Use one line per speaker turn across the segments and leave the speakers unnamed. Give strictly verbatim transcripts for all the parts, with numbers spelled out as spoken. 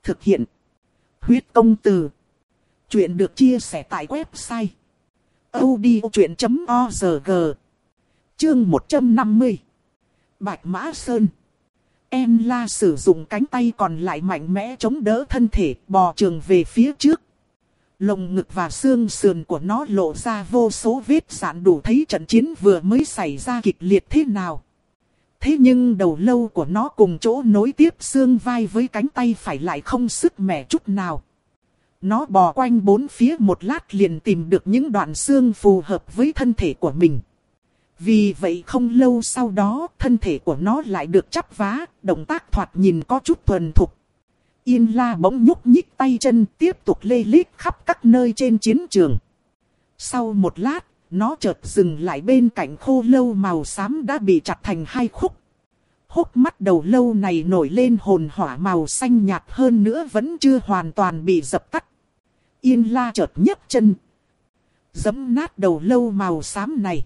Thực hiện. Huyết công từ. Chuyện được chia sẻ tại website audiochuyện chấm org. Chương một trăm năm mươi. Bạch Mã Sơn. En La sử dụng cánh tay còn lại mạnh mẽ chống đỡ thân thể, bò trường về phía trước. Lồng ngực và xương sườn của nó lộ ra vô số vết rạn, đủ thấy trận chiến vừa mới xảy ra kịch liệt thế nào. Thế nhưng đầu lâu của nó cùng chỗ nối tiếp xương vai với cánh tay phải lại không sức mẻ chút nào. Nó bò quanh bốn phía một lát liền tìm được những đoạn xương phù hợp với thân thể của mình. Vì vậy không lâu sau đó, thân thể của nó lại được chắp vá, động tác thoạt nhìn có chút thuần thục. Yên La bỗng nhúc nhích tay chân, tiếp tục lê lết khắp các nơi trên chiến trường. Sau một lát, nó chợt dừng lại bên cạnh khô lâu màu xám đã bị chặt thành hai khúc. Hốc mắt đầu lâu này nổi lên hồn hỏa màu xanh nhạt hơn nữa vẫn chưa hoàn toàn bị dập tắt. Yên La chợt nhấc chân, giẫm nát đầu lâu màu xám này.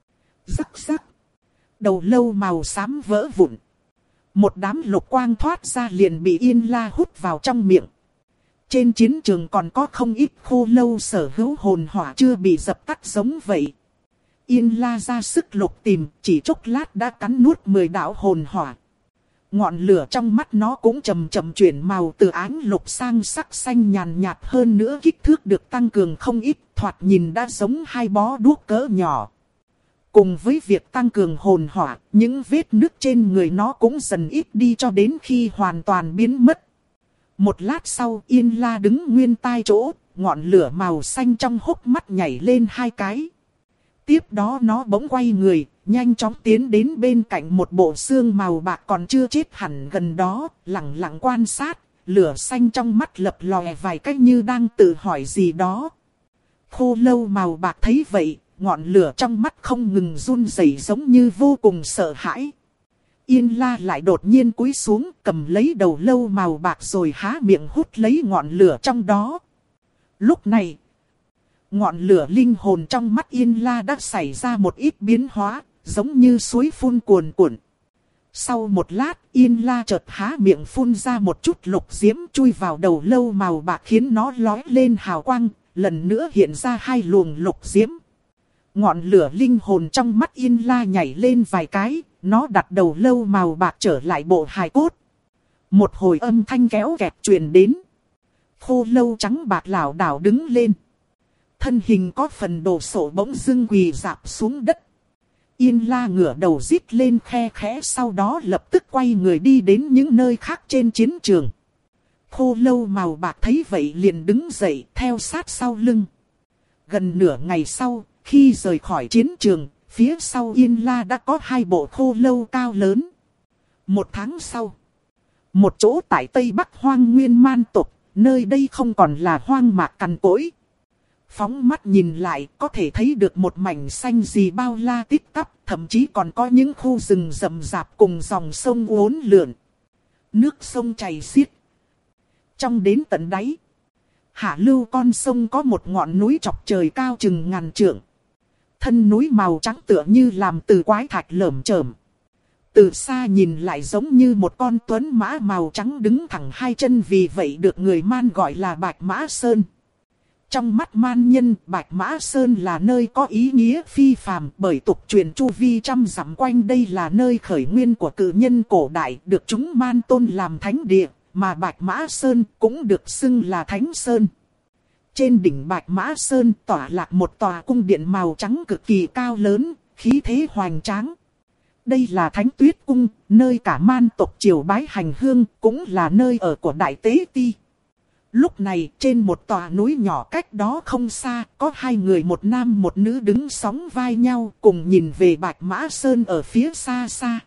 Rắc rắc. Đầu lâu màu xám vỡ vụn. Một đám lục quang thoát ra liền bị Yên La hút vào trong miệng. Trên chiến trường còn có không ít khô lâu sở hữu hồn hỏa chưa bị dập tắt giống vậy. Yên La ra sức lục tìm, chỉ chốc lát đã cắn nuốt mười đạo hồn hỏa. Ngọn lửa trong mắt nó cũng chậm chậm chuyển màu từ ánh lục sang sắc xanh nhàn nhạt hơn nữa, kích thước được tăng cường không ít, thoạt nhìn đã giống hai bó đuốc cỡ nhỏ. Cùng với việc tăng cường hồn hỏa, những vết nứt trên người nó cũng dần ít đi cho đến khi hoàn toàn biến mất. Một lát sau, Yên La đứng nguyên tại chỗ, ngọn lửa màu xanh trong hốc mắt nhảy lên hai cái. Tiếp đó nó bỗng quay người, nhanh chóng tiến đến bên cạnh một bộ xương màu bạc còn chưa chết hẳn gần đó, lặng lặng quan sát, lửa xanh trong mắt lập lòe vài cách như đang tự hỏi gì đó. Khô lâu màu bạc thấy vậy, ngọn lửa trong mắt không ngừng run rẩy giống như vô cùng sợ hãi. Yên La lại đột nhiên cúi xuống cầm lấy đầu lâu màu bạc rồi há miệng hút lấy ngọn lửa trong đó. Lúc này, ngọn lửa linh hồn trong mắt Yên La đã xảy ra một ít biến hóa, giống như suối phun cuồn cuộn. Sau một lát, Yên La chợt há miệng phun ra một chút lục diễm chui vào đầu lâu màu bạc khiến nó lóe lên hào quang, lần nữa hiện ra hai luồng lục diễm. Ngọn lửa linh hồn trong mắt Yên La nhảy lên vài cái, nó đặt đầu lâu màu bạc trở lại bộ hài cốt. Một hồi âm thanh kéo kẹt truyền đến. Khô lâu trắng bạc lảo đảo đứng lên. Thân hình có phần đổ sộ bỗng dưng quỳ rạp xuống đất. Yên La ngửa đầu rít lên khe khẽ, sau đó lập tức quay người đi đến những nơi khác trên chiến trường. Khô lâu màu bạc thấy vậy liền đứng dậy theo sát sau lưng. Gần nửa ngày sau, khi rời khỏi chiến trường, phía sau Yên La đã có hai bộ khô lâu cao lớn. Một tháng sau, một chỗ tại Tây Bắc Hoang Nguyên Man tộc, nơi đây không còn là hoang mạc cằn cỗi. Phóng mắt nhìn lại có thể thấy được một mảnh xanh gì bao la tít tắp, thậm chí còn có những khu rừng rậm rạp cùng dòng sông uốn lượn. Nước sông chảy xiết. Trong đến tận đáy, hạ lưu con sông có một ngọn núi chọc trời cao chừng ngàn trượng. Thân núi màu trắng tựa như làm từ quái thạch lởm chởm. Từ xa nhìn lại giống như một con tuấn mã màu trắng đứng thẳng hai chân, vì vậy được người Man gọi là Bạch Mã Sơn. Trong mắt Man nhân, Bạch Mã Sơn là nơi có ý nghĩa phi phàm, bởi tục truyền chu vi trăm dặm quanh đây là nơi khởi nguyên của cự nhân cổ đại, được chúng Man tôn làm thánh địa, mà Bạch Mã Sơn cũng được xưng là Thánh Sơn. Trên đỉnh Bạch Mã Sơn tỏa lạc một tòa cung điện màu trắng cực kỳ cao lớn, khí thế hoành tráng. Đây là Thánh Tuyết Cung, nơi cả Man tộc triều bái hành hương, cũng là nơi ở của Đại Tế Ti. Lúc này, trên một tòa núi nhỏ cách đó không xa, có hai người một nam một nữ đứng sóng vai nhau, cùng nhìn về Bạch Mã Sơn ở phía xa xa.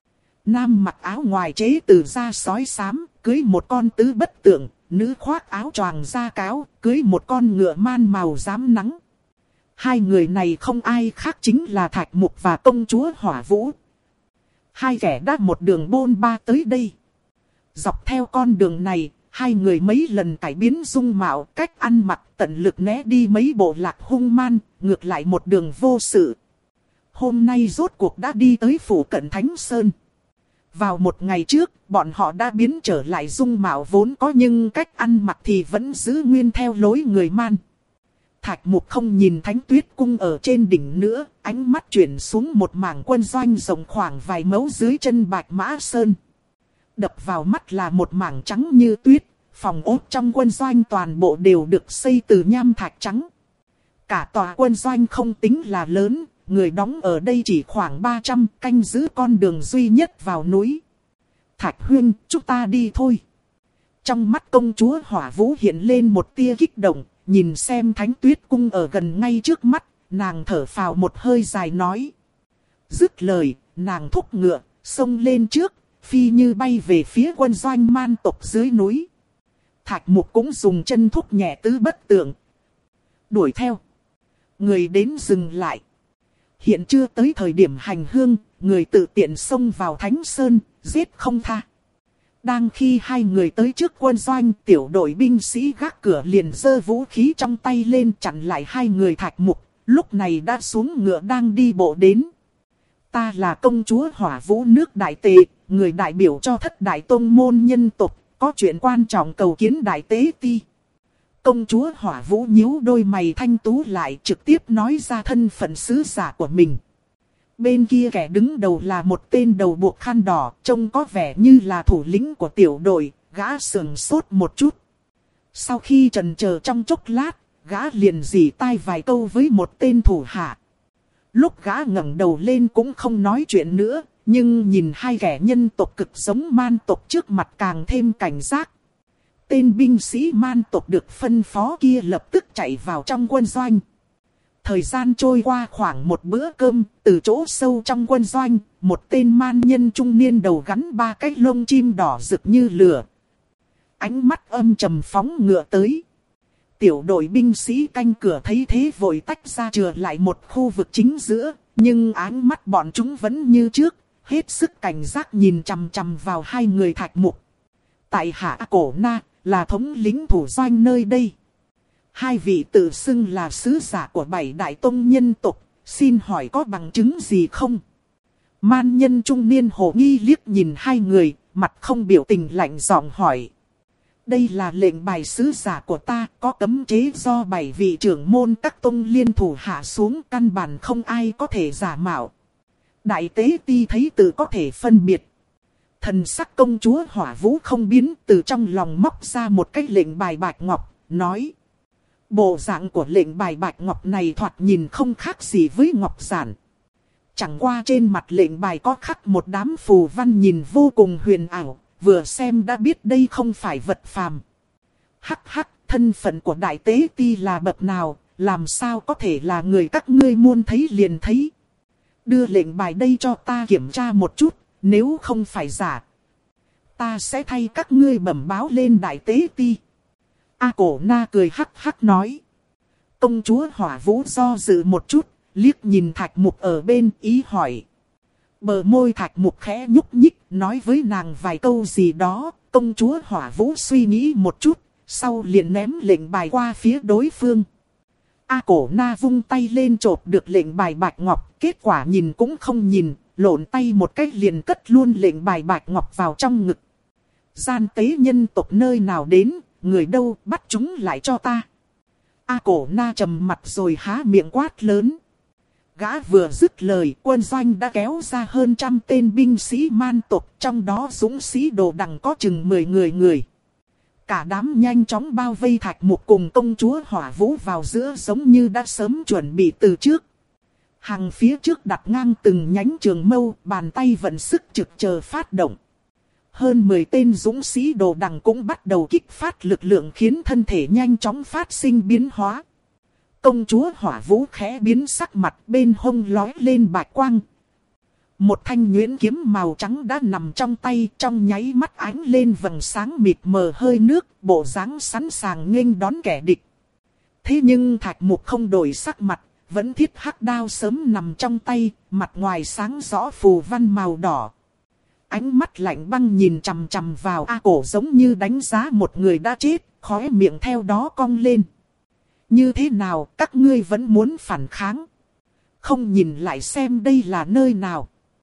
Nam mặc áo ngoài chế từ da sói xám, cưới một con tứ bất tượng, nữ khoác áo choàng da cáo, cưới một con ngựa man màu rám nắng. Hai người này không ai khác chính là Thạch Mục và công chúa Hỏa Vũ. Hai kẻ đã một đường bôn ba tới đây. Dọc theo con đường này, hai người mấy lần cải biến dung mạo, cách ăn mặc, tận lực né đi mấy bộ lạc hung man, ngược lại một đường vô sự. Hôm nay rốt cuộc đã đi tới phủ cận Thánh Sơn. Vào một ngày trước, bọn họ đã biến trở lại dung mạo vốn có nhưng cách ăn mặc thì vẫn giữ nguyên theo lối người Man. Thạch Mục không nhìn Thánh Tuyết Cung ở trên đỉnh nữa, ánh mắt chuyển xuống một mảng quân doanh rộng khoảng vài mẫu dưới chân Bạch Mã Sơn. Đập vào mắt là một mảng trắng như tuyết, phòng ốt trong quân doanh toàn bộ đều được xây từ nham thạch trắng. Cả tòa quân doanh không tính là lớn, người đóng ở đây chỉ khoảng ba trăm, canh giữ con đường duy nhất vào núi. Thạch Huynh, chúng ta đi thôi. Trong mắt công chúa Hỏa Vũ hiện lên một tia kích động, nhìn xem Thánh Tuyết Cung ở gần ngay trước mắt, nàng thở phào một hơi dài nói. Dứt lời, nàng thúc ngựa, xông lên trước, phi như bay về phía quân doanh Man tộc dưới núi. Thạch Mục cũng dùng chân thúc nhẹ tứ bất tượng. Đuổi theo. Người đến dừng lại. Hiện chưa tới thời điểm hành hương, người tự tiện xông vào Thánh Sơn, giết không tha. Đang khi hai người tới trước quân doanh, tiểu đội binh sĩ gác cửa liền giơ vũ khí trong tay lên chặn lại hai người Thạch Mục, lúc này đã xuống ngựa đang đi bộ đến. Ta là công chúa Hỏa Vũ nước Đại Tề, người đại biểu cho thất đại tông môn nhân tộc, có chuyện quan trọng cầu kiến Đại Tế Ti. Công chúa Hỏa Vũ nhíu đôi mày thanh tú lại, trực tiếp nói ra thân phận sứ giả của mình. Bên kia kẻ đứng đầu là một tên đầu buộc khăn đỏ, trông có vẻ như là thủ lĩnh của tiểu đội, gã sườn sốt một chút. Sau khi chần chờ trong chốc lát, gã liền rỉ tai vài câu với một tên thủ hạ. Lúc gã ngẩng đầu lên cũng không nói chuyện nữa, nhưng nhìn hai kẻ nhân tộc cực giống Man tộc trước mặt càng thêm cảnh giác. Tên binh sĩ Man tộc được phân phó kia lập tức chạy vào trong quân doanh. Thời gian trôi qua khoảng một bữa cơm, từ chỗ sâu trong quân doanh, một tên man nhân trung niên đầu gắn ba cái lông chim đỏ rực như lửa. Ánh mắt âm trầm phóng ngựa tới. Tiểu đội binh sĩ canh cửa thấy thế vội tách ra chừa lại một khu vực chính giữa, nhưng ánh mắt bọn chúng vẫn như trước, hết sức cảnh giác nhìn chằm chằm vào hai người Thạch Mục. Tại Hạ Cổ Na, là thống lĩnh thủ doanh nơi đây. Hai vị tự xưng là sứ giả của bảy đại tông nhân tộc, xin hỏi có bằng chứng gì không? Man nhân trung niên hồ nghi liếc nhìn hai người, mặt không biểu tình lạnh giọng hỏi. Đây là lệnh bài sứ giả của ta, có cấm chế do bảy vị trưởng môn các tông liên thủ hạ xuống, căn bản không ai có thể giả mạo. Đại Tế Ti thấy tự có thể phân biệt. Thần sắc công chúa Hỏa Vũ không biến, từ trong lòng móc ra một cái lệnh bài bạch ngọc, nói. Bộ dạng của lệnh bài bạch ngọc này thoạt nhìn không khác gì với ngọc giản. Chẳng qua trên mặt lệnh bài có khắc một đám phù văn nhìn vô cùng huyền ảo, vừa xem đã biết đây không phải vật phàm. Hắc hắc, thân phận của Đại Tế Ti là bậc nào, làm sao có thể là người các ngươi muốn thấy liền thấy. Đưa lệnh bài đây cho ta kiểm tra một chút, nếu không phải giả, ta sẽ thay các ngươi bẩm báo lên Đại Tế Ti. A Cổ Na cười hắc hắc nói. Công chúa Hỏa Vũ do dự một chút, liếc nhìn Thạch Mục ở bên ý hỏi. Bờ môi Thạch Mục khẽ nhúc nhích, nói với nàng vài câu gì đó. Công chúa Hỏa Vũ suy nghĩ một chút, sau liền ném lệnh bài qua phía đối phương. A Cổ Na vung tay lên chộp được lệnh bài bạch ngọc, kết quả nhìn cũng không nhìn, lộn tay một cách liền cất luôn lệnh bài bạch ngọc vào trong ngực. Gian tế nhân tộc nơi nào đến, người đâu, bắt chúng lại cho ta. A Cổ Na trầm mặt rồi há miệng quát lớn. Gã vừa dứt lời, quân doanh đã kéo ra hơn trăm tên binh sĩ Man tộc, trong đó dũng sĩ đồ đằng có chừng mười người người. Cả đám nhanh chóng bao vây Thạch Mục cùng công chúa Hỏa Vũ vào giữa giống như đã sớm chuẩn bị từ trước. Hàng phía trước đặt ngang từng nhánh trường mâu, bàn tay vận sức trực chờ phát động. Hơn mười tên dũng sĩ đồ đằng cũng bắt đầu kích phát lực lượng khiến thân thể nhanh chóng phát sinh biến hóa. Công chúa Hỏa Vũ khẽ biến sắc mặt, bên hông lói lên bạch quang. Một thanh nhuyễn kiếm màu trắng đã nằm trong tay, trong nháy mắt ánh lên vầng sáng mịt mờ hơi nước, bộ dáng sẵn sàng nghênh đón kẻ địch. Thế nhưng Thạch Mục không đổi sắc mặt, vẫn thiết hắc đao sớm nằm trong tay, mặt ngoài sáng rõ phù văn màu đỏ. Ánh mắt lạnh băng nhìn chằm chằm vào A Cổ giống như đánh giá một người đã chết, khóe miệng theo đó cong lên. Như thế nào, các ngươi vẫn muốn phản kháng? Không nhìn lại xem đây là nơi nào?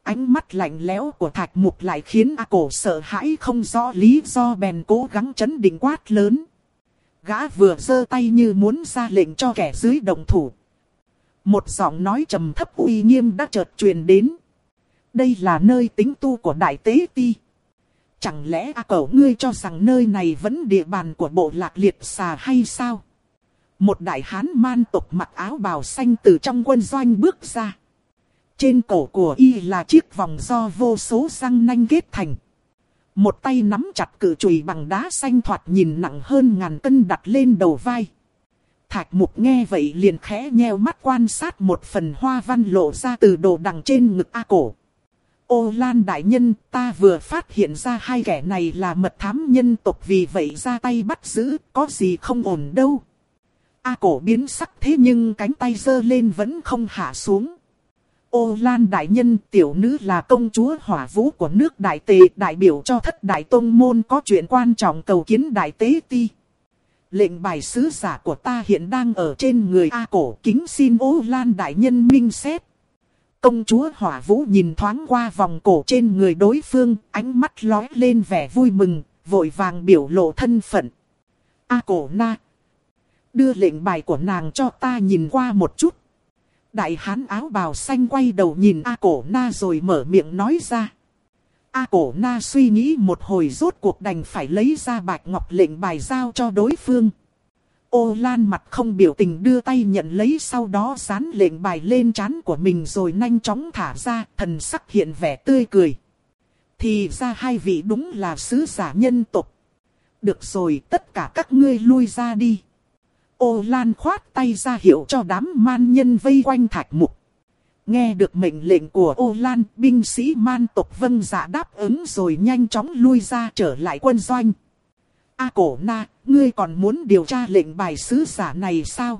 Ánh mắt lạnh lẽo của Thạch Mục lại khiến A Cổ sợ hãi không rõ lý do, bèn cố gắng trấn định quát lớn. Gã vừa giơ tay như muốn ra lệnh cho kẻ dưới động thủ. Một giọng nói trầm thấp uy nghiêm đã chợt truyền đến. Đây là nơi tính tu của Đại Tế Ti. Chẳng lẽ A Cẩu ngươi cho rằng nơi này vẫn địa bàn của bộ lạc liệt xà hay sao? Một đại hán man tộc mặc áo bào xanh từ trong quân doanh bước ra. Trên cổ của y là chiếc vòng do vô số răng nanh kết thành. Một tay nắm chặt cự chùy bằng đá xanh thoạt nhìn nặng hơn ngàn cân đặt lên đầu vai. Thạch Mục nghe vậy liền khẽ nheo mắt quan sát một phần hoa văn lộ ra từ đồ đằng trên ngực A Cổ. Ô Lan đại nhân, ta vừa phát hiện ra hai kẻ này là mật thám nhân tộc, vì vậy ra tay bắt giữ, có gì không ổn đâu. A Cổ biến sắc thế nhưng cánh tay giơ lên vẫn không hạ xuống. Ô Lan đại nhân, tiểu nữ là công chúa Hỏa Vũ của nước Đại Tề, đại biểu cho thất đại tông môn có chuyện quan trọng cầu kiến Đại Tế Ti. Lệnh bài sứ giả của ta hiện đang ở trên người A Cổ, kính xin Ô Lan đại nhân minh xét. Công chúa Hỏa Vũ nhìn thoáng qua vòng cổ trên người đối phương, ánh mắt lóe lên vẻ vui mừng, vội vàng biểu lộ thân phận. A Cổ na, đưa lệnh bài của nàng cho ta nhìn qua một chút. Đại hán áo bào xanh quay đầu nhìn A Cổ na rồi mở miệng nói ra. A Cổ na suy nghĩ một hồi rốt cuộc đành phải lấy ra bạch ngọc lệnh bài giao cho đối phương. Ô Lan mặt không biểu tình đưa tay nhận lấy, sau đó dán lệnh bài lên trán của mình rồi nhanh chóng thả ra, thần sắc hiện vẻ tươi cười. Thì ra hai vị đúng là sứ giả nhân tộc. Được rồi, tất cả các ngươi lui ra đi. Ô Lan khoát tay ra hiệu cho đám man nhân vây quanh Thạch Mục. Nghe được mệnh lệnh của Ô Lan, binh sĩ man tộc vâng dạ đáp ứng rồi nhanh chóng lui ra trở lại quân doanh. A Cổ na, ngươi còn muốn điều tra lệnh bài sứ giả này sao?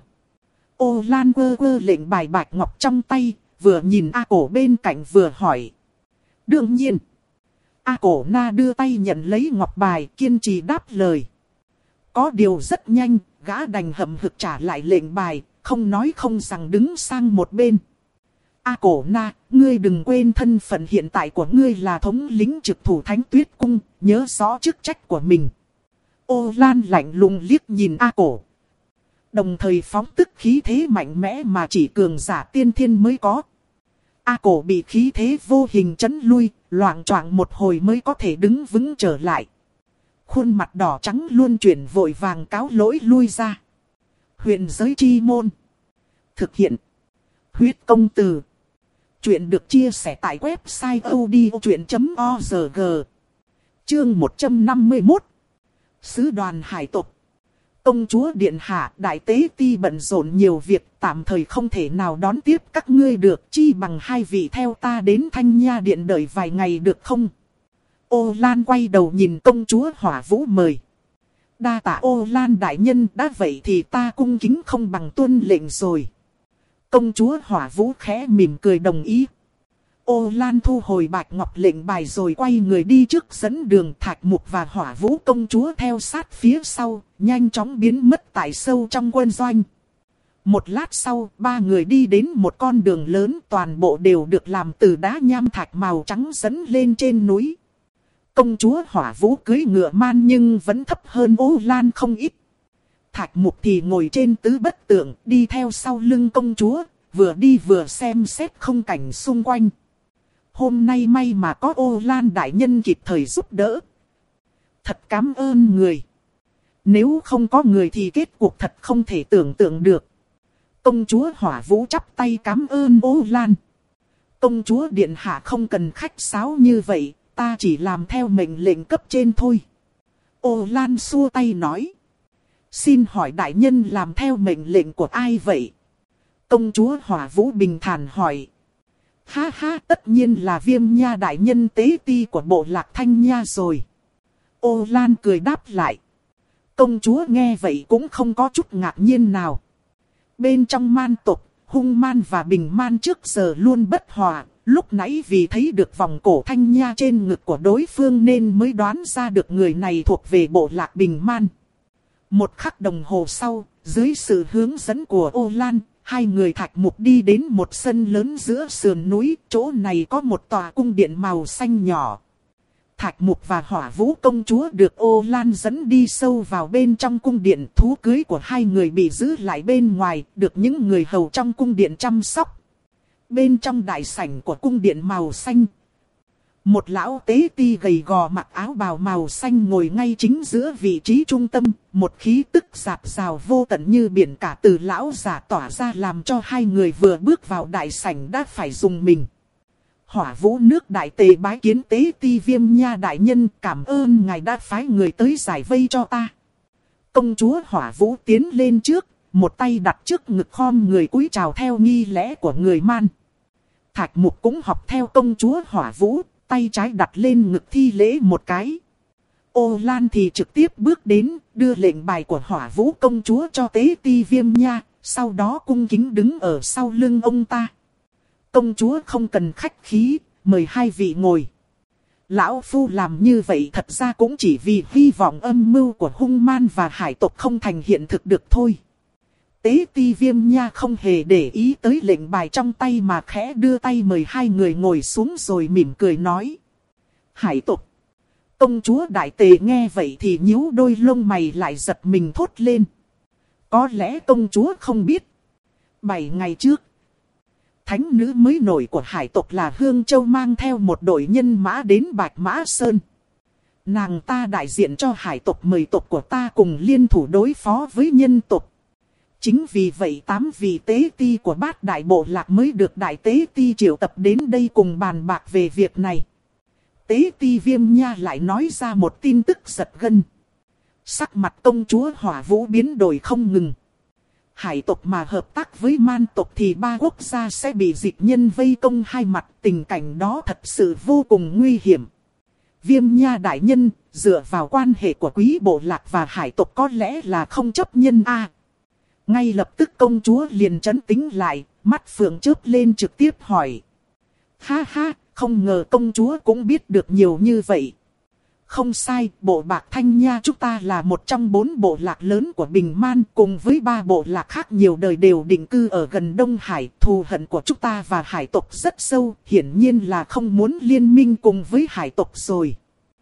Ô Lan quơ quơ lệnh bài bạch ngọc trong tay, vừa nhìn A Cổ bên cạnh vừa hỏi. Đương nhiên. A Cổ na đưa tay nhận lấy ngọc bài, kiên trì đáp lời. Có điều rất nhanh, gã đành hậm hực trả lại lệnh bài, không nói không rằng đứng sang một bên. A Cổ na, ngươi đừng quên thân phận hiện tại của ngươi là thống lĩnh trực thủ Thánh Tuyết Cung, nhớ rõ chức trách của mình. Ô Lan lạnh lùng liếc nhìn A Cổ. Đồng thời phóng tức khí thế mạnh mẽ mà chỉ cường giả tiên thiên mới có. A Cổ bị khí thế vô hình chấn lui, loạng choạng một hồi mới có thể đứng vững trở lại. Khuôn mặt đỏ trắng luôn chuyển vội vàng cáo lỗi lui ra. Huyền giới chi môn. Thực hiện. Huyết công từ. Chuyện được chia sẻ tại website odchuyện chấm org. Chương một trăm năm mươi mốt. Sứ đoàn hải tộc. Công chúa điện hạ, Đại Tế Ti bận rộn nhiều việc, tạm thời không thể nào đón tiếp các ngươi được, chi bằng hai vị theo ta đến Thanh Nha điện đợi vài ngày được không? Ô Lan quay đầu nhìn công chúa Hỏa Vũ mời. Đa tạ Ô Lan đại nhân, đã vậy thì ta cung kính không bằng tuân lệnh rồi. Công chúa Hỏa Vũ khẽ mỉm cười đồng ý. Ô Lan thu hồi bạch ngọc lệnh bài rồi quay người đi trước dẫn đường. Thạch Mục và Hỏa Vũ công chúa theo sát phía sau, nhanh chóng biến mất tại sâu trong quân doanh. Một lát sau, ba người đi đến một con đường lớn, toàn bộ đều được làm từ đá nham thạch màu trắng dẫn lên trên núi. Công chúa Hỏa Vũ cưỡi ngựa man nhưng vẫn thấp hơn Ô Lan không ít. Thạch Mục thì ngồi trên tứ bất tượng, đi theo sau lưng công chúa, vừa đi vừa xem xét khung cảnh xung quanh. Hôm nay may mà có Ô Lan đại nhân kịp thời giúp đỡ. Thật cảm ơn người. Nếu không có người thì kết cuộc thật không thể tưởng tượng được. Công chúa Hỏa Vũ chắp tay cảm ơn Ô Lan. Công chúa điện hạ không cần khách sáo như vậy, ta chỉ làm theo mệnh lệnh cấp trên thôi. Ô Lan xua tay nói. Xin hỏi đại nhân làm theo mệnh lệnh của ai vậy? Công chúa Hỏa Vũ bình thản hỏi. Ha ha, tất nhiên là Viêm Nha đại nhân tế ti của bộ lạc Thanh Nha rồi. Ô Lan cười đáp lại. Công chúa nghe vậy cũng không có chút ngạc nhiên nào. Bên trong man tộc, Hung Man và Bình Man trước giờ luôn bất hòa. Lúc nãy vì thấy được vòng cổ Thanh Nha trên ngực của đối phương nên mới đoán ra được người này thuộc về bộ lạc Bình Man. Một khắc đồng hồ sau, dưới sự hướng dẫn của Ô Lan, hai người Thạch Mục đi đến một sân lớn giữa sườn núi, chỗ này có một tòa cung điện màu xanh nhỏ. Thạch Mục và Hỏa Vũ công chúa được Ô Lan dẫn đi sâu vào bên trong cung điện. Thú cưới của hai người bị giữ lại bên ngoài, được những người hầu trong cung điện chăm sóc. Bên trong đại sảnh của cung điện màu xanh, một lão tế ti gầy gò mặc áo bào màu xanh ngồi ngay chính giữa vị trí trung tâm. Một khí tức rạp rào vô tận như biển cả từ lão giả tỏa ra, làm cho hai người vừa bước vào đại sảnh đã phải dùng mình. Hỏa Vũ nước đại tề bái kiến tế ti Viêm Nha đại nhân, cảm ơn ngài đã phái người tới giải vây cho ta. Công chúa Hỏa Vũ tiến lên trước, một tay đặt trước ngực khom người cúi chào theo nghi lễ của người Man. Thạch Mục cũng học theo công chúa Hỏa Vũ, tay trái đặt lên ngực thi lễ một cái. Ô Lan thì trực tiếp bước đến, đưa lệnh bài của Hỏa Vũ công chúa cho tế ti Viêm Nha, sau đó cung kính đứng ở sau lưng ông ta. Công chúa không cần khách khí, mời hai vị ngồi. Lão Phu làm như vậy thật ra cũng chỉ vì hy vọng âm mưu của hung man và hải tộc không thành hiện thực được thôi. Tế ti Viêm Nha không hề để ý tới lệnh bài trong tay mà khẽ đưa tay mời hai người ngồi xuống rồi mỉm cười nói. Hải tộc. Công chúa đại tề nghe vậy thì nhíu đôi lông mày lại giật mình thốt lên. Có lẽ công chúa không biết. Bảy ngày trước, thánh nữ mới nổi của hải tộc là Hương Châu mang theo một đội nhân mã đến Bạch Mã Sơn. Nàng ta đại diện cho hải tộc mời tộc của ta cùng liên thủ đối phó với nhân tộc. Chính vì vậy tám vị tế ti của bát đại bộ lạc mới được đại tế ti triệu tập đến đây cùng bàn bạc về việc này. Tế ti Viêm Nha lại nói ra một tin tức giật gân. Sắc mặt công chúa Hỏa Vũ biến đổi không ngừng. Hải tộc mà hợp tác với man tộc thì ba quốc gia sẽ bị dịch nhân vây công hai mặt. Tình cảnh đó thật sự vô cùng nguy hiểm. Viêm Nha đại nhân, dựa vào quan hệ của quý bộ lạc và hải tộc có lẽ là không chấp nhân a. Ngay lập tức công chúa liền trấn tĩnh lại, mắt phượng chớp lên trực tiếp hỏi. Ha ha, không ngờ công chúa cũng biết được nhiều như vậy. Không sai, bộ bạc Thanh Nha chúng ta là một trong bốn bộ lạc lớn của Bình Man, cùng với ba bộ lạc khác nhiều đời đều định cư ở gần Đông Hải. Thù hận của chúng ta và hải tộc rất sâu, hiển nhiên là không muốn liên minh cùng với hải tộc rồi.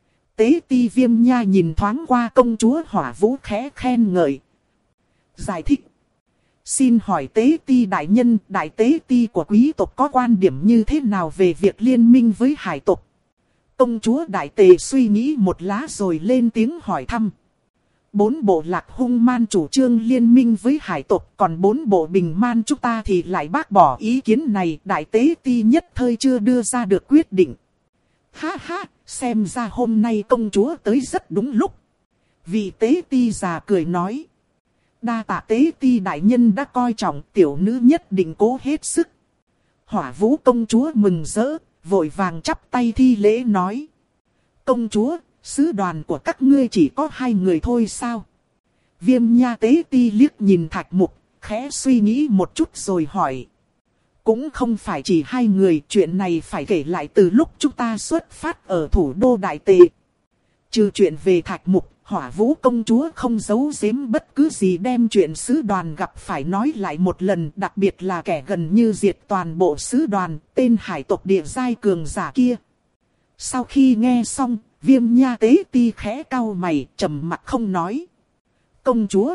Tế ti Viêm Nha nhìn thoáng qua công chúa Hỏa Vũ khẽ khen ngợi. Giải thích. Xin hỏi tế ti đại nhân, đại tế ti của quý tộc có quan điểm như thế nào về việc liên minh với hải tộc? Công chúa đại tề suy nghĩ một lát rồi lên tiếng hỏi thăm. Bốn bộ lạc hung man chủ trương liên minh với hải tộc, còn bốn bộ bình man chúng ta thì lại bác bỏ ý kiến này. Đại tế ti nhất thời chưa đưa ra được quyết định. Ha ha, xem ra hôm nay công chúa tới rất đúng lúc. Vị tế ti già cười nói. Đa tạ tế ti đại nhân đã coi trọng, tiểu nữ nhất định cố hết sức. Hỏa Vũ công chúa mừng rỡ, vội vàng chắp tay thi lễ nói. Công chúa, sứ đoàn của các ngươi chỉ có hai người thôi sao? Viêm Nha tế ti liếc nhìn Thạch Mục, khẽ suy nghĩ một chút rồi hỏi. Cũng không phải chỉ hai người, chuyện này phải kể lại từ lúc chúng ta xuất phát ở thủ đô Đại Tề. Trừ chuyện về Thạch Mục, Hỏa Vũ công chúa không giấu giếm bất cứ gì, đem chuyện sứ đoàn gặp phải nói lại một lần, đặc biệt là kẻ gần như diệt toàn bộ sứ đoàn, tên hải tộc địa giai cường giả kia. Sau khi nghe xong, Viêm Nha tế ti khẽ cau mày, trầm mặt không nói. Công chúa,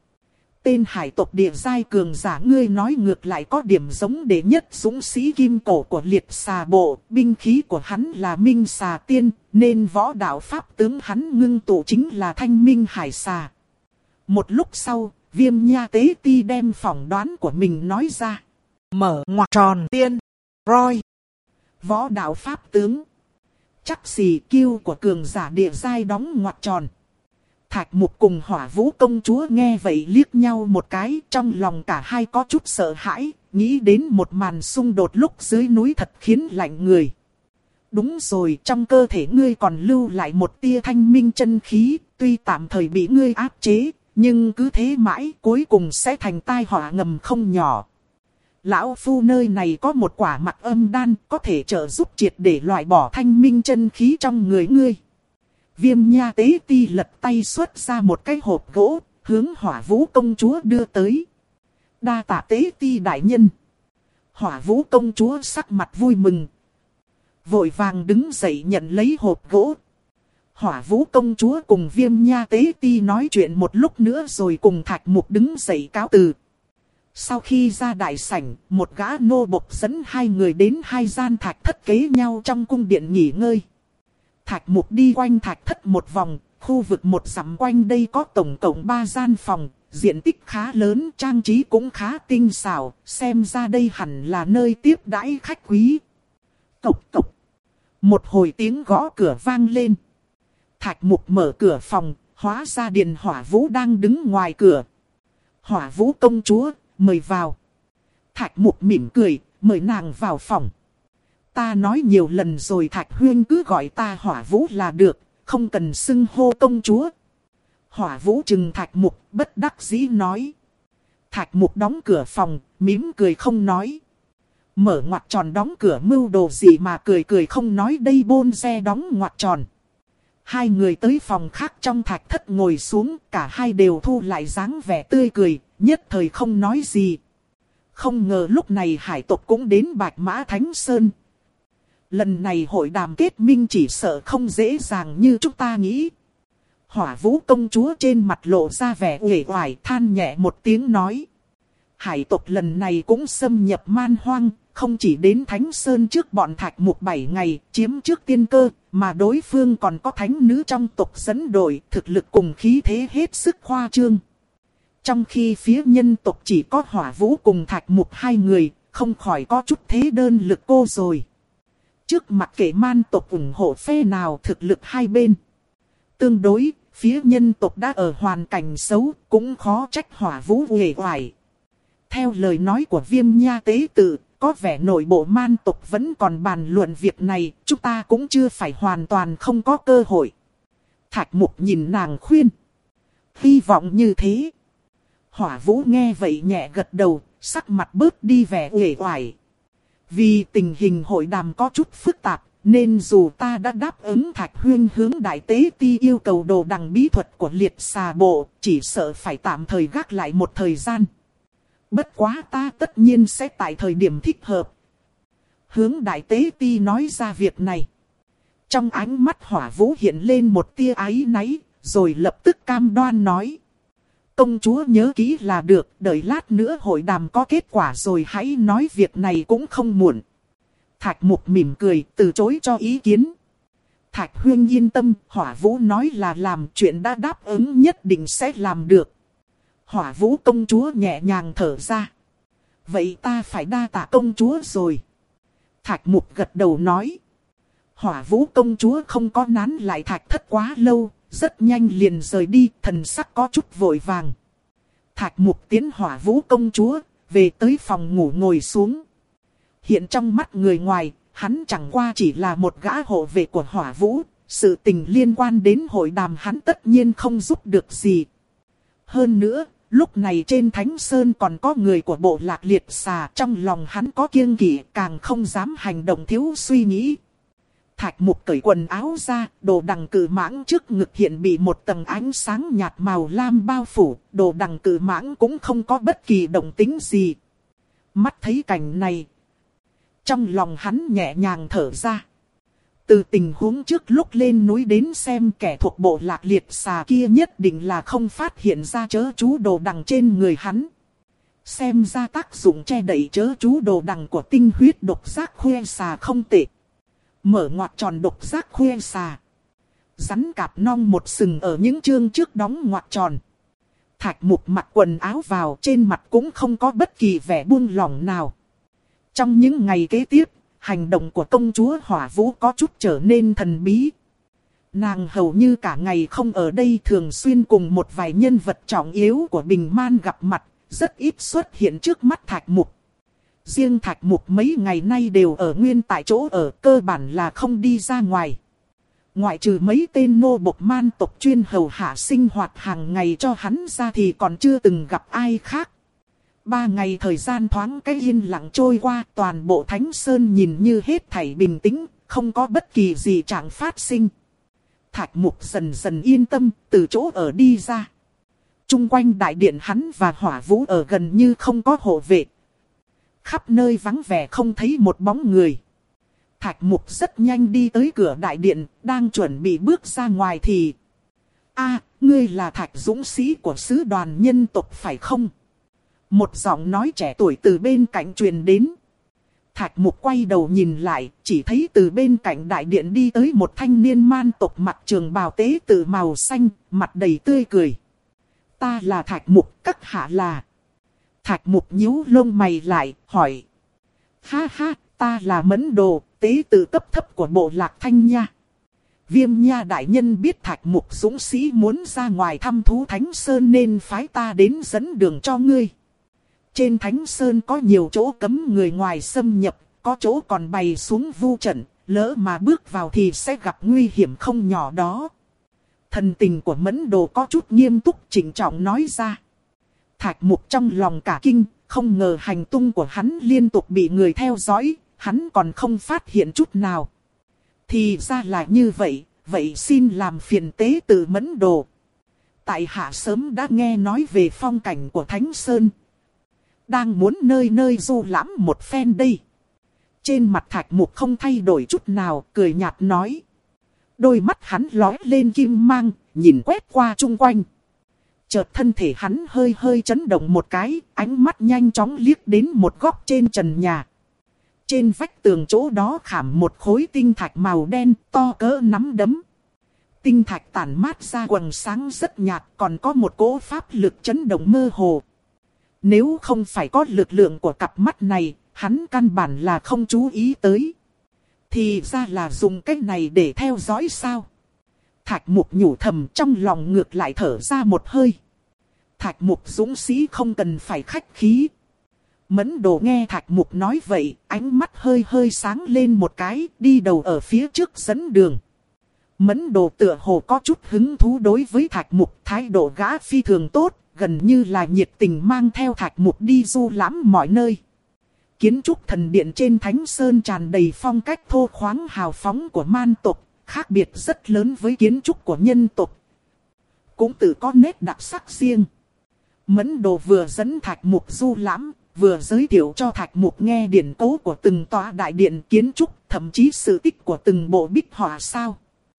tên hải tộc địa giai cường giả ngươi nói ngược lại có điểm giống đệ nhất dũng sĩ kim cổ của liệt xà bộ, binh khí của hắn là minh xà tiên, nên võ đạo pháp tướng hắn ngưng tụ chính là thanh minh hải xà. Một lúc sau, Viêm Nha tế ti đem phỏng đoán của mình nói ra. Mở ngoặc tròn tiên, roi, võ đạo pháp tướng. Chắc xì kiêu của cường giả địa giai đóng ngoặc tròn. Thạch Mục cùng Hỏa Vũ công chúa nghe vậy liếc nhau một cái, trong lòng cả hai có chút sợ hãi, nghĩ đến một màn xung đột lúc dưới núi thật khiến lạnh người. Đúng rồi, trong cơ thể ngươi còn lưu lại một tia thanh minh chân khí, tuy tạm thời bị ngươi áp chế, nhưng cứ thế mãi cuối cùng sẽ thành tai họa ngầm không nhỏ. Lão Phu nơi này có một quả mặc âm đan, có thể trợ giúp triệt để loại bỏ thanh minh chân khí trong người ngươi. Viêm Nha tế ti lật tay xuất ra một cái hộp gỗ, hướng Hỏa Vũ công chúa đưa tới. Đa tạ tế ti đại nhân. Hỏa Vũ công chúa sắc mặt vui mừng, vội vàng đứng dậy nhận lấy hộp gỗ. Hỏa Vũ công chúa cùng Viêm Nha tế ti nói chuyện một lúc nữa rồi cùng Thạch Mục đứng dậy cáo từ. Sau khi ra đại sảnh, một gã nô bộc dẫn hai người đến hai gian thạch thất kế nhau trong cung điện nghỉ ngơi. Thạch Mục đi quanh thạch thất một vòng, khu vực một dặm quanh đây có tổng cộng ba gian phòng, diện tích khá lớn, trang trí cũng khá tinh xảo, xem ra đây hẳn là nơi tiếp đãi khách quý. Cộc cộc. Một hồi tiếng gõ cửa vang lên. Thạch Mục mở cửa phòng, hóa ra Điền Hỏa Vũ đang đứng ngoài cửa. Hỏa Vũ công chúa, mời vào. Thạch Mục mỉm cười, mời nàng vào phòng. Ta nói nhiều lần rồi Thạch Huyên cứ gọi ta Hỏa Vũ là được, không cần xưng hô công chúa. Hỏa Vũ trừng Thạch Mục, bất đắc dĩ nói. Thạch Mục đóng cửa phòng, mỉm cười không nói. Mở ngoặc tròn đóng cửa mưu đồ gì mà cười cười không nói đây bôn xe đóng ngoặc tròn. Hai người tới phòng khác trong thạch thất ngồi xuống, cả hai đều thu lại dáng vẻ tươi cười, nhất thời không nói gì. Không ngờ lúc này hải tộc cũng đến Bạch Mã Thánh Sơn. Lần này hội đàm kết minh chỉ sợ không dễ dàng như chúng ta nghĩ. Hỏa Vũ công chúa trên mặt lộ ra vẻ uể oải, than nhẹ một tiếng nói. Hải tộc lần này cũng xâm nhập man hoang, không chỉ đến Thánh Sơn trước bọn Thạch Mục bảy ngày, chiếm trước tiên cơ, mà đối phương còn có thánh nữ trong tộc dẫn đội, thực lực cùng khí thế hết sức khoa trương. Trong khi phía nhân tộc chỉ có Hỏa Vũ cùng Thạch Mục hai người, không khỏi có chút thế đơn lực cô rồi. Trước mặt kể man tộc ủng hộ phe nào thực lực hai bên tương đối, phía nhân tộc đã ở hoàn cảnh xấu, cũng khó trách Hỏa Vũ uể oải. Theo lời nói của Viêm Nha tế tự, có vẻ nội bộ man tộc vẫn còn bàn luận việc này, chúng ta cũng chưa phải hoàn toàn không có cơ hội. Thạch Mục nhìn nàng khuyên. Hy vọng như thế. Hỏa Vũ nghe vậy nhẹ gật đầu, sắc mặt bớt đi vẻ uể oải. Vì tình hình hội đàm có chút phức tạp, nên dù ta đã đáp ứng Thạch Huyên hướng đại tế ti yêu cầu đồ đằng bí thuật của liệt xà bộ, chỉ sợ phải tạm thời gác lại một thời gian. Bất quá ta tất nhiên sẽ tại thời điểm thích hợp. Hướng đại tế ti nói ra việc này. Trong ánh mắt Hỏa Vũ hiện lên một tia áy náy, rồi lập tức cam đoan nói. Công chúa nhớ kỹ là được, đợi lát nữa hội đàm có kết quả rồi hãy nói việc này cũng không muộn. Thạch Mục mỉm cười, từ chối cho ý kiến. Thạch Huyên yên tâm, Hỏa Vũ nói là làm, chuyện đã đáp ứng nhất định sẽ làm được. Hỏa Vũ công chúa nhẹ nhàng thở ra. Vậy ta phải đa tạ công chúa rồi. Thạch Mục gật đầu nói. Hỏa Vũ công chúa không có nán lại thạch thất quá lâu, rất nhanh liền rời đi, thần sắc có chút vội vàng. Thạch Mục tiến Hỏa Vũ công chúa, về tới phòng ngủ ngồi xuống. Hiện trong mắt người ngoài, hắn chẳng qua chỉ là một gã hộ vệ của Hỏa Vũ, sự tình liên quan đến hội đàm hắn tất nhiên không giúp được gì. Hơn nữa, lúc này trên Thánh Sơn còn có người của bộ lạc liệt xà, trong lòng hắn có kiêng kỵ, càng không dám hành động thiếu suy nghĩ. Thạch Mục cởi quần áo ra, đồ đằng cự mãng trước ngực hiện bị một tầng ánh sáng nhạt màu lam bao phủ, đồ đằng cự mãng cũng không có bất kỳ động tĩnh gì. Mắt thấy cảnh này, trong lòng hắn nhẹ nhàng thở ra. Từ tình huống trước lúc lên núi đến xem, kẻ thuộc bộ lạc liệt xà kia nhất định là không phát hiện ra chớ chú đồ đằng trên người hắn. Xem ra tác dụng che đậy chớ chú đồ đằng của tinh huyết độc giác khuê xà không tệ. Mở ngoặc tròn độc giác khuê xà. Rắn cạp nong một sừng ở những chương trước đóng ngoặc tròn. Thạch Mục mặc quần áo vào, trên mặt cũng không có bất kỳ vẻ buông lỏng nào. Trong những ngày kế tiếp, hành động của công chúa Hỏa Vũ có chút trở nên thần bí. Nàng hầu như cả ngày không ở đây, thường xuyên cùng một vài nhân vật trọng yếu của Bình Man gặp mặt, rất ít xuất hiện trước mắt Thạch Mục. Riêng Thạch Mục mấy ngày nay đều ở nguyên tại chỗ ở, cơ bản là không đi ra ngoài. Ngoại trừ mấy tên nô bộc man tộc chuyên hầu hạ sinh hoạt hàng ngày cho hắn ra thì còn chưa từng gặp ai khác. Ba ngày thời gian thoáng cái yên lặng trôi qua, toàn bộ Thánh Sơn nhìn như hết thảy bình tĩnh, không có bất kỳ gì trạng phát sinh. Thạch Mục dần dần yên tâm, từ chỗ ở đi ra. Chung quanh đại điện hắn và Hỏa Vũ ở gần như không có hộ vệ. Khắp nơi vắng vẻ không thấy một bóng người. Thạch Mục rất nhanh đi tới cửa đại điện, đang chuẩn bị bước ra ngoài thì... a ngươi là Thạch dũng sĩ của sứ đoàn nhân tộc phải không? Một giọng nói trẻ tuổi từ bên cạnh truyền đến. Thạch Mục quay đầu nhìn lại, chỉ thấy từ bên cạnh đại điện đi tới một thanh niên man tộc mặc trường bào tế tự màu xanh, mặt đầy tươi cười. Ta là Thạch Mục, các hạ là... Thạch Mục nhíu lông mày lại, hỏi. Ha ha, ta là Mẫn Đồ, tế tự cấp thấp của bộ lạc Thanh Nha. Viêm Nha đại nhân biết Thạch Mục dũng sĩ muốn ra ngoài thăm thú Thánh Sơn nên phái ta đến dẫn đường cho ngươi. Trên Thánh Sơn có nhiều chỗ cấm người ngoài xâm nhập, có chỗ còn bày xuống vu trận, lỡ mà bước vào thì sẽ gặp nguy hiểm không nhỏ đó. Thần tình của Mẫn Đồ có chút nghiêm túc chỉnh trọng nói ra. Thạch Mục trong lòng cả kinh, không ngờ hành tung của hắn liên tục bị người theo dõi, hắn còn không phát hiện chút nào. Thì ra là như vậy, vậy xin làm phiền tế tự Mẫn Đồ. Tại hạ sớm đã nghe nói về phong cảnh của Thánh Sơn. Đang muốn nơi nơi du lãm một phen đây. Trên mặt Thạch Mục không thay đổi chút nào, cười nhạt nói. Đôi mắt hắn lóe lên kim mang, nhìn quét qua chung quanh. Chợt thân thể hắn hơi hơi chấn động một cái, ánh mắt nhanh chóng liếc đến một góc trên trần nhà. Trên vách tường chỗ đó khảm một khối tinh thạch màu đen to cỡ nắm đấm. Tinh thạch tản mát ra quầng sáng rất nhạt, còn có một cỗ pháp lực chấn động mơ hồ. Nếu không phải có lực lượng của cặp mắt này, hắn căn bản là không chú ý tới. Thì ra là dùng cách này để theo dõi sao? Thạch Mục nhủ thầm, trong lòng ngược lại thở ra một hơi. Thạch Mục dũng sĩ không cần phải khách khí. Mẫn Đồ nghe Thạch Mục nói vậy, ánh mắt hơi hơi sáng lên một cái, đi đầu ở phía trước dẫn đường. Mẫn Đồ tựa hồ có chút hứng thú đối với Thạch Mục, thái độ gã phi thường tốt, gần như là nhiệt tình mang theo Thạch Mục đi du lãm mọi nơi. Kiến trúc thần điện trên Thánh Sơn tràn đầy phong cách thô khoáng hào phóng của man tộc, khác biệt rất lớn với kiến trúc của nhân tộc. Cũng tự có nét đặc sắc riêng. Mẫn Đồ vừa dẫn Thạch Mục du lãm, vừa giới thiệu cho Thạch Mục nghe điển tố của từng tòa đại điện kiến trúc, thậm chí sự tích của từng bộ bích họa sao.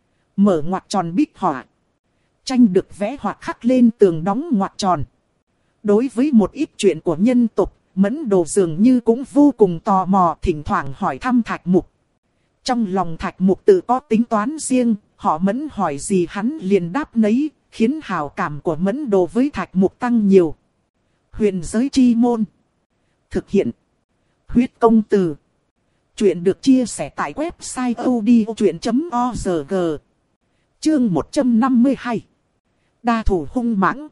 Mở ngoặc tròn bích họa. Tranh được vẽ hoặc khắc lên tường đóng ngoặc tròn. Đối với một ít chuyện của nhân tộc, Mẫn Đồ dường như cũng vô cùng tò mò, thỉnh thoảng hỏi thăm Thạch Mục. Trong lòng Thạch Mục tự có tính toán riêng, họ Mẫn hỏi gì hắn liền đáp nấy, khiến hào cảm của Mẫn Đồ với Thạch Mục tăng nhiều. Huyền giới chi môn. Thực hiện. Huyết công từ. Chuyện được chia sẻ tại website odchuyện chấm org. Chương một trăm năm mươi hai. Đa thủ hung mãng.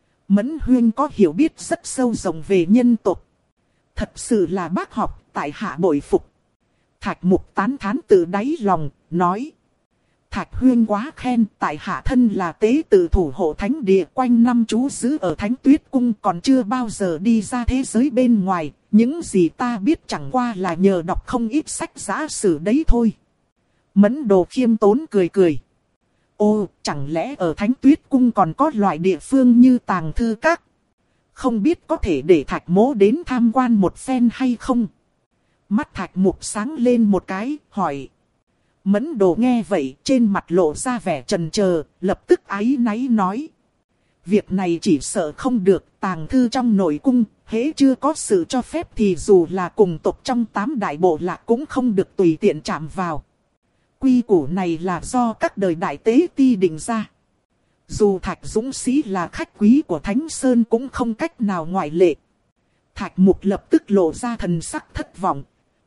Mẫn Huyên có hiểu biết rất sâu rộng về nhân tộc. Thật sự là bác học, tại hạ bội phục. Thạch Mục tán thán từ đáy lòng, nói. Thạch Huyên quá khen, tại hạ thân là tế tự thủ hộ thánh địa quanh năm trú giữ ở Thánh Tuyết Cung, còn chưa bao giờ đi ra thế giới bên ngoài. Những gì ta biết chẳng qua là nhờ đọc không ít sách giả sử đấy thôi. Mẫn Đồ khiêm tốn cười cười. Ô, chẳng lẽ ở Thánh Tuyết Cung còn có loại địa phương như Tàng Thư Các? Không biết có thể để Thạch Mỗ đến tham quan một phen hay không? Mắt Thạch Mục sáng lên một cái, hỏi. Mẫn Đồ nghe vậy, trên mặt lộ ra vẻ chần chờ, lập tức áy náy nói. Việc này chỉ sợ không được, tàng thư trong nội cung, hễ chưa có sự cho phép thì dù là cùng tộc trong tám đại bộ lạc cũng không được tùy tiện chạm vào. Quy củ này là do các đời đại tế ti định ra. Dù Thạch dũng sĩ là khách quý của Thánh Sơn cũng không cách nào ngoại lệ. Thạch Mục lập tức lộ ra thần sắc thất vọng.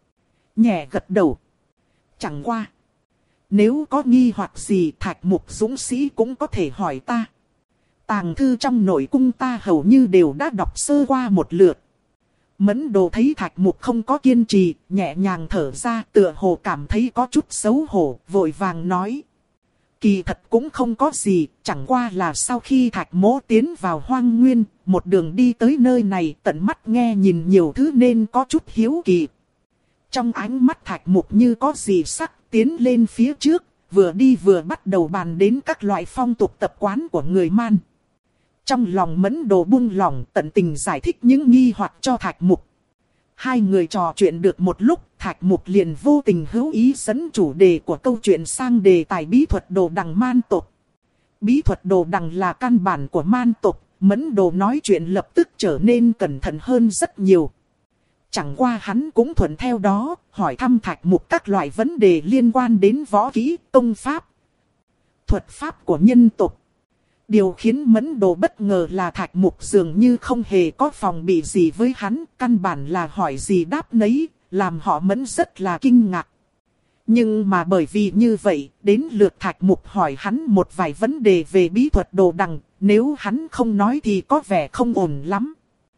Nhẹ gật đầu. Chẳng qua. Nếu có nghi hoặc gì Thạch Mục dũng sĩ cũng có thể hỏi ta. Tàng thư trong nội cung ta hầu như đều đã đọc sơ qua một lượt. Mẫn Đồ thấy Thạch Mục không có kiên trì, nhẹ nhàng thở ra, tựa hồ cảm thấy có chút xấu hổ, vội vàng nói. Kỳ thật cũng không có gì, chẳng qua là sau khi Thạch Mỗ tiến vào hoang nguyên, một đường đi tới nơi này tận mắt nghe nhìn nhiều thứ nên có chút hiếu kỳ. Trong ánh mắt Thạch Mục như có gì sắc, tiến lên phía trước, vừa đi vừa bắt đầu bàn đến các loại phong tục tập quán của người Man. Trong lòng Mẫn Đồ buông lỏng, tận tình giải thích những nghi hoặc cho Thạch Mục. Hai người trò chuyện được một lúc, Thạch Mục liền vô tình hữu ý dẫn chủ đề của câu chuyện sang đề tài bí thuật đồ đằng man tộc. Bí thuật đồ đằng là căn bản của man tộc, Mẫn Đồ nói chuyện lập tức trở nên cẩn thận hơn rất nhiều. Chẳng qua hắn cũng thuận theo đó, hỏi thăm Thạch Mục các loại vấn đề liên quan đến võ kỹ, công pháp, thuật pháp của nhân tộc. Điều khiến Mẫn Đồ bất ngờ là Thạch Mục dường như không hề có phòng bị gì với hắn, căn bản là hỏi gì đáp nấy, làm họ Mẫn rất là kinh ngạc. Nhưng mà bởi vì như vậy, đến lượt Thạch Mục hỏi hắn một vài vấn đề về bí thuật đồ đằng, nếu hắn không nói thì có vẻ không ổn lắm.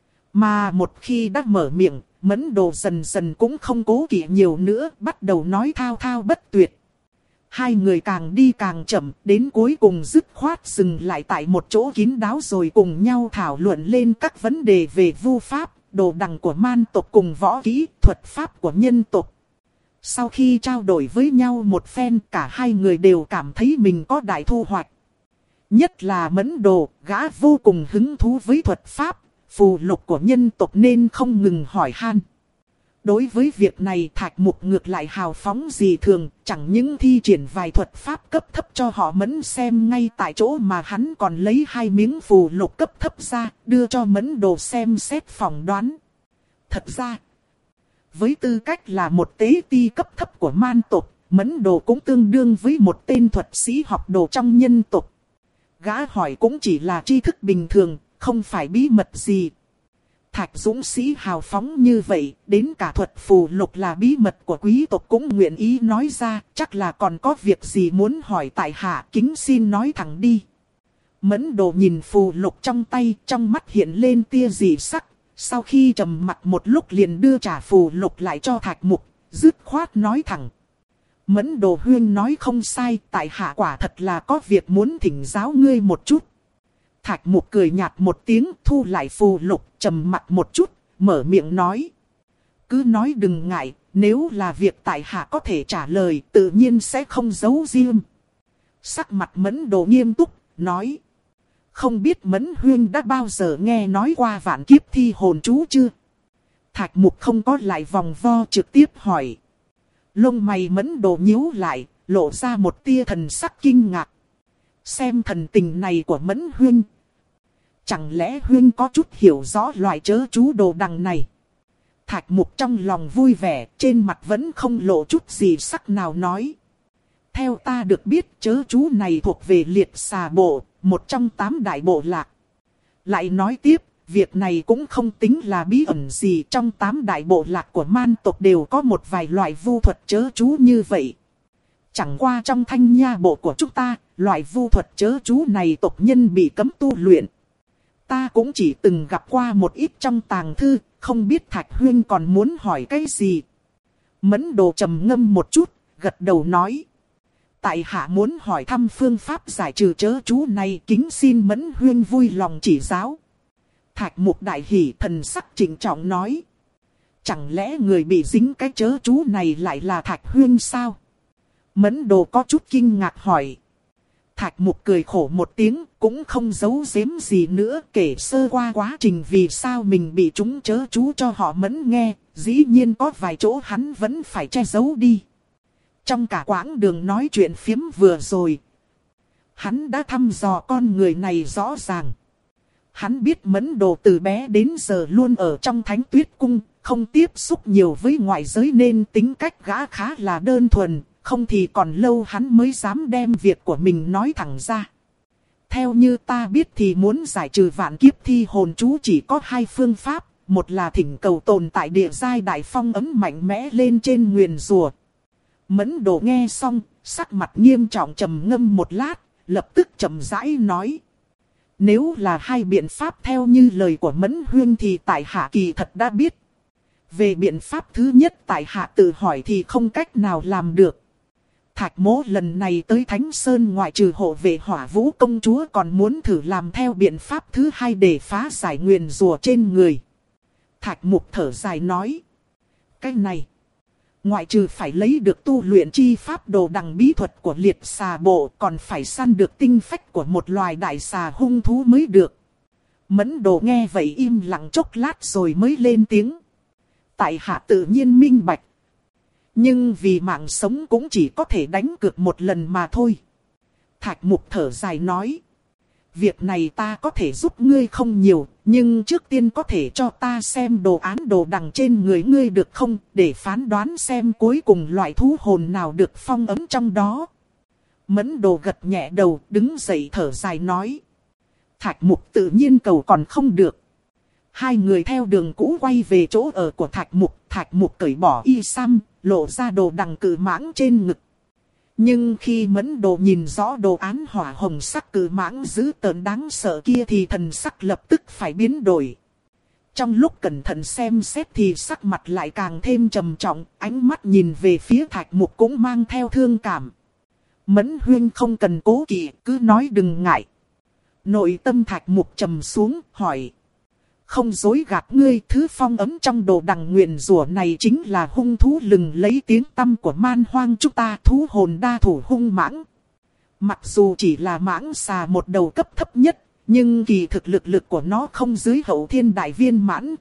Mà một khi đã mở miệng, Mẫn Đồ dần dần cũng không cố kỵ nhiều nữa, bắt đầu nói thao thao bất tuyệt. Hai người càng đi càng chậm, đến cuối cùng dứt khoát dừng lại tại một chỗ kín đáo rồi cùng nhau thảo luận lên các vấn đề về vu pháp, đồ đằng của man tộc cùng võ kỹ, thuật pháp của nhân tộc. Sau khi trao đổi với nhau một phen, cả hai người đều cảm thấy mình có đại thu hoạch. Nhất là Mẫn Đồ, gã vô cùng hứng thú với thuật pháp, phù lục của nhân tộc nên không ngừng hỏi han. Đối với việc này Thạch Mục ngược lại hào phóng gì thường, chẳng những thi triển vài thuật pháp cấp thấp cho họ Mẫn xem ngay tại chỗ mà hắn còn lấy hai miếng phù lục cấp thấp ra, đưa cho Mẫn Đồ xem xét phỏng đoán. Thật ra, với tư cách là một tế ti cấp thấp của man tộc, Mẫn Đồ cũng tương đương với một tên thuật sĩ học đồ trong nhân tộc. Gã hỏi cũng chỉ là tri thức bình thường, không phải bí mật gì. Thạch Dũng sĩ hào phóng như vậy, đến cả thuật phù lục là bí mật của quý tộc cũng nguyện ý nói ra, chắc là còn có việc gì muốn hỏi tại hạ, kính xin nói thẳng đi. Mẫn Đồ nhìn phù lục trong tay, trong mắt hiện lên tia dị sắc, sau khi trầm mặt một lúc liền đưa trả phù lục lại cho Thạch Mục, dứt khoát nói thẳng. Mẫn Đồ huynh nói không sai, tại hạ quả thật là có việc muốn thỉnh giáo ngươi một chút. Thạch Mục cười nhạt một tiếng, thu lại phù lục, trầm mặt một chút, mở miệng nói. Cứ nói đừng ngại, nếu là việc tại hạ có thể trả lời, tự nhiên sẽ không giấu riêng. Sắc mặt Mẫn Đồ nghiêm túc, nói. Không biết Mẫn huynh đã bao giờ nghe nói qua vạn kiếp thi hồn chú chưa? Thạch Mục không có lại vòng vo trực tiếp hỏi. Lông mày Mẫn Đồ nhíu lại, lộ ra một tia thần sắc kinh ngạc. Xem thần tình này của Mẫn huynh. Chẳng lẽ huynh có chút hiểu rõ loại chớ chú đồ đằng này? Thạch Mục trong lòng vui vẻ, trên mặt vẫn không lộ chút gì sắc nào nói. Theo ta được biết chớ chú này thuộc về liệt xà bộ, một trong tám đại bộ lạc. Lại nói tiếp, việc này cũng không tính là bí ẩn gì, trong tám đại bộ lạc của man tộc đều có một vài loại vu thuật chớ chú như vậy. Chẳng qua trong thanh nha bộ của chúng ta, loại vu thuật chớ chú này tộc nhân bị cấm tu luyện. Ta cũng chỉ từng gặp qua một ít trong tàng thư, không biết Thạch huynh còn muốn hỏi cái gì. Mẫn Đồ trầm ngâm một chút, gật đầu nói. Tại hạ muốn hỏi thăm phương pháp giải trừ chớ chú này, kính xin Mẫn huynh vui lòng chỉ giáo. Thạch Mục đại hỉ, thần sắc trịnh trọng nói. Chẳng lẽ người bị dính cái chớ chú này lại là Thạch huynh sao? Mẫn Đồ có chút kinh ngạc hỏi. Thạch Mục cười khổ một tiếng, cũng không giấu giếm gì nữa, kể sơ qua quá trình vì sao mình bị chúng chớ chú cho họ Mẫn nghe, dĩ nhiên có vài chỗ hắn vẫn phải che giấu đi. Trong cả quãng đường nói chuyện phiếm vừa rồi, hắn đã thăm dò con người này rõ ràng. Hắn biết Mẫn Đồ từ bé đến giờ luôn ở trong Thánh Tuyết Cung, không tiếp xúc nhiều với ngoại giới nên tính cách gã khá là đơn thuần, không thì còn lâu hắn mới dám đem việc của mình nói thẳng ra. Theo như ta biết thì muốn giải trừ vạn kiếp thi hồn chú chỉ có hai phương pháp, một là thỉnh cầu tồn tại địa giai đại phong ấm mạnh mẽ lên trên nguyền rùa. Mẫn Đồ nghe xong, sắc mặt nghiêm trọng trầm ngâm một lát, lập tức chậm rãi nói. Nếu là hai biện pháp theo như lời của Mẫn huynh thì tại hạ kỳ thật đã biết. Về biện pháp thứ nhất tại hạ tự hỏi thì không cách nào làm được. Thạch Mỗ lần này tới Thánh Sơn ngoại trừ hộ vệ Hỏa Vũ công chúa còn muốn thử làm theo biện pháp thứ hai để phá giải nguyền rùa trên người. Thạch Mục thở dài nói. Cái này, ngoại trừ phải lấy được tu luyện chi pháp đồ đằng bí thuật của liệt xà bộ, còn phải săn được tinh phách của một loài đại xà hung thú mới được. Mẫn Đồ nghe vậy im lặng chốc lát rồi mới lên tiếng. Tại hạ tự nhiên minh bạch. Nhưng vì mạng sống cũng chỉ có thể đánh cược một lần mà thôi. Thạch Mục thở dài nói. Việc này ta có thể giúp ngươi không nhiều, nhưng trước tiên có thể cho ta xem đồ án đồ đằng trên người ngươi được không, để phán đoán xem cuối cùng loại thú hồn nào được phong ấm trong đó. Mẫn Đồ gật nhẹ đầu, đứng dậy thở dài nói. Thạch Mục tự nhiên cầu còn không được. Hai người theo đường cũ quay về chỗ ở của Thạch Mục, Thạch Mục cởi bỏ y sam, lộ ra đồ đằng cự mãng trên ngực. Nhưng khi Mẫn Đồ nhìn rõ đồ án hỏa hồng sắc cự mãng dữ tợn đáng sợ kia thì thần sắc lập tức phải biến đổi. Trong lúc cẩn thận xem xét thì sắc mặt lại càng thêm trầm trọng, ánh mắt nhìn về phía Thạch Mục cũng mang theo thương cảm. Mẫn huynh không cần cố kỵ, cứ nói đừng ngại. Nội tâm Thạch Mục trầm xuống, hỏi. Không dối gạt ngươi, thứ phong ấm trong đồ đằng nguyền rủa này chính là hung thú lừng lấy tiếng tăm của man hoang chúng ta, thú hồn đa thủ hung mãng. Mặc dù chỉ là mãng xà một đầu cấp thấp nhất, nhưng kỳ thực lực lực của nó không dưới hậu thiên đại viên mãn.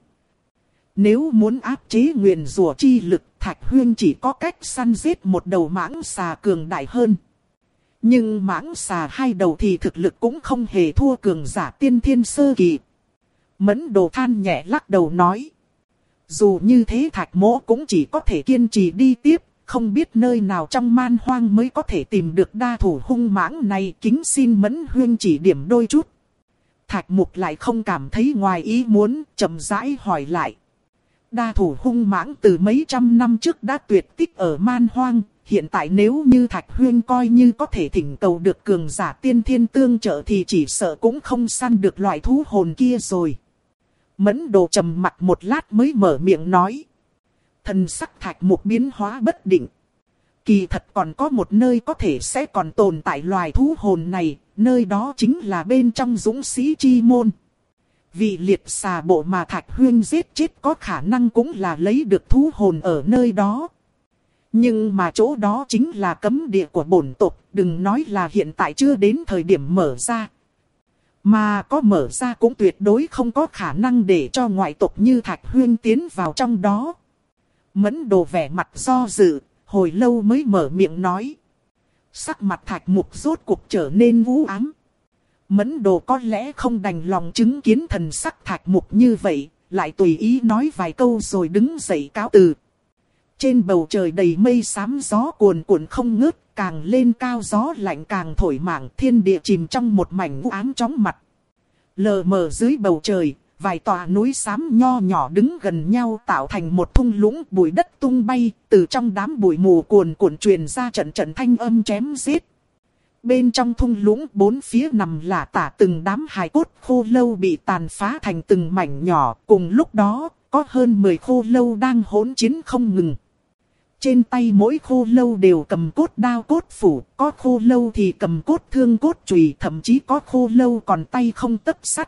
Nếu muốn áp chế nguyền rủa chi lực, Thạch Huyên chỉ có cách săn giết một đầu mãng xà cường đại hơn. Nhưng mãng xà hai đầu thì thực lực cũng không hề thua cường giả tiên thiên sơ kỳ. Mẫn Đồ than nhẹ lắc đầu nói. Dù như thế Thạch Mỗ cũng chỉ có thể kiên trì đi tiếp, không biết nơi nào trong man hoang mới có thể tìm được đa thủ hung mãng này, kính xin Mẫn Huyên chỉ điểm đôi chút. Thạch Mục lại không cảm thấy ngoài ý muốn, chậm rãi hỏi lại. Đa thủ hung mãng từ mấy trăm năm trước đã tuyệt tích ở man hoang, hiện tại nếu như Thạch Huyên coi như có thể thỉnh cầu được cường giả tiên thiên tương trợ thì chỉ sợ cũng không săn được loại thú hồn kia rồi. Mẫn Đồ trầm mặt một lát mới mở miệng nói. Thần sắc Thạch Mục biến hóa bất định. Kỳ thật còn có một nơi có thể sẽ còn tồn tại loài thú hồn này, nơi đó chính là bên trong dũng sĩ chi môn. Vị liệt xà bộ mà Thạch Huyên giết chết có khả năng cũng là lấy được thú hồn ở nơi đó. Nhưng mà chỗ đó chính là cấm địa của bổn tộc, đừng nói là hiện tại chưa đến thời điểm mở ra. Mà có mở ra cũng tuyệt đối không có khả năng để cho ngoại tộc như Thạch Huyên tiến vào trong đó. Mẫn Đồ vẻ mặt do dự, hồi lâu mới mở miệng nói. Sắc mặt Thạch Mục rốt cuộc trở nên u ám. Mẫn Đồ có lẽ không đành lòng chứng kiến thần sắc Thạch Mục như vậy, lại tùy ý nói vài câu rồi đứng dậy cáo từ. Trên bầu trời đầy mây xám gió cuồn cuộn không ngớt, càng lên cao gió lạnh càng thổi mảng, thiên địa chìm trong một mảnh u ám chóng mặt. Lờ mờ dưới bầu trời, vài tòa núi xám nho nhỏ đứng gần nhau tạo thành một thung lũng, bụi đất tung bay, từ trong đám bụi mù cuồn cuộn truyền ra trận trận thanh âm chém giết. Bên trong thung lũng bốn phía nằm lả tả từng đám hài cốt khô lâu bị tàn phá thành từng mảnh nhỏ, cùng lúc đó có hơn mười khô lâu đang hỗn chiến không ngừng. Trên tay mỗi khô lâu đều cầm cốt đao cốt phủ, có khô lâu thì cầm cốt thương cốt chùy, thậm chí có khô lâu còn tay không tấc sắt.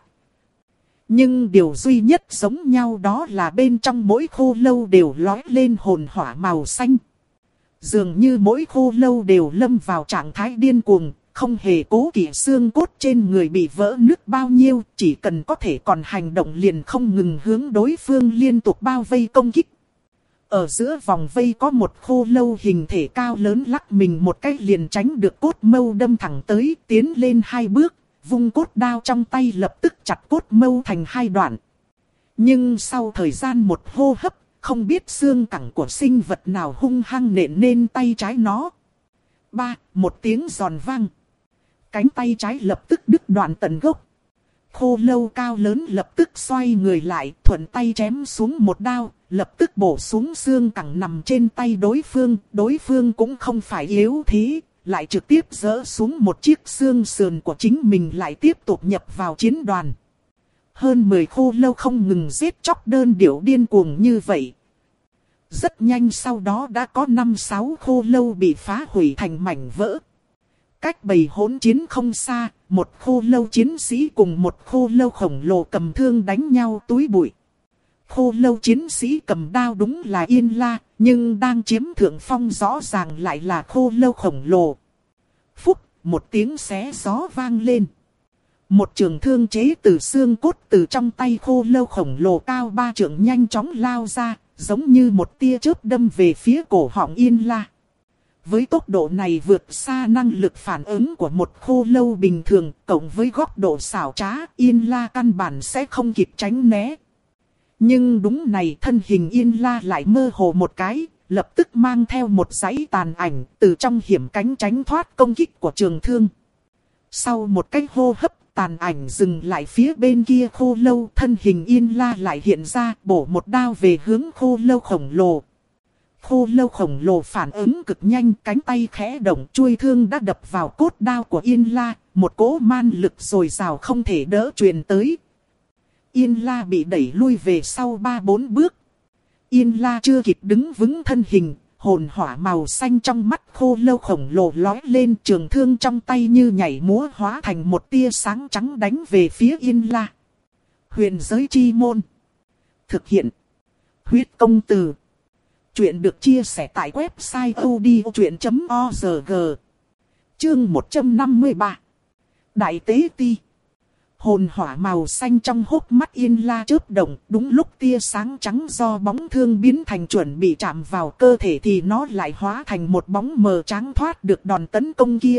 Nhưng điều duy nhất giống nhau đó là bên trong mỗi khô lâu đều lói lên hồn hỏa màu xanh. Dường như mỗi khô lâu đều lâm vào trạng thái điên cuồng, không hề cố kỵ xương cốt trên người bị vỡ nứt bao nhiêu, chỉ cần có thể còn hành động liền không ngừng hướng đối phương liên tục bao vây công kích. Ở giữa vòng vây có một khô lâu hình thể cao lớn lắc mình một cái liền tránh được cốt mâu đâm thẳng tới, tiến lên hai bước, vung cốt đao trong tay lập tức chặt cốt mâu thành hai đoạn. Nhưng sau thời gian một hô hấp, không biết xương cẳng của sinh vật nào hung hăng nện lên tay trái nó. Ba, một tiếng giòn vang. Cánh tay trái lập tức đứt đoạn tận gốc. Khô lâu cao lớn lập tức xoay người lại, thuận tay chém xuống một đao, lập tức bổ xuống xương cẳng nằm trên tay đối phương. Đối phương cũng không phải yếu thế, lại trực tiếp giỡ xuống một chiếc xương sườn của chính mình lại tiếp tục nhập vào chiến đoàn. Hơn mười khô lâu không ngừng giết chóc đơn điệu điên cuồng như vậy. Rất nhanh sau đó đã có năm sáu khô lâu bị phá hủy thành mảnh vỡ. Cách bầy hỗn chiến không xa, một khô lâu chiến sĩ cùng một khô lâu khổng lồ cầm thương đánh nhau túi bụi. Khô lâu chiến sĩ cầm đao đúng là Yên La, nhưng đang chiếm thượng phong rõ ràng lại là khô lâu khổng lồ. Phúc, một tiếng xé gió vang lên. Một trường thương chế từ xương cốt từ trong tay khô lâu khổng lồ cao ba trượng nhanh chóng lao ra, giống như một tia chớp đâm về phía cổ họng Yên La. Với tốc độ này vượt xa năng lực phản ứng của một khô lâu bình thường, cộng với góc độ xảo trá, Yên La căn bản sẽ không kịp tránh né. Nhưng đúng này, thân hình Yên La lại mơ hồ một cái, lập tức mang theo một dãy tàn ảnh từ trong hiểm cánh tránh thoát công kích của trường thương. Sau một cái hô hấp, tàn ảnh dừng lại phía bên kia khô lâu, thân hình Yên La lại hiện ra, bổ một đao về hướng khô lâu khổng lồ. Khô lâu khổng lồ phản ứng cực nhanh, cánh tay khẽ động, chuôi thương đã đập vào cốt đao của Yên La, một cỗ man lực dồi dào không thể đỡ truyền tới. Yên La bị đẩy lui về sau ba bốn bước. Yên La chưa kịp đứng vững thân hình, hồn hỏa màu xanh trong mắt khô lâu khổng lồ lói lên, trường thương trong tay như nhảy múa hóa thành một tia sáng trắng đánh về phía Yên La. Huyền giới chi môn. Thực hiện. Huyết công từ. Chuyện được chia sẻ tại website odchuyện chấm org. Chương một trăm năm mươi ba. Đại tế ti. Hồn hỏa màu xanh trong hốc mắt Yên La chớp động, đúng lúc tia sáng trắng do bóng thương biến thành chuẩn bị chạm vào cơ thể thì nó lại hóa thành một bóng mờ trắng thoát được đòn tấn công kia.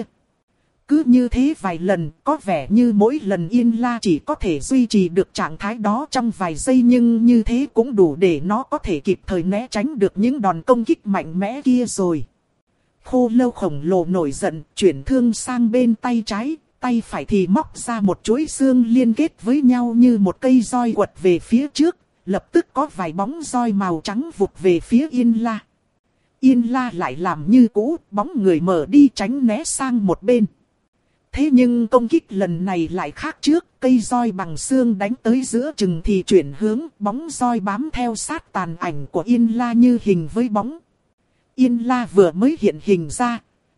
Cứ như thế vài lần, có vẻ như mỗi lần Yên La chỉ có thể duy trì được trạng thái đó trong vài giây, nhưng như thế cũng đủ để nó có thể kịp thời né tránh được những đòn công kích mạnh mẽ kia rồi. Khô lâu khổng lồ nổi giận, chuyển thương sang bên tay trái. Tay phải thì móc ra một chuỗi xương liên kết với nhau như một cây roi quật về phía trước, lập tức có vài bóng roi màu trắng vụt về phía Yên La. Yên La lại làm như cũ, bóng người mở đi tránh né sang một bên. Thế nhưng công kích lần này lại khác trước, cây roi bằng xương đánh tới giữa chừng thì chuyển hướng, bóng roi bám theo sát tàn ảnh của Yên La như hình với bóng. Yên La vừa mới hiện hình ra.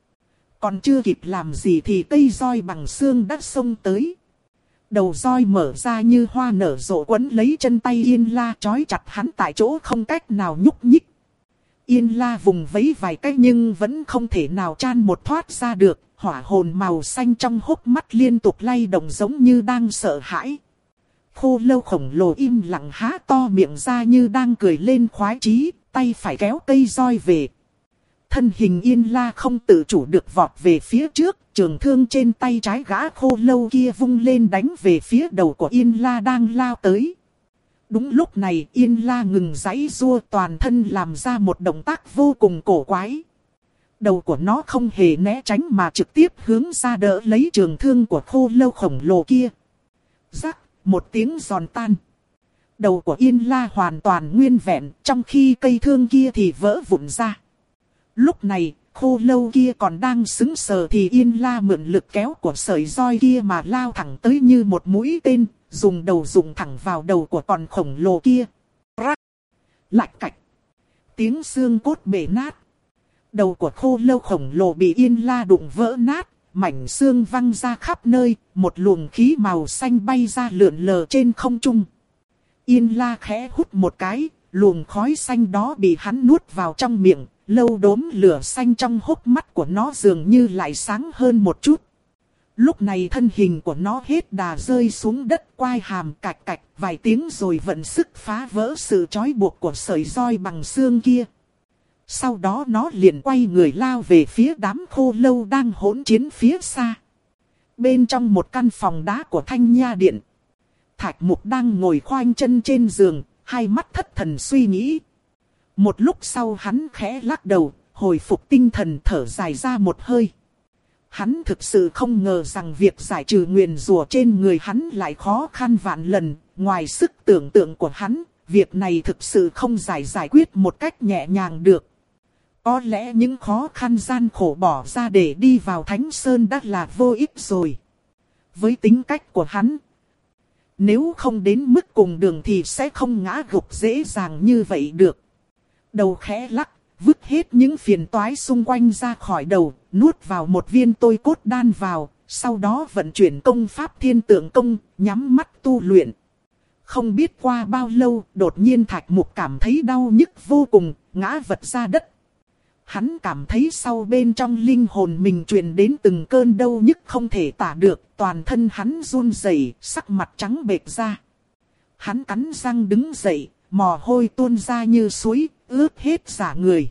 Còn chưa kịp làm gì thì cây roi bằng xương đã xông tới. Đầu roi mở ra như hoa nở rộ quấn lấy chân tay Yên La, trói chặt hắn tại chỗ không cách nào nhúc nhích. Yên La vùng vẫy vài cái nhưng vẫn không thể nào chan một thoát ra được. Hỏa hồn màu xanh trong hốc mắt liên tục lay động giống như đang sợ hãi. Khô lâu khổng lồ im lặng há to miệng ra như đang cười lên khoái chí, tay phải kéo cây roi về. Thân hình Yên La không tự chủ được vọt về phía trước, trường thương trên tay trái gã khô lâu kia vung lên đánh về phía đầu của Yên La đang lao tới. Đúng lúc này Yên La ngừng giãy giụa, toàn thân làm ra một động tác vô cùng cổ quái. Đầu của nó không hề né tránh mà trực tiếp hướng ra đỡ lấy trường thương của khô lâu khổng lồ kia. Rắc, một tiếng giòn tan. Đầu của Yên La hoàn toàn nguyên vẹn, trong khi cây thương kia thì vỡ vụn ra. Lúc này, khô lâu kia còn đang sững sờ thì Yên La mượn lực kéo của sợi roi kia mà lao thẳng tới như một mũi tên, dùng đầu dùng thẳng vào đầu của con khổng lồ kia. Rắc! Lạch cạch! Tiếng xương cốt bể nát. Đầu của khô lâu khổng lồ bị Yên La đụng vỡ nát, mảnh xương văng ra khắp nơi, một luồng khí màu xanh bay ra lượn lờ trên không trung. Yên La khẽ hút một cái, luồng khói xanh đó bị hắn nuốt vào trong miệng. Lâu đốm lửa xanh trong hốc mắt của nó dường như lại sáng hơn một chút. Lúc này thân hình của nó hết đà rơi xuống đất, quai hàm cạch cạch vài tiếng rồi vận sức phá vỡ sự trói buộc của sợi roi bằng xương kia. Sau đó nó liền quay người lao về phía đám khô lâu đang hỗn chiến phía xa. Bên trong một căn phòng đá của Thanh Nha Điện, Thạch Mục đang ngồi khoanh chân trên giường, hai mắt thất thần suy nghĩ. Một lúc sau hắn khẽ lắc đầu, hồi phục tinh thần thở dài ra một hơi. Hắn thực sự không ngờ rằng việc giải trừ nguyền rủa trên người hắn lại khó khăn vạn lần, ngoài sức tưởng tượng của hắn, việc này thực sự không giải giải quyết một cách nhẹ nhàng được. Có lẽ những khó khăn gian khổ bỏ ra để đi vào Thánh Sơn đã là vô ích rồi. Với tính cách của hắn, nếu không đến mức cùng đường thì sẽ không ngã gục dễ dàng như vậy được. Đầu khẽ lắc, vứt hết những phiền toái xung quanh ra khỏi đầu, nuốt vào một viên tôi cốt đan vào, sau đó vận chuyển công pháp thiên tượng công, nhắm mắt tu luyện. Không biết qua bao lâu, đột nhiên Thạch Mục cảm thấy đau nhức vô cùng, ngã vật ra đất. Hắn cảm thấy sau bên trong linh hồn mình truyền đến từng cơn đau nhức không thể tả được, toàn thân hắn run rẩy, sắc mặt trắng bệch ra. Hắn cắn răng đứng dậy, mồ hôi tuôn ra như suối, ướt hết cả người.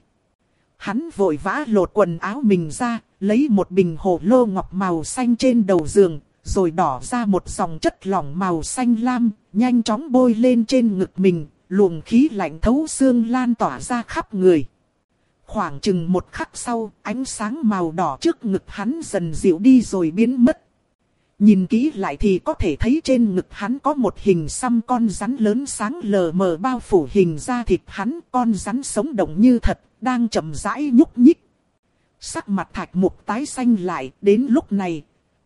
Hắn vội vã lột quần áo mình ra, lấy một bình hồ lô ngọc màu xanh trên đầu giường, rồi đỏ ra một dòng chất lỏng màu xanh lam, nhanh chóng bôi lên trên ngực mình, luồng khí lạnh thấu xương lan tỏa ra khắp người. Khoảng chừng một khắc sau, ánh sáng màu đỏ trước ngực hắn dần dịu đi rồi biến mất. Nhìn kỹ lại thì có thể thấy trên ngực hắn có một hình xăm con rắn lớn sáng lờ mờ bao phủ hình da thịt hắn, con rắn sống động như thật, đang chậm rãi nhúc nhích. Sắc mặt Thạch Mục tái xanh lại, đến lúc này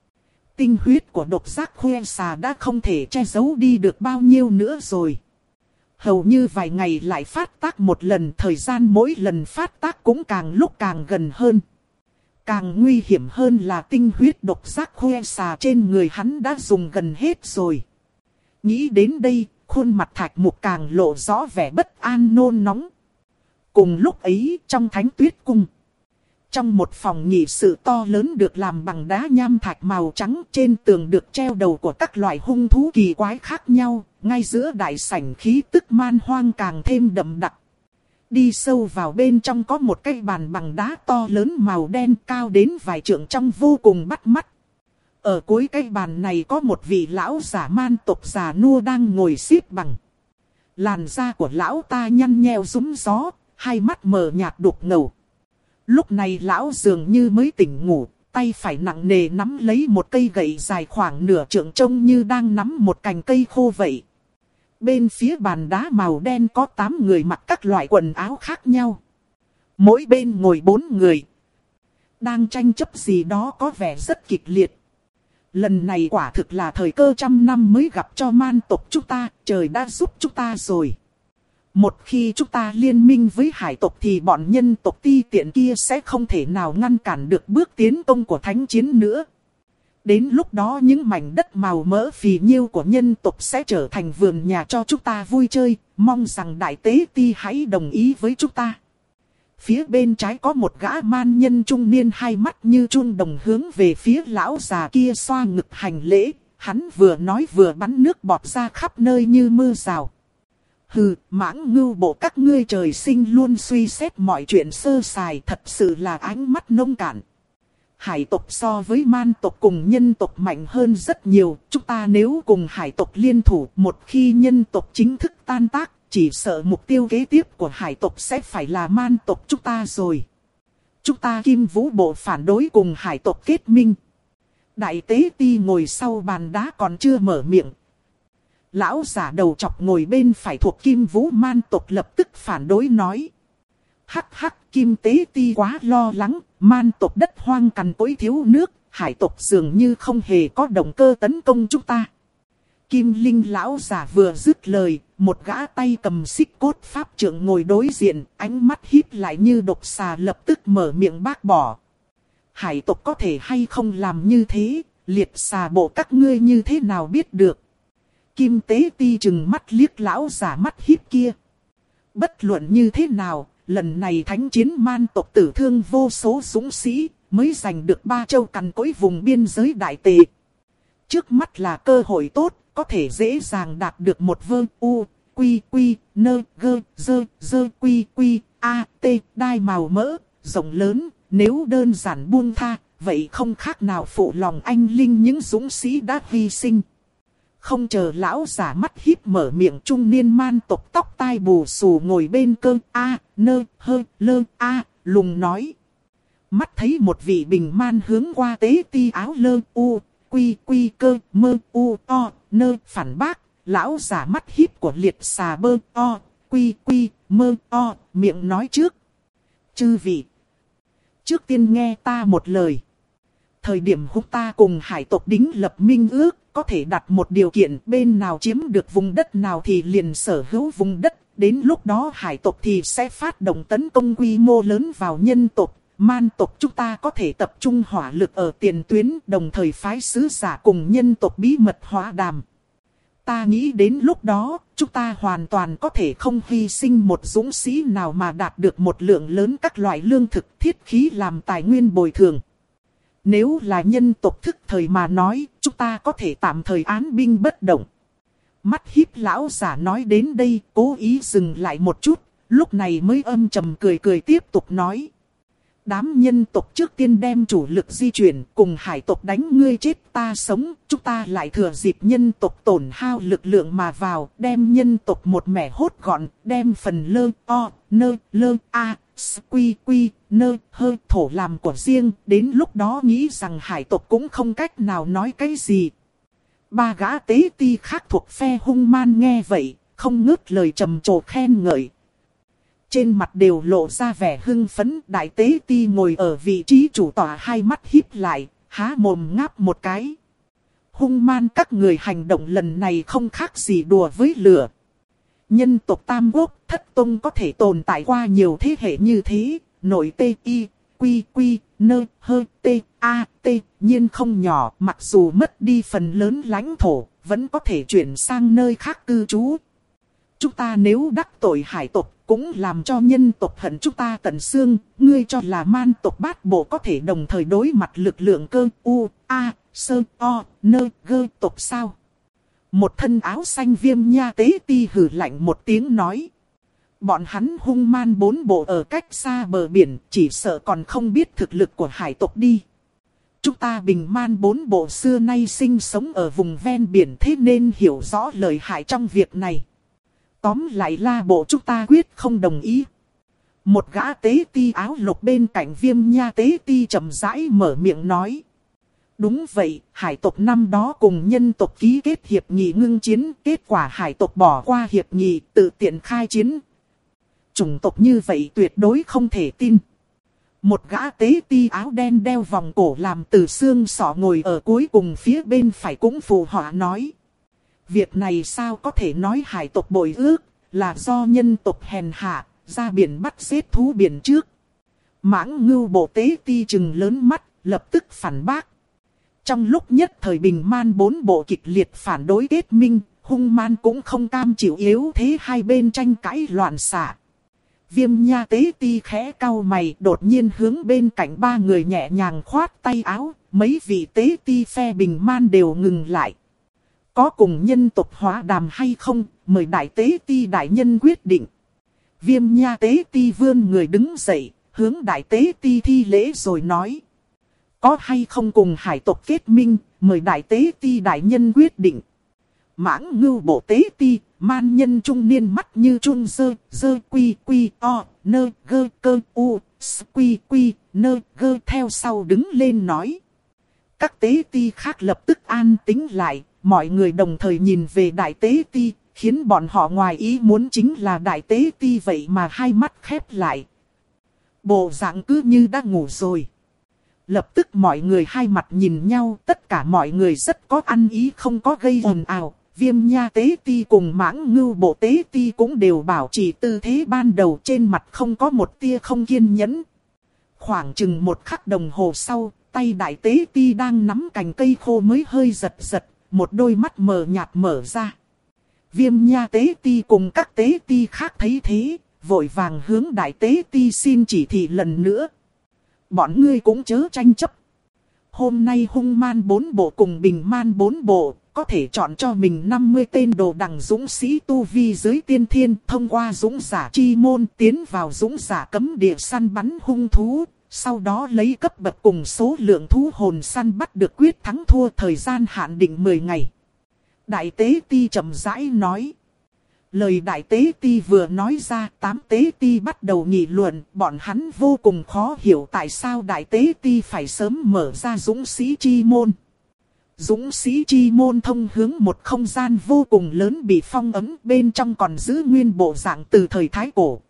tinh huyết của độc giác khoe xà đã không thể che giấu đi được bao nhiêu nữa rồi. Hầu như vài ngày lại phát tác một lần, thời gian mỗi lần phát tác cũng càng lúc càng gần hơn. Càng nguy hiểm hơn là tinh huyết độc giác khoe xà trên người hắn đã dùng gần hết rồi. Nghĩ đến đây, khuôn mặt Thạch Mục càng lộ rõ vẻ bất an nôn nóng. Cùng lúc ấy, trong Thánh Tuyết Cung, trong một phòng nghị sự to lớn được làm bằng đá nham thạch màu trắng, trên tường được treo đầu của các loại hung thú kỳ quái khác nhau, ngay giữa đại sảnh khí tức man hoang càng thêm đậm đặc. Đi sâu vào bên trong có một cái bàn bằng đá to lớn màu đen cao đến vài trượng trong vô cùng bắt mắt. Ở cuối cái bàn này có một vị lão giả man tộc già nua đang ngồi xếp bằng. Làn da của lão ta nhăn nheo rúm gió, hai mắt mờ nhạt đục ngầu. Lúc này lão dường như mới tỉnh ngủ, tay phải nặng nề nắm lấy một cây gậy dài khoảng nửa trượng trông như đang nắm một cành cây khô vậy. Bên phía bàn đá màu đen có tám người mặc các loại quần áo khác nhau. Mỗi bên ngồi bốn người. Đang tranh chấp gì đó có vẻ rất kịch liệt. Lần này quả thực là thời cơ trăm năm mới gặp cho man tộc chúng ta, trời đã giúp chúng ta rồi. Một khi chúng ta liên minh với hải tộc thì bọn nhân tộc ti tiện kia sẽ không thể nào ngăn cản được bước tiến công của thánh chiến nữa. Đến lúc đó những mảnh đất màu mỡ phì nhiêu của nhân tộc sẽ trở thành vườn nhà cho chúng ta vui chơi, mong rằng đại tế ti hãy đồng ý với chúng ta. Phía bên trái có một gã man nhân trung niên hai mắt như chuông đồng hướng về phía lão già kia xoa ngực hành lễ, hắn vừa nói vừa bắn nước bọt ra khắp nơi như mưa rào. Hừ, mãng ngưu bộ các ngươi trời sinh luôn suy xét mọi chuyện sơ sài, thật sự là ánh mắt nông cạn. Hải tộc so với man tộc cùng nhân tộc mạnh hơn rất nhiều, chúng ta nếu cùng hải tộc liên thủ, một khi nhân tộc chính thức tan tác, chỉ sợ mục tiêu kế tiếp của hải tộc sẽ phải là man tộc chúng ta rồi. Chúng ta Kim Vũ bộ phản đối cùng hải tộc kết minh. Đại tế ti ngồi sau bàn đá còn chưa mở miệng. Lão giả đầu chọc ngồi bên phải thuộc Kim Vũ man tộc lập tức phản đối nói. Hắc hắc, Kim tế ti quá lo lắng, man tộc đất hoang cằn cỗi thiếu nước, hải tộc dường như không hề có động cơ tấn công chúng ta. Kim Linh lão giả vừa dứt lời, một gã tay cầm xích cốt pháp trượng ngồi đối diện, ánh mắt híp lại như độc xà lập tức mở miệng bác bỏ. Hải tộc có thể hay không làm như thế, liệt xà bộ các ngươi như thế nào biết được. Kim tế ti chừng mắt liếc lão giả mắt híp kia. Bất luận như thế nào, lần này thánh chiến man tộc tử thương vô số dũng sĩ, mới giành được ba châu cằn cỗi vùng biên giới đại tề. Trước mắt là cơ hội tốt, có thể dễ dàng đạt được một vơ u, quy quy, nơ, gơ, dơ, dơ, quy quy, a, t, đai màu mỡ, rộng lớn, nếu đơn giản buông tha, vậy không khác nào phụ lòng anh linh những dũng sĩ đã hy sinh. Không chờ lão giả mắt híp mở miệng, trung niên man tộc tóc tai bù xù ngồi bên cơ a, nơ, hơ, lơ, a, lùng nói. Mắt thấy một vị bình man hướng qua tế ti áo lơ u, quy quy cơ mơ u o, nơ phản bác, lão giả mắt híp của liệt xà bơ o, quy quy mơ o, miệng nói trước. Chư vị, trước tiên nghe ta một lời. Thời điểm húc ta cùng hải tộc đính lập minh ước, có thể đặt một điều kiện, bên nào chiếm được vùng đất nào thì liền sở hữu vùng đất. Đến lúc đó hải tộc thì sẽ phát động tấn công quy mô lớn vào nhân tộc. Man tộc chúng ta có thể tập trung hỏa lực ở tiền tuyến, đồng thời phái sứ giả cùng nhân tộc bí mật hóa đàm. Ta nghĩ đến lúc đó, chúng ta hoàn toàn có thể không hy sinh một dũng sĩ nào mà đạt được một lượng lớn các loại lương thực thiết khí làm tài nguyên bồi thường. Nếu là nhân tộc thức thời mà nói, chúng ta có thể tạm thời án binh bất động. Mắt híp lão giả nói đến đây, cố ý dừng lại một chút, lúc này mới âm trầm cười cười tiếp tục nói. Đám nhân tộc trước tiên đem chủ lực di chuyển, cùng hải tộc đánh ngươi chết ta sống, chúng ta lại thừa dịp nhân tộc tổn hao lực lượng mà vào, đem nhân tộc một mẻ hốt gọn, đem phần lơ, o, nơ, lơ, a, s, quy, quy, nơ, hơi, thổ làm của riêng, đến lúc đó nghĩ rằng hải tộc cũng không cách nào nói cái gì. Ba gã tế ti khác thuộc phe hung man nghe vậy, không ngớt lời trầm trồ khen ngợi. Trên mặt đều lộ ra vẻ hưng phấn, đại tế ti ngồi ở vị trí chủ tọa hai mắt híp lại, há mồm ngáp một cái. Hung man các người hành động lần này không khác gì đùa với lửa. Nhân tộc Tam Quốc Thất Tông có thể tồn tại qua nhiều thế hệ như thế, nội tê y, quy quy, nơ, hơ, tê, a, tê, nhiên không nhỏ, mặc dù mất đi phần lớn lãnh thổ, vẫn có thể chuyển sang nơi khác cư trú. Chúng ta nếu đắc tội hải tộc, cũng làm cho nhân tộc hận chúng ta tận xương, ngươi cho là man tộc bát bộ có thể đồng thời đối mặt lực lượng cơ u, a, sơ, o, nơ, gơ tộc sao? Một thân áo xanh viêm nha tế ti hử lạnh một tiếng nói. Bọn hắn hung man bốn bộ ở cách xa bờ biển, chỉ sợ còn không biết thực lực của hải tộc đi. Chúng ta bình man bốn bộ xưa nay sinh sống ở vùng ven biển, thế nên hiểu rõ lợi hại trong việc này. Tóm lại La bộ chúng ta quyết không đồng ý. Một gã tế ti áo lục bên cạnh viêm nha tế ti chậm rãi mở miệng nói. Đúng vậy, hải tộc năm đó cùng nhân tộc ký kết hiệp nghị ngưng chiến, kết quả hải tộc bỏ qua hiệp nghị tự tiện khai chiến. Chủng tộc như vậy tuyệt đối không thể tin. Một gã tế ti áo đen đeo vòng cổ làm từ xương sọ ngồi ở cuối cùng phía bên phải cũng phù họa nói. Việc này sao có thể nói hải tộc bội ước, là do nhân tộc hèn hạ, ra biển bắt giết thú biển trước. Mãng ngưu bộ tế ti trừng lớn mắt, lập tức phản bác. Trong lúc nhất thời bình man bốn bộ kịch liệt phản đối kết minh, hung man cũng không cam chịu yếu thế hai bên tranh cãi loạn xạ. Viêm nha tế ti khẽ cau mày, đột nhiên hướng bên cạnh ba người nhẹ nhàng khoát tay áo, mấy vị tế ti phe bình man đều ngừng lại. Có cùng nhân tộc hóa đàm hay không, mời đại tế ti đại nhân quyết định. Viêm nha tế ti vươn người đứng dậy, hướng đại tế ti thi lễ rồi nói. Có hay không cùng hải tộc kết minh, mời đại tế ti đại nhân quyết định. Mãng ngưu bộ tế ti, man nhân trung niên mắt như chun dơ, dơ quy quy o, nơ gơ cơ u, s quy quy, nơ gơ theo sau đứng lên nói. Các tế ti khác lập tức an tĩnh lại, mọi người đồng thời nhìn về đại tế ti, khiến bọn họ ngoài ý muốn chính là đại tế ti vậy mà hai mắt khép lại. Bộ dạng cứ như đã ngủ rồi. Lập tức mọi người hai mặt nhìn nhau, tất cả mọi người rất có ăn ý không có gây ồn ào. Viêm nha tế ti cùng mãng ngưu bộ tế ti cũng đều bảo trì tư thế ban đầu, trên mặt không có một tia không kiên nhẫn. Khoảng chừng một khắc đồng hồ sau, tay đại tế ti đang nắm cành cây khô mới hơi giật giật, một đôi mắt mờ nhạt mở ra. Viêm nha tế ti cùng các tế ti khác thấy thế, vội vàng hướng đại tế ti xin chỉ thị lần nữa. Bọn ngươi cũng chớ tranh chấp. Hôm nay hung man bốn bộ cùng bình man bốn bộ, có thể chọn cho mình năm mươi tên đồ đằng dũng sĩ tu vi dưới tiên thiên, thông qua dũng giả chi môn tiến vào dũng giả cấm địa săn bắn hung thú. Sau đó lấy cấp bậc cùng số lượng thú hồn săn bắt được quyết thắng thua, thời gian hạn định mười ngày. Đại tế ti chậm rãi nói. Lời đại tế ti vừa nói ra, tám tế ti bắt đầu nghị luận, bọn hắn vô cùng khó hiểu tại sao đại tế ti phải sớm mở ra dũng sĩ chi môn. Dũng sĩ chi môn thông hướng một không gian vô cùng lớn bị phong ấm, bên trong còn giữ nguyên bộ dạng từ thời Thái Cổ.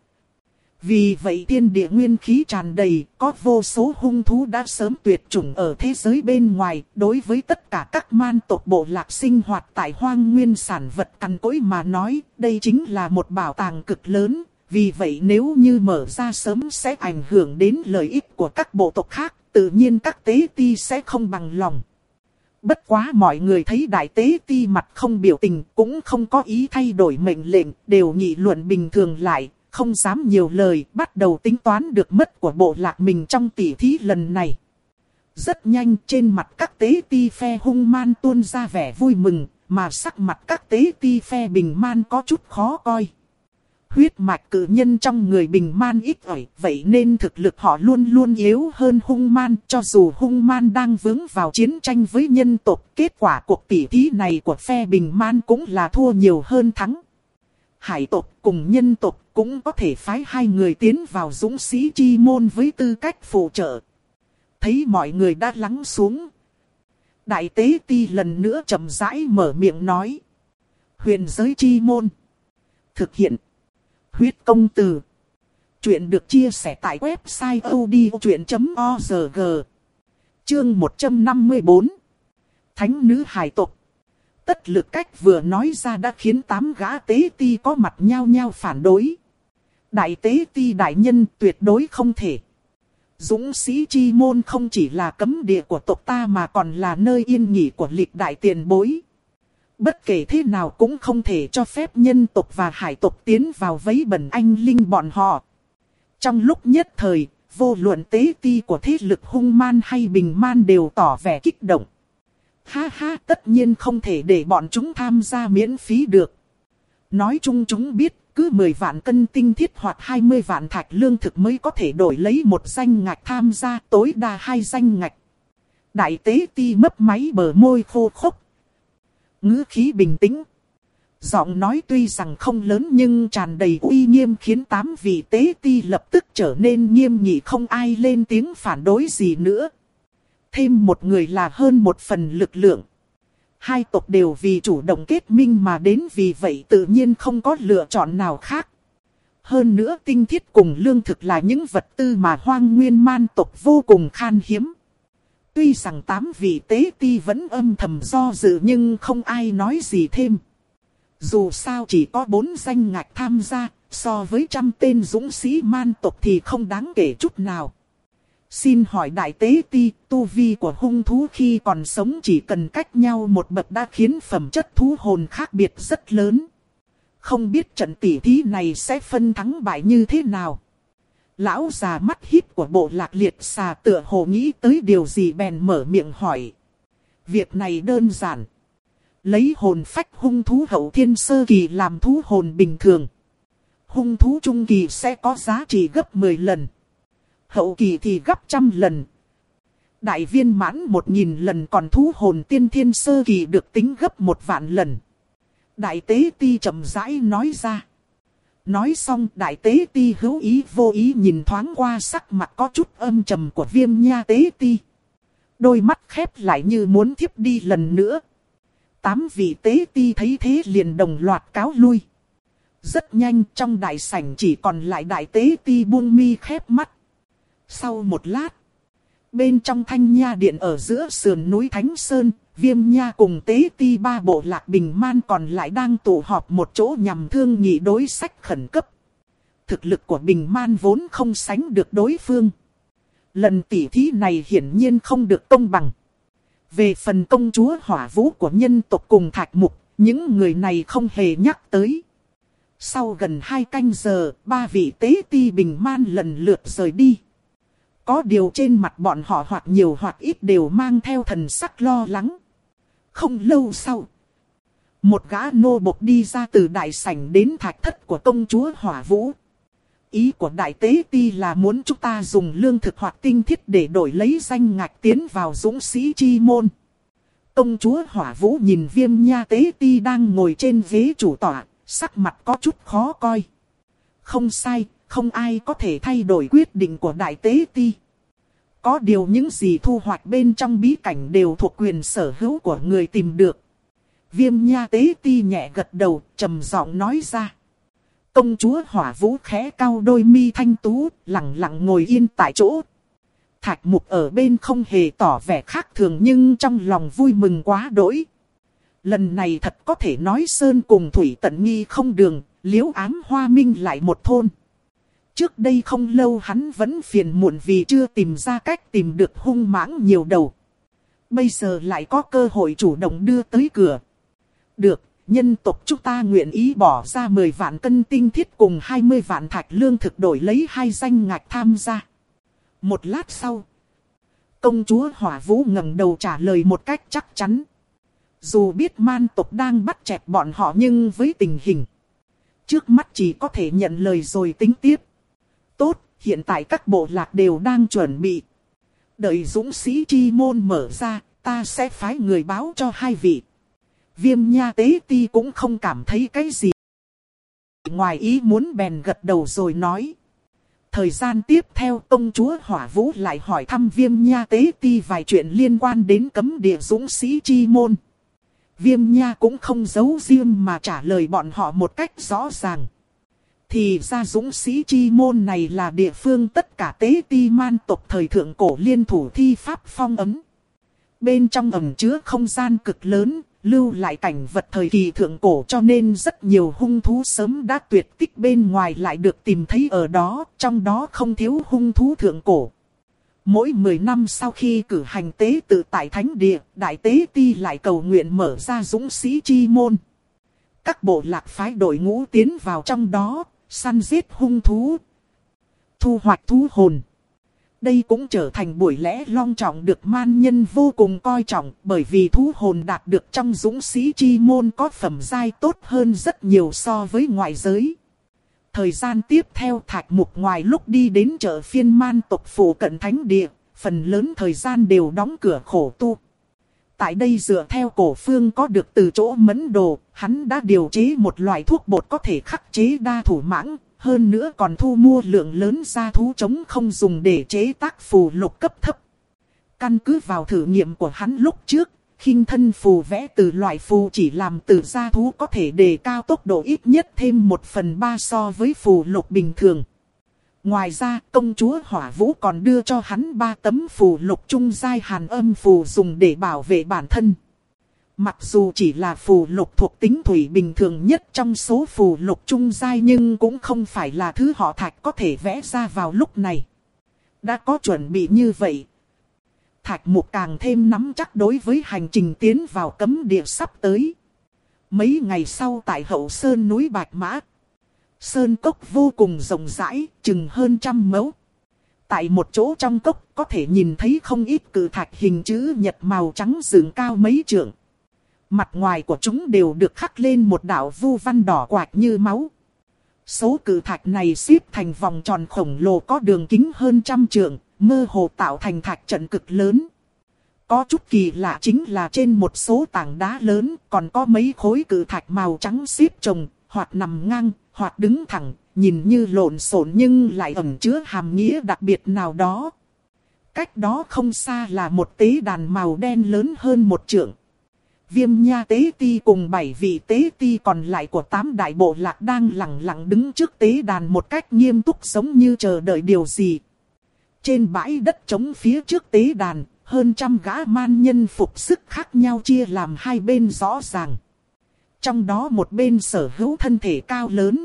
Vì vậy thiên địa nguyên khí tràn đầy, có vô số hung thú đã sớm tuyệt chủng ở thế giới bên ngoài. Đối với tất cả các man tộc bộ lạc sinh hoạt tại hoang nguyên sản vật cằn cỗi mà nói, đây chính là một bảo tàng cực lớn. Vì vậy nếu như mở ra sớm sẽ ảnh hưởng đến lợi ích của các bộ tộc khác, tự nhiên các tế ti sẽ không bằng lòng. Bất quá mọi người thấy đại tế ti mặt không biểu tình, cũng không có ý thay đổi mệnh lệnh, đều nghị luận bình thường lại, không dám nhiều lời, bắt đầu tính toán được mất của bộ lạc mình trong tỉ thí lần này. Rất nhanh trên mặt các tế ti phe hung man tuôn ra vẻ vui mừng, mà sắc mặt các tế ti phe bình man có chút khó coi. Huyết mạch cử nhân trong người bình man ít ỏi, vậy nên thực lực họ luôn luôn yếu hơn hung man. Cho dù hung man đang vướng vào chiến tranh với nhân tộc, kết quả cuộc tỉ thí này của phe bình man cũng là thua nhiều hơn thắng. Hải tộc cùng nhân tộc cũng có thể phái hai người tiến vào dũng sĩ chi môn với tư cách phụ trợ. Thấy mọi người đã lắng xuống, đại tế ti lần nữa chậm rãi mở miệng nói. Huyền giới chi môn. Thực hiện. Huyết công từ. Chuyện được chia sẻ tại website odchuyện chấm org. Chương một trăm năm mươi bốn. Thánh nữ hải tộc. Tất lực cách vừa nói ra đã khiến tám gã tế ti có mặt nhao nhao phản đối. Đại tế ti đại nhân tuyệt đối không thể. Dũng sĩ chi môn không chỉ là cấm địa của tộc ta mà còn là nơi yên nghỉ của lịch đại tiền bối. Bất kể thế nào cũng không thể cho phép nhân tộc và hải tộc tiến vào vấy bẩn anh linh bọn họ. Trong lúc nhất thời, vô luận tế ti của thế lực hung man hay bình man đều tỏ vẻ kích động. Ha ha, tất nhiên không thể để bọn chúng tham gia miễn phí được. Nói chung chúng biết, cứ mười vạn cân tinh thiết hoặc hai mươi vạn thạch lương thực mới có thể đổi lấy một danh ngạch tham gia, tối đa hai danh ngạch. Đại tế ti mấp máy bờ môi khô khốc. Ngữ khí bình tĩnh. Giọng nói tuy rằng không lớn nhưng tràn đầy uy nghiêm khiến tám vị tế ti lập tức trở nên nghiêm nghị, không ai lên tiếng phản đối gì nữa. Thêm một người là hơn một phần lực lượng. Hai tộc đều vì chủ động kết minh mà đến, vì vậy tự nhiên không có lựa chọn nào khác. Hơn nữa tinh thiết cùng lương thực là những vật tư mà hoang nguyên man tộc vô cùng khan hiếm. Tuy rằng tám vị tế ti vẫn âm thầm do dự nhưng không ai nói gì thêm. Dù sao chỉ có bốn danh ngạch tham gia, so với trăm tên dũng sĩ man tộc thì không đáng kể chút nào. Xin hỏi đại tế ti, tu vi của hung thú khi còn sống chỉ cần cách nhau một bậc đã khiến phẩm chất thú hồn khác biệt rất lớn. Không biết trận tỉ thí này sẽ phân thắng bại như thế nào? Lão già mắt híp của bộ lạc liệt xà tựa hồ nghĩ tới điều gì bèn mở miệng hỏi. Việc này đơn giản. Lấy hồn phách hung thú hậu thiên sơ kỳ làm thú hồn bình thường. Hung thú trung kỳ sẽ có giá trị gấp mười lần. Hậu kỳ thì gấp trăm lần. Đại viên mãn một nghìn lần, còn thú hồn tiên thiên sơ kỳ được tính gấp một vạn lần. Đại tế ti chậm rãi nói ra. Nói xong đại tế ti hữu ý vô ý nhìn thoáng qua sắc mặt có chút âm trầm của Viêm Nha tế ti. Đôi mắt khép lại như muốn thiếp đi lần nữa. Tám vị tế ti thấy thế liền đồng loạt cáo lui. Rất nhanh trong đại sảnh chỉ còn lại đại tế ti buông mi khép mắt. Sau một lát, bên trong Thanh Nha Điện ở giữa sườn núi Thánh Sơn, Viêm Nha cùng tế ti ba bộ lạc bình man còn lại đang tụ họp một chỗ nhằm thương nghị đối sách khẩn cấp. Thực lực của bình man vốn không sánh được đối phương. Lần tỉ thí này hiển nhiên không được công bằng. Về phần công chúa hỏa vũ của nhân tộc cùng Thạch Mục, những người này không hề nhắc tới. Sau gần hai canh giờ, ba vị tế ti bình man lần lượt rời đi. Có điều trên mặt bọn họ hoặc nhiều hoặc ít đều mang theo thần sắc lo lắng. Không lâu sau, một gã nô bộc đi ra từ đại sảnh đến thạch thất của công chúa hỏa vũ. Ý của đại tế ti là muốn chúng ta dùng lương thực hoặc tinh thiết để đổi lấy danh ngạch tiến vào dũng sĩ chi môn. Công chúa hỏa vũ nhìn Viêm Nha tế ti đang ngồi trên ghế chủ tọa, sắc mặt có chút khó coi. Không sai, không ai có thể thay đổi quyết định của đại tế ti. Có điều những gì thu hoạch bên trong bí cảnh đều thuộc quyền sở hữu của người tìm được. Viêm Nha tế ti nhẹ gật đầu, trầm giọng nói ra. Công chúa hỏa vũ khẽ cau đôi mi thanh tú, lặng lặng ngồi yên tại chỗ. Thạch Mục ở bên không hề tỏ vẻ khác thường nhưng trong lòng vui mừng quá đỗi. Lần này thật có thể nói sơn cùng thủy tận nghi không đường, liếu ám hoa minh lại một thôn. Trước đây không lâu hắn vẫn phiền muộn vì chưa tìm ra cách tìm được hung mãng nhiều đầu. Bây giờ lại có cơ hội chủ động đưa tới cửa. Được, nhân tộc chúng ta nguyện ý bỏ ra mười vạn cân tinh thiết cùng hai mươi vạn thạch lương thực đổi lấy hai danh ngạch tham gia. Một lát sau, công chúa Hỏa Vũ ngẩng đầu trả lời một cách chắc chắn. Dù biết man tộc đang bắt chẹt bọn họ nhưng với tình hình trước mắt chỉ có thể nhận lời rồi tính tiếp. Tốt, hiện tại các bộ lạc đều đang chuẩn bị. Đợi dũng sĩ chi môn mở ra, ta sẽ phái người báo cho hai vị. Viêm Nha Tế Ti cũng không cảm thấy cái gì ngoài ý muốn, bèn gật đầu rồi nói. Thời gian tiếp theo, công chúa Hỏa Vũ lại hỏi thăm Viêm Nha Tế Ti vài chuyện liên quan đến cấm địa dũng sĩ chi môn. Viêm Nha cũng không giấu riêng mà trả lời bọn họ một cách rõ ràng. Thì ra dũng sĩ chi môn này là địa phương tất cả tế ti man tộc thời thượng cổ liên thủ thi pháp phong ấn. Bên trong ẩn chứa không gian cực lớn, lưu lại cảnh vật thời kỳ thượng cổ, cho nên rất nhiều hung thú sớm đã tuyệt tích bên ngoài lại được tìm thấy ở đó, trong đó không thiếu hung thú thượng cổ. Mỗi mười năm sau khi cử hành tế tự tại thánh địa, đại tế ti lại cầu nguyện mở ra dũng sĩ chi môn. Các bộ lạc phái đội ngũ tiến vào trong đó, săn giết hung thú, thu hoạch thú hồn. Đây cũng trở thành buổi lễ long trọng được man nhân vô cùng coi trọng, bởi vì thú hồn đạt được trong dũng sĩ chi môn có phẩm giai tốt hơn rất nhiều so với ngoại giới. Thời gian tiếp theo, Thạch Mục ngoài lúc đi đến chợ phiên man tộc phủ cận thánh địa, phần lớn thời gian đều đóng cửa khổ tu. Tại đây dựa theo cổ phương có được từ chỗ Mẫn Đồ, hắn đã điều chế một loại thuốc bột có thể khắc chế đa thủ mãng, hơn nữa còn thu mua lượng lớn gia thú trống không dùng để chế tác phù lục cấp thấp. Căn cứ vào thử nghiệm của hắn lúc trước, khinh thân phù vẽ từ loại phù chỉ làm từ gia thú có thể đề cao tốc độ ít nhất thêm một phần ba so với phù lục bình thường. Ngoài ra, công chúa Hỏa Vũ còn đưa cho hắn ba tấm phù lục trung giai hàn âm phù dùng để bảo vệ bản thân. Mặc dù chỉ là phù lục thuộc tính thủy bình thường nhất trong số phù lục trung giai, nhưng cũng không phải là thứ họ Thạch có thể vẽ ra vào lúc này. Đã có chuẩn bị như vậy, Thạch Mục càng thêm nắm chắc đối với hành trình tiến vào cấm địa sắp tới. Mấy ngày sau, tại hậu sơn núi Bạch Mã, sơn cốc vô cùng rộng rãi, chừng hơn trăm mẫu. Tại một chỗ trong cốc có thể nhìn thấy không ít cự thạch hình chữ nhật màu trắng dựng cao mấy trượng. Mặt ngoài của chúng đều được khắc lên một đạo vu văn đỏ quạch như máu. Số cự thạch này xếp thành vòng tròn khổng lồ có đường kính hơn trăm trượng, mơ hồ tạo thành thạch trận cực lớn. Có chút kỳ lạ chính là trên một số tảng đá lớn còn có mấy khối cự thạch màu trắng xếp chồng, hoặc nằm ngang, hoặc đứng thẳng, nhìn như lộn xộn nhưng lại ẩn chứa hàm nghĩa đặc biệt nào đó. Cách đó không xa là một tế đàn màu đen lớn hơn một trượng. Viêm Nha Tế Ti cùng bảy vị tế ti còn lại của tám đại bộ lạc đang lặng lặng đứng trước tế đàn một cách nghiêm túc, giống như chờ đợi điều gì. Trên bãi đất trống phía trước tế đàn, hơn trăm gã man nhân phục sức khác nhau chia làm hai bên rõ ràng. Trong đó một bên sở hữu thân thể cao lớn.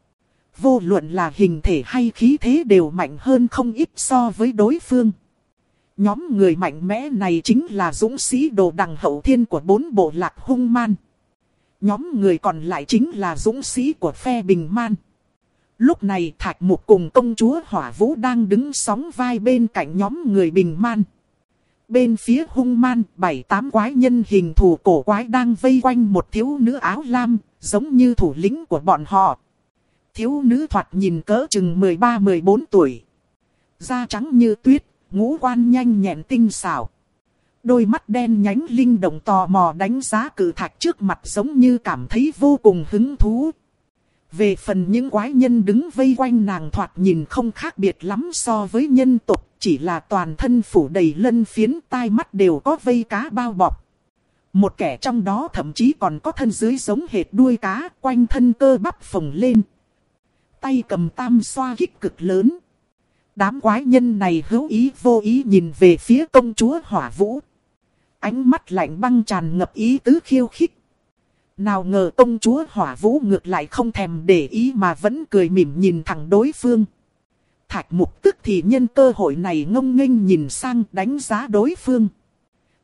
Vô luận là hình thể hay khí thế đều mạnh hơn không ít so với đối phương. Nhóm người mạnh mẽ này chính là dũng sĩ đồ đằng hậu thiên của bốn bộ lạc hung man. Nhóm người còn lại chính là dũng sĩ của phe bình man. Lúc này Thạch Mục cùng công chúa Hỏa Vũ đang đứng sóng vai bên cạnh nhóm người bình man. Bên phía hung man, bảy tám quái nhân hình thù cổ quái đang vây quanh một thiếu nữ áo lam, giống như thủ lĩnh của bọn họ. Thiếu nữ thoạt nhìn cỡ chừng mười ba mười bốn tuổi. Da trắng như tuyết, ngũ quan nhanh nhẹn tinh xảo. Đôi mắt đen nhánh linh động tò mò đánh giá cự thạch trước mặt, giống như cảm thấy vô cùng hứng thú. Về phần những quái nhân đứng vây quanh nàng, thoạt nhìn không khác biệt lắm so với nhân tộc, chỉ là toàn thân phủ đầy lân phiến, tai mắt đều có vây cá bao bọc. Một kẻ trong đó thậm chí còn có thân dưới giống hệt đuôi cá, quanh thân cơ bắp phồng lên. Tay cầm tam xoa kích cực lớn. Đám quái nhân này hữu ý vô ý nhìn về phía công chúa Hỏa Vũ. Ánh mắt lạnh băng tràn ngập ý tứ khiêu khích. Nào ngờ công chúa Hỏa Vũ ngược lại không thèm để ý mà vẫn cười mỉm nhìn thẳng đối phương. Thạch Mục tức thì nhân cơ hội này ngông nghênh nhìn sang đánh giá đối phương.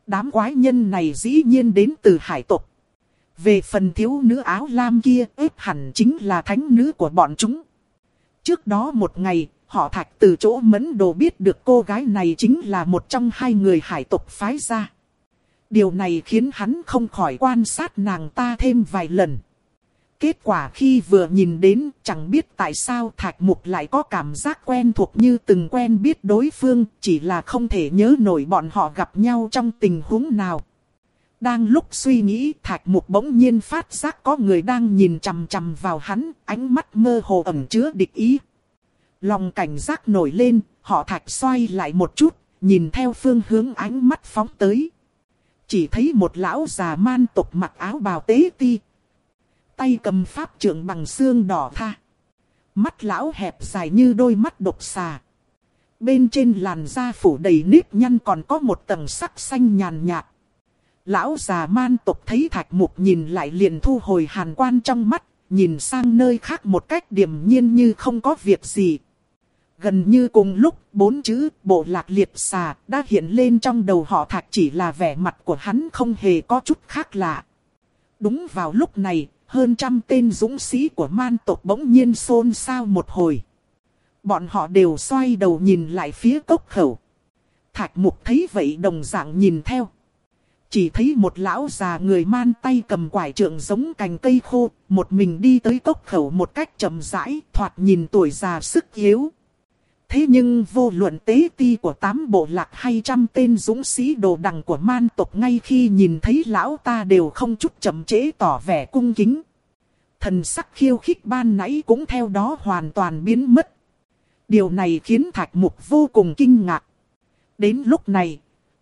Đám quái nhân này dĩ nhiên đến từ hải tộc. Về phần thiếu nữ áo lam kia, ếp hẳn chính là thánh nữ của bọn chúng. Trước đó một ngày, họ Thạch từ chỗ Mẫn Đồ biết được cô gái này chính là một trong hai người hải tộc phái ra. Điều này khiến hắn không khỏi quan sát nàng ta thêm vài lần. Kết quả khi vừa nhìn đến, chẳng biết tại sao Thạch Mục lại có cảm giác quen thuộc như từng quen biết đối phương, chỉ là không thể nhớ nổi bọn họ gặp nhau trong tình huống nào. Đang lúc suy nghĩ, Thạch Mục bỗng nhiên phát giác có người đang nhìn chằm chằm vào hắn, ánh mắt mơ hồ ẩn chứa địch ý. Lòng cảnh giác nổi lên, họ Thạch xoay lại một chút, nhìn theo phương hướng ánh mắt phóng tới. Chỉ thấy một lão già man tộc mặc áo bào tế ti, tay cầm pháp trượng bằng xương đỏ tha. Mắt lão hẹp dài như đôi mắt độc xà. Bên trên làn da phủ đầy nếp nhăn còn có một tầng sắc xanh nhàn nhạt. Lão già man tộc thấy Thạch Mục nhìn lại liền thu hồi hàn quan trong mắt, nhìn sang nơi khác một cách điềm nhiên như không có việc gì. Gần như cùng lúc, bốn chữ bộ lạc liệt xà đã hiện lên trong đầu họ Thạch, chỉ là vẻ mặt của hắn không hề có chút khác lạ. Đúng vào lúc này, hơn trăm tên dũng sĩ của man tộc bỗng nhiên xôn xao một hồi. Bọn họ đều xoay đầu nhìn lại phía cốc khẩu. Thạch Mục thấy vậy đồng dạng nhìn theo. Chỉ thấy một lão già người man tay cầm quải trượng giống cành cây khô, một mình đi tới cốc khẩu một cách chậm rãi, thoạt nhìn tuổi già sức yếu. Thế nhưng vô luận tế ti của tám bộ lạc hay trăm tên dũng sĩ đồ đằng của man tộc, ngay khi nhìn thấy lão ta đều không chút chậm trễ tỏ vẻ cung kính. Thần sắc khiêu khích ban nãy cũng theo đó hoàn toàn biến mất. Điều này khiến Thạch Mục vô cùng kinh ngạc. Đến lúc này,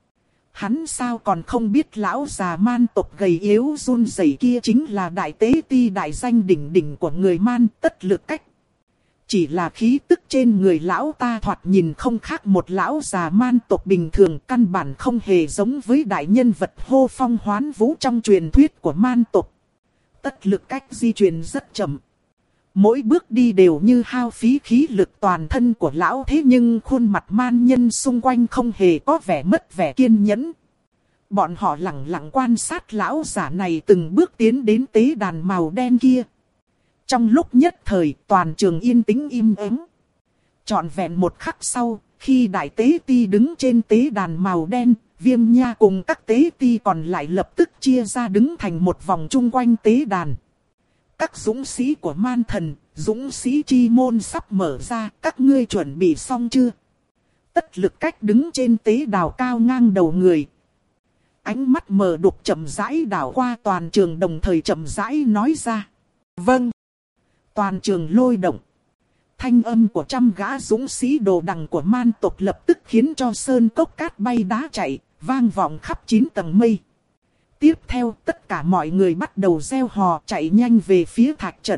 hắn sao còn không biết lão già man tộc gầy yếu run rẩy kia chính là đại tế ti đại danh đỉnh đỉnh của người man Tất Lực Cách. Chỉ là khí tức trên người lão ta thoạt nhìn không khác một lão già man tộc bình thường, căn bản không hề giống với đại nhân vật hô phong hoán vũ trong truyền thuyết của man tộc. Tất Lực Cách di chuyển rất chậm. Mỗi bước đi đều như hao phí khí lực toàn thân của lão, thế nhưng khuôn mặt man nhân xung quanh không hề có vẻ mất vẻ kiên nhẫn. Bọn họ lặng lặng quan sát lão giả này từng bước tiến đến tế đàn màu đen kia. Trong lúc nhất thời, toàn trường yên tĩnh im ắng. Trọn vẹn một khắc sau, khi đại tế ti đứng trên tế đàn màu đen, Viêm Nha cùng các tế ti còn lại lập tức chia ra đứng thành một vòng chung quanh tế đàn. Các dũng sĩ của man thần, dũng sĩ chi môn sắp mở ra, các ngươi chuẩn bị xong chưa? Tất Lực Cách đứng trên tế đào cao ngang đầu người. Ánh mắt mờ đục chậm rãi đảo qua toàn trường, đồng thời chậm rãi nói ra. Vâng. Toàn trường lôi động. Thanh âm của trăm gã dũng sĩ đồ đằng của man tộc lập tức khiến cho sơn cốc cát bay đá chạy, vang vọng khắp chín tầng mây. Tiếp theo tất cả mọi người bắt đầu reo hò chạy nhanh về phía thạch trận.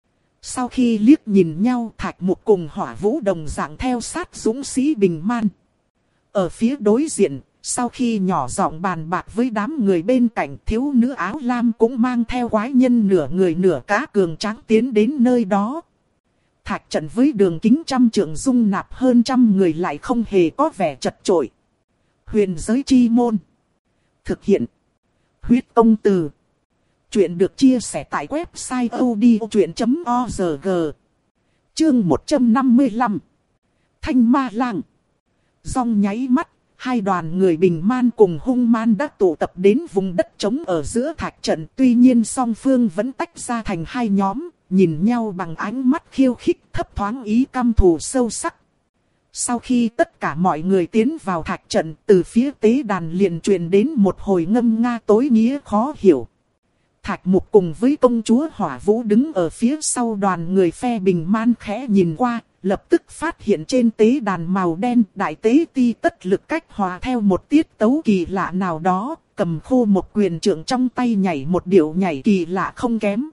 Sau khi liếc nhìn nhau, Thạch Mục cùng Hỏa Vũ đồng dạng theo sát dũng sĩ bình man. Ở phía đối diện, sau khi nhỏ giọng bàn bạc với đám người bên cạnh, thiếu nữ áo lam cũng mang theo quái nhân nửa người nửa cá cường tráng tiến đến nơi đó. Thạch trận với đường kính trăm trượng dung nạp hơn trăm người lại không hề có vẻ chật chội. Huyền giới chi môn. Thực hiện. Huyết công từ. Chuyện được chia sẻ tại website odchuyện chấm org. Chương một trăm năm mươi lăm. Thanh Ma Lang. Dòng nháy mắt, hai đoàn người bình man cùng hung man đã tụ tập đến vùng đất trống ở giữa thạch trận. Tuy nhiên song phương vẫn tách ra thành hai nhóm, nhìn nhau bằng ánh mắt khiêu khích, thấp thoáng ý căm thù sâu sắc. Sau khi tất cả mọi người tiến vào thạch trận, từ phía tế đàn liền truyền đến một hồi ngâm nga tối nghĩa khó hiểu. Thạch Mục cùng với công chúa Hỏa Vũ đứng ở phía sau đoàn người phe bình man khẽ nhìn qua, lập tức phát hiện trên tế đàn màu đen đại tế ti Tất Lực Cách hòa theo một tiết tấu kỳ lạ nào đó, cầm khô một quyền trượng trong tay nhảy một điệu nhảy kỳ lạ không kém.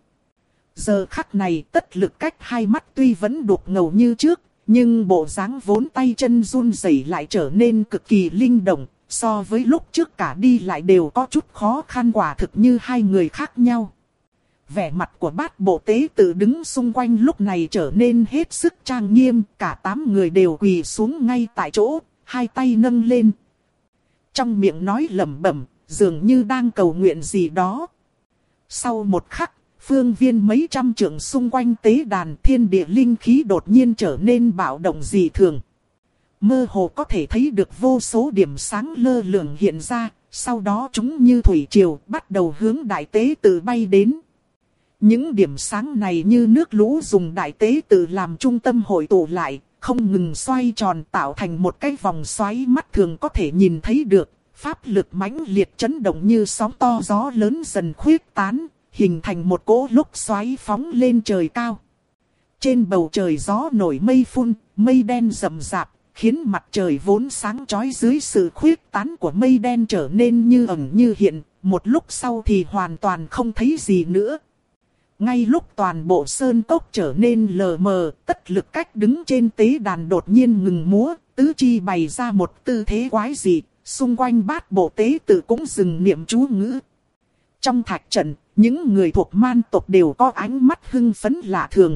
Giờ khắc này Tất Lực Cách hai mắt tuy vẫn đục ngầu như trước, nhưng bộ dáng vốn tay chân run rẩy lại trở nên cực kỳ linh động, so với lúc trước cả đi lại đều có chút khó khăn, quả thực như hai người khác nhau. Vẻ mặt của bát bộ tế tự đứng xung quanh lúc này trở nên hết sức trang nghiêm, cả tám người đều quỳ xuống ngay tại chỗ, hai tay nâng lên. Trong miệng nói lẩm bẩm, dường như đang cầu nguyện gì đó. Sau một khắc, phương viên mấy trăm trượng xung quanh tế đàn thiên địa linh khí đột nhiên trở nên bạo động dị thường. Mơ hồ có thể thấy được vô số điểm sáng lơ lửng hiện ra, sau đó chúng như thủy triều bắt đầu hướng đại tế tự bay đến. Những điểm sáng này như nước lũ dùng đại tế tự làm trung tâm hội tụ lại, không ngừng xoay tròn tạo thành một cái vòng xoáy mắt thường có thể nhìn thấy được. Pháp lực mãnh liệt chấn động như sóng to gió lớn dần khuyết tán, hình thành một cỗ lốc xoáy phóng lên trời cao. Trên bầu trời gió nổi mây phun, mây đen rậm rạp, khiến mặt trời vốn sáng chói dưới sự khuyết tán của mây đen trở nên như ẩn như hiện, một lúc sau thì hoàn toàn không thấy gì nữa. Ngay lúc toàn bộ sơn cốc trở nên lờ mờ, tất lực cách đứng trên tế đàn đột nhiên ngừng múa, tứ chi bày ra một tư thế quái dị, xung quanh bát bộ tế tự cũng dừng niệm chú ngữ. Trong thạch trận, những người thuộc man tộc đều có ánh mắt hưng phấn lạ thường.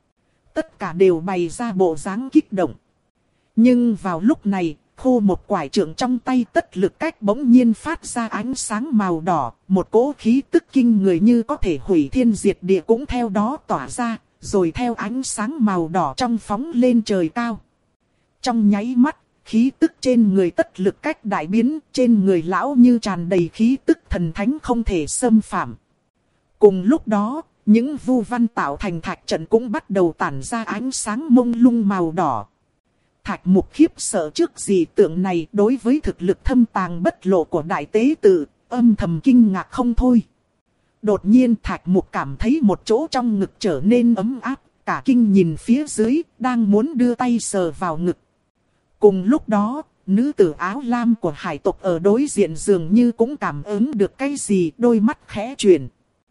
Tất cả đều bày ra bộ dáng kích động. Nhưng vào lúc này, khô một quải trượng trong tay tất lực cách bỗng nhiên phát ra ánh sáng màu đỏ, một cỗ khí tức kinh người như có thể hủy thiên diệt địa cũng theo đó tỏa ra, rồi theo ánh sáng màu đỏ trong phóng lên trời cao. Trong nháy mắt, khí tức trên người tất lực cách đại biến, trên người lão như tràn đầy khí tức thần thánh không thể xâm phạm. Cùng lúc đó, những vu văn tạo thành thạch trận cũng bắt đầu tản ra ánh sáng mông lung màu đỏ. Thạch Mục khiếp sợ trước dị tượng này, đối với thực lực thâm tàng bất lộ của đại tế tự, âm thầm kinh ngạc không thôi. Đột nhiên Thạch Mục cảm thấy một chỗ trong ngực trở nên ấm áp, cả kinh nhìn phía dưới, đang muốn đưa tay sờ vào ngực. Cùng lúc đó, nữ tử áo lam của hải tộc ở đối diện dường như cũng cảm ứng được cái gì, đôi mắt khẽ chuyển.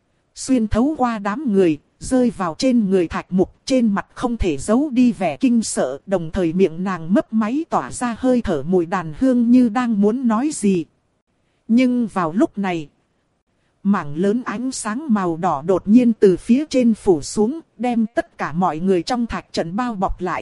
Xuyên thấu qua đám người, rơi vào trên người Thạch Mục, trên mặt không thể giấu đi vẻ kinh sợ, đồng thời miệng nàng mấp máy tỏa ra hơi thở mùi đàn hương như đang muốn nói gì. Nhưng vào lúc này, mảng lớn ánh sáng màu đỏ đột nhiên từ phía trên phủ xuống, đem tất cả mọi người trong thạch trận bao bọc lại.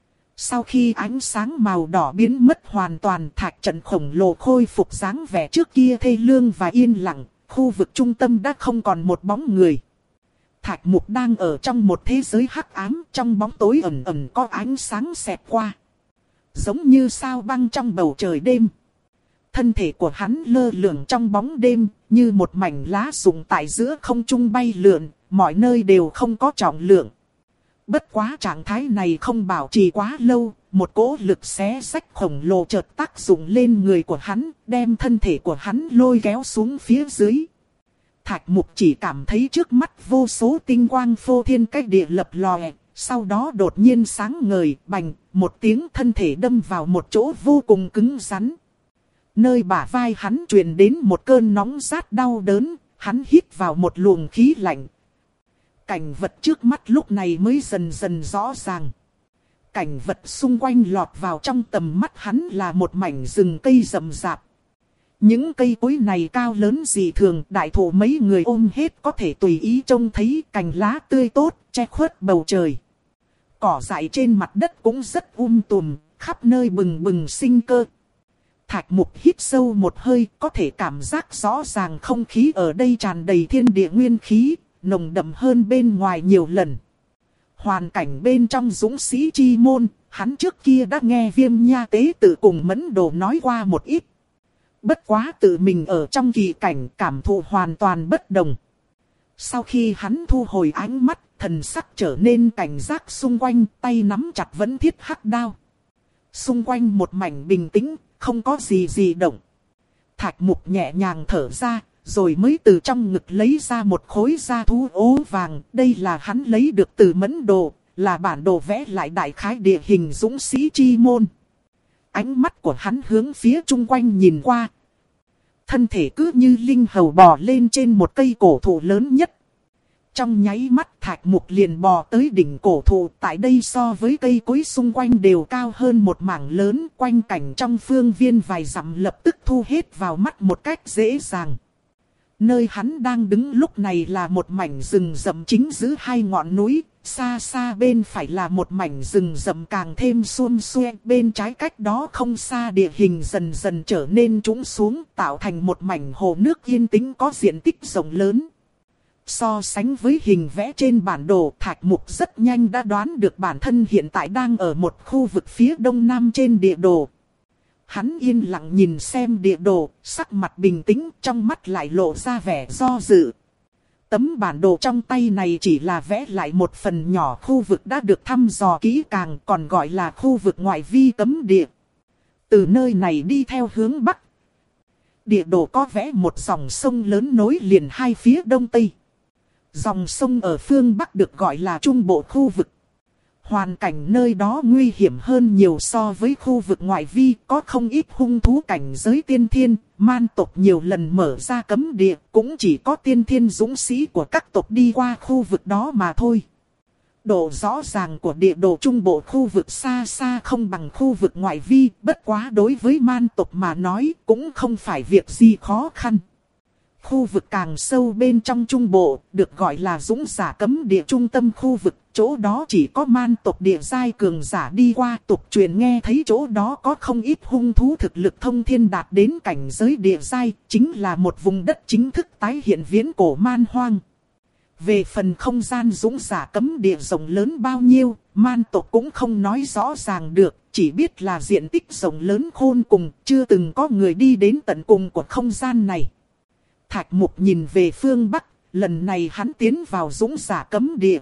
Sau khi ánh sáng màu đỏ biến mất hoàn toàn, thạch trận khổng lồ khôi phục dáng vẻ trước kia thê lương và yên lặng, khu vực trung tâm đã không còn một bóng người. Thạch Mục đang ở trong một thế giới hắc ám, trong bóng tối ẩn ẩn có ánh sáng xẹt qua. Giống như sao băng trong bầu trời đêm. Thân thể của hắn lơ lửng trong bóng đêm, như một mảnh lá rụng tại giữa không trung bay lượn, mọi nơi đều không có trọng lượng. Bất quá trạng thái này không bảo trì quá lâu, một cỗ lực xé rách khổng lồ chợt tác dụng lên người của hắn, đem thân thể của hắn lôi kéo xuống phía dưới. Thạch Mục chỉ cảm thấy trước mắt vô số tinh quang phô thiên cách địa lập lòe, sau đó đột nhiên sáng ngời, bành, một tiếng thân thể đâm vào một chỗ vô cùng cứng rắn. Nơi bả vai hắn truyền đến một cơn nóng rát đau đớn, hắn hít vào một luồng khí lạnh. Cảnh vật trước mắt lúc này mới dần dần rõ ràng. Cảnh vật xung quanh lọt vào trong tầm mắt hắn là một mảnh rừng cây rậm rạp. Những cây cối này cao lớn dị thường, đại thụ mấy người ôm hết có thể tùy ý trông thấy, cành lá tươi tốt, che khuất bầu trời. Cỏ dại trên mặt đất cũng rất um tùm, khắp nơi bừng bừng sinh cơ. Thạch Mục hít sâu một hơi, có thể cảm giác rõ ràng không khí ở đây tràn đầy thiên địa nguyên khí, nồng đậm hơn bên ngoài nhiều lần. Hoàn cảnh bên trong dũng sĩ chi môn, hắn trước kia đã nghe Viêm Nha tế tự cùng Mẫn Đồ nói qua một ít. Bất quá tự mình ở trong kỳ cảnh cảm thụ hoàn toàn bất đồng. Sau khi hắn thu hồi ánh mắt, thần sắc trở nên cảnh giác xung quanh, tay nắm chặt vẫn thiết hắc đao. Xung quanh một mảnh bình tĩnh, không có gì gì động. Thạch Mục nhẹ nhàng thở ra, rồi mới từ trong ngực lấy ra một khối da thú ố vàng. Đây là hắn lấy được từ Mẫn Đồ, là bản đồ vẽ lại đại khái địa hình dũng sĩ chi môn. Ánh mắt của hắn hướng phía chung quanh nhìn qua. Thân thể cứ như linh hầu bò lên trên một cây cổ thụ lớn nhất. Trong nháy mắt Thạch Mục liền bò tới đỉnh cổ thụ, tại đây so với cây cối xung quanh đều cao hơn một mảng lớn, quanh cảnh trong phương viên vài dặm lập tức thu hết vào mắt một cách dễ dàng. Nơi hắn đang đứng lúc này là một mảnh rừng rậm chính giữa hai ngọn núi, xa xa bên phải là một mảnh rừng rậm càng thêm suôn xuê, bên trái cách đó không xa địa hình dần dần trở nên trũng xuống, tạo thành một mảnh hồ nước yên tĩnh có diện tích rộng lớn. So sánh với hình vẽ trên bản đồ, Thạch Mục rất nhanh đã đoán được bản thân hiện tại đang ở một khu vực phía đông nam trên địa đồ. Hắn yên lặng nhìn xem địa đồ, sắc mặt bình tĩnh, trong mắt lại lộ ra vẻ do dự. Tấm bản đồ trong tay này chỉ là vẽ lại một phần nhỏ khu vực đã được thăm dò kỹ càng, còn gọi là khu vực ngoại vi cấm địa. Từ nơi này đi theo hướng bắc, địa đồ có vẽ một dòng sông lớn nối liền hai phía đông tây. Dòng sông ở phương bắc được gọi là trung bộ khu vực. Hoàn cảnh nơi đó nguy hiểm hơn nhiều so với khu vực ngoại vi, có không ít hung thú cảnh giới tiên thiên, man tộc nhiều lần mở ra cấm địa, cũng chỉ có tiên thiên dũng sĩ của các tộc đi qua khu vực đó mà thôi. Độ rõ ràng của địa đồ trung bộ khu vực xa xa không bằng khu vực ngoại vi, bất quá đối với man tộc mà nói cũng không phải việc gì khó khăn. Khu vực càng sâu bên trong trung bộ, được gọi là dũng giả cấm địa trung tâm khu vực, chỗ đó chỉ có man tộc địa giai cường giả đi qua. Tục truyền nghe thấy chỗ đó có không ít hung thú thực lực thông thiên đạt đến cảnh giới địa giai, chính là một vùng đất chính thức tái hiện viễn cổ man hoang. Về phần không gian dũng giả cấm địa rộng lớn bao nhiêu, man tộc cũng không nói rõ ràng được, chỉ biết là diện tích rộng lớn khôn cùng, chưa từng có người đi đến tận cùng của không gian này. Thạch Mục nhìn về phương Bắc, lần này hắn tiến vào dũng giả cấm địa.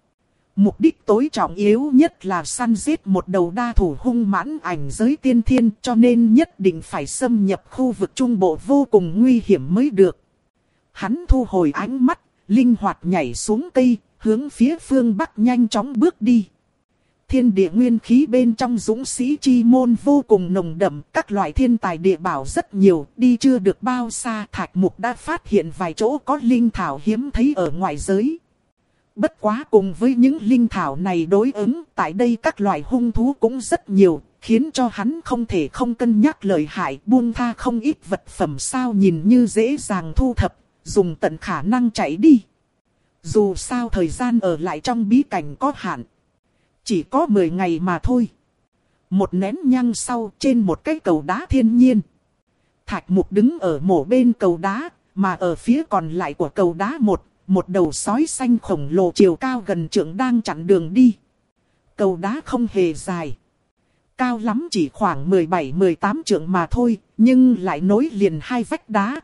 Mục đích tối trọng yếu nhất là săn giết một đầu đa thủ hung mãn ảnh giới tiên thiên, cho nên nhất định phải xâm nhập khu vực trung bộ vô cùng nguy hiểm mới được. Hắn thu hồi ánh mắt, linh hoạt nhảy xuống cây, hướng phía phương Bắc nhanh chóng bước đi. Thiên địa nguyên khí bên trong dũng sĩ chi môn vô cùng nồng đậm, các loại thiên tài địa bảo rất nhiều, đi chưa được bao xa Thạch Mục đã phát hiện vài chỗ có linh thảo hiếm thấy ở ngoại giới. Bất quá cùng với những linh thảo này đối ứng, tại đây các loại hung thú cũng rất nhiều, khiến cho hắn không thể không cân nhắc lợi hại, buông tha không ít vật phẩm sao nhìn như dễ dàng thu thập, dùng tận khả năng chạy đi. Dù sao thời gian ở lại trong bí cảnh có hạn, chỉ có mười ngày mà thôi. Một nén nhang sau, trên một cái cầu đá thiên nhiên, Thạch Mục đứng ở mổ bên cầu đá, mà ở phía còn lại của cầu đá một, một đầu sói xanh khổng lồ chiều cao gần trượng đang chặn đường đi. Cầu đá không hề dài, cao lắm chỉ khoảng mười bảy mười tám trượng mà thôi, nhưng lại nối liền hai vách đá.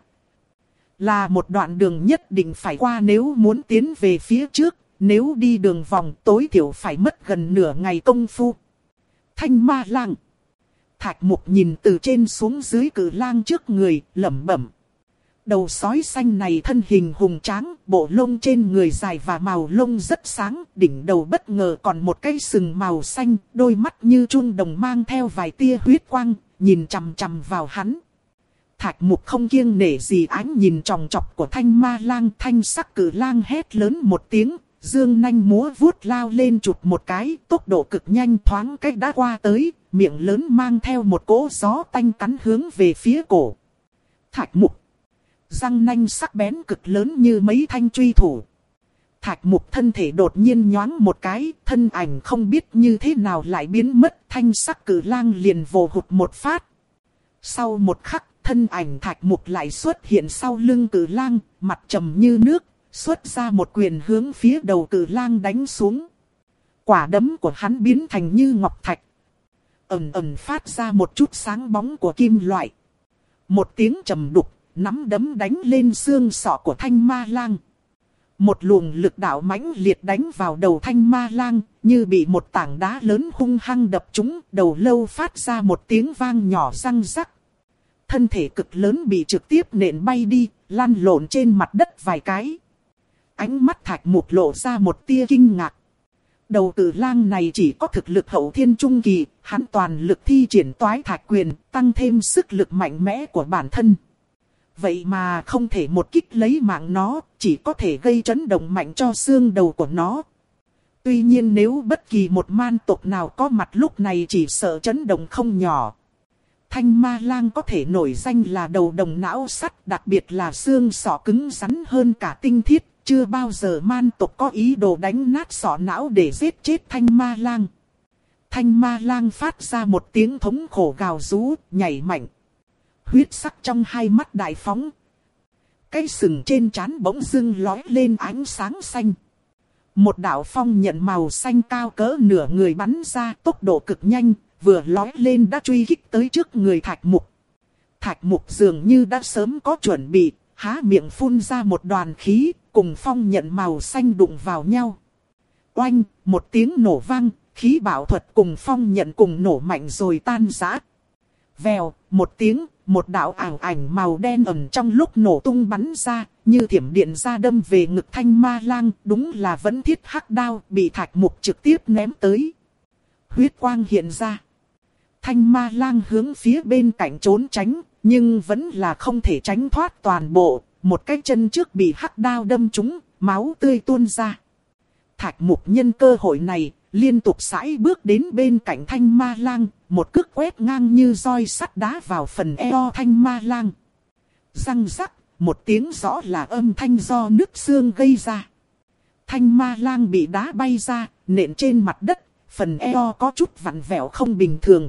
Là một đoạn đường nhất định phải qua nếu muốn tiến về phía trước. Nếu đi đường vòng tối thiểu phải mất gần nửa ngày công phu. Thanh ma lang. Thạch Mục nhìn từ trên xuống dưới cự lang trước người, lẩm bẩm. Đầu sói xanh này thân hình hùng tráng, bộ lông trên người dài và màu lông rất sáng, đỉnh đầu bất ngờ còn một cái sừng màu xanh, đôi mắt như chun đồng mang theo vài tia huyết quang, nhìn chằm chằm vào hắn. Thạch Mục không kiêng nể gì ánh nhìn tròng trọc của thanh ma lang, thanh sắc cự lang hét lớn một tiếng. Dương nanh múa vuốt lao lên chụp một cái, tốc độ cực nhanh thoáng cách đã qua tới, miệng lớn mang theo một cỗ gió tanh cắn hướng về phía cổ. Thạch Mục. Răng nanh sắc bén cực lớn như mấy thanh truy thủ. Thạch Mục thân thể đột nhiên nhoáng một cái, thân ảnh không biết như thế nào lại biến mất, thanh sắc cử lang liền vồ hụt một phát. Sau một khắc, thân ảnh Thạch Mục lại xuất hiện sau lưng cử lang, mặt trầm như nước. Xuất ra một quyền hướng phía đầu cự lang đánh xuống. Quả đấm của hắn biến thành như ngọc thạch. Ầm ầm phát ra một chút sáng bóng của kim loại. Một tiếng trầm đục, nắm đấm đánh lên xương sọ của thanh ma lang. Một luồng lực đạo mãnh liệt đánh vào đầu thanh ma lang, như bị một tảng đá lớn hung hăng đập trúng, đầu lâu phát ra một tiếng vang nhỏ răng rắc. Thân thể cực lớn bị trực tiếp nện bay đi, lăn lộn trên mặt đất vài cái. Ánh mắt Thạch Mục lộ ra một tia kinh ngạc. Đầu cự lang này chỉ có thực lực hậu thiên trung kỳ, hắn toàn lực thi triển toái thạch quyền, tăng thêm sức lực mạnh mẽ của bản thân. Vậy mà không thể một kích lấy mạng nó, chỉ có thể gây chấn động mạnh cho xương đầu của nó. Tuy nhiên nếu bất kỳ một man tộc nào có mặt lúc này chỉ sợ chấn động không nhỏ. Thanh ma lang có thể nổi danh là đầu đồng não sắt, đặc biệt là xương sọ cứng rắn hơn cả tinh thiết. Chưa bao giờ man tộc có ý đồ đánh nát sọ não để giết chết thanh ma lang. Thanh ma lang phát ra một tiếng thống khổ gào rú, nhảy mạnh. Huyết sắc trong hai mắt đại phóng. Cái sừng trên trán bỗng dưng lói lên ánh sáng xanh. Một đạo phong nhận màu xanh cao cỡ nửa người bắn ra, tốc độ cực nhanh, vừa lói lên đã truy kích tới trước người Thạch Mục. Thạch Mục dường như đã sớm có chuẩn bị, há miệng phun ra một đoàn khí, cùng phong nhận màu xanh đụng vào nhau. Oanh, một tiếng nổ vang, khí bảo thuật cùng phong nhận cùng nổ mạnh rồi tan rã. Vèo, một tiếng, một đạo ảo ảnh màu đen ẩn trong lúc nổ tung bắn ra, như thiểm điện ra đâm về ngực thanh ma lang, đúng là vẫn thiết hắc đao, bị Thạch Mục trực tiếp ném tới. Huyết quang hiện ra. Thanh ma lang hướng phía bên cạnh trốn tránh, nhưng vẫn là không thể tránh thoát toàn bộ. Một cái chân trước bị hắc đao đâm trúng, máu tươi tuôn ra. Thạch Mục nhân cơ hội này, liên tục sải bước đến bên cạnh thanh ma lang, một cước quét ngang như roi sắt đá vào phần eo thanh ma lang. Răng rắc, một tiếng rõ là âm thanh do nứt xương gây ra. Thanh ma lang bị đá bay ra, nện trên mặt đất, phần eo có chút vặn vẹo không bình thường.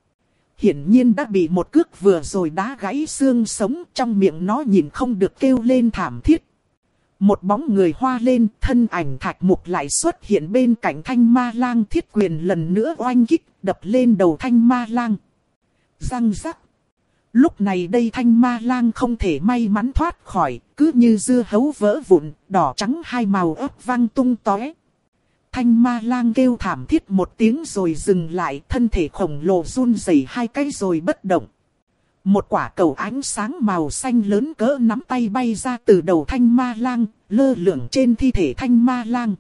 Hiển nhiên đã bị một cước vừa rồi đá gãy xương sống, trong miệng nó nhìn không được kêu lên thảm thiết. Một bóng người hoa lên, thân ảnh Thạch Mục lại xuất hiện bên cạnh thanh ma lang, thiết quyền lần nữa oanh kích, đập lên đầu thanh ma lang. Răng rắc. Lúc này đây thanh ma lang không thể may mắn thoát khỏi, cứ như dưa hấu vỡ vụn, đỏ trắng hai màu ớt văng tung tóe. Thanh ma lang kêu thảm thiết một tiếng rồi dừng lại, thân thể khổng lồ run rẩy hai cái rồi bất động. Một quả cầu ánh sáng màu xanh lớn cỡ nắm tay bay ra từ đầu thanh ma lang, lơ lửng trên thi thể thanh ma lang.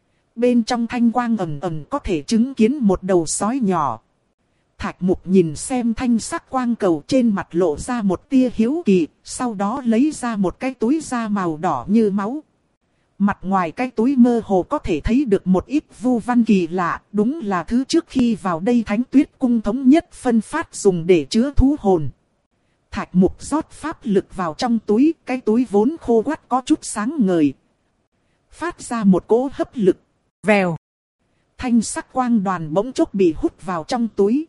Bên trong thanh quang ầm ầm có thể chứng kiến một đầu sói nhỏ. Thạch Mục nhìn xem thanh sắc quang cầu, trên mặt lộ ra một tia hiếu kỳ, sau đó lấy ra một cái túi da màu đỏ như máu. Mặt ngoài cái túi mơ hồ có thể thấy được một ít vu văn kỳ lạ, đúng là thứ trước khi vào đây Thánh Tuyết Cung thống nhất phân phát dùng để chứa thú hồn. Thạch Mục rót pháp lực vào trong túi, cái túi vốn khô quắt có chút sáng ngời. Phát ra một cỗ hấp lực, vèo. Thanh sắc quang đoàn bỗng chốc bị hút vào trong túi.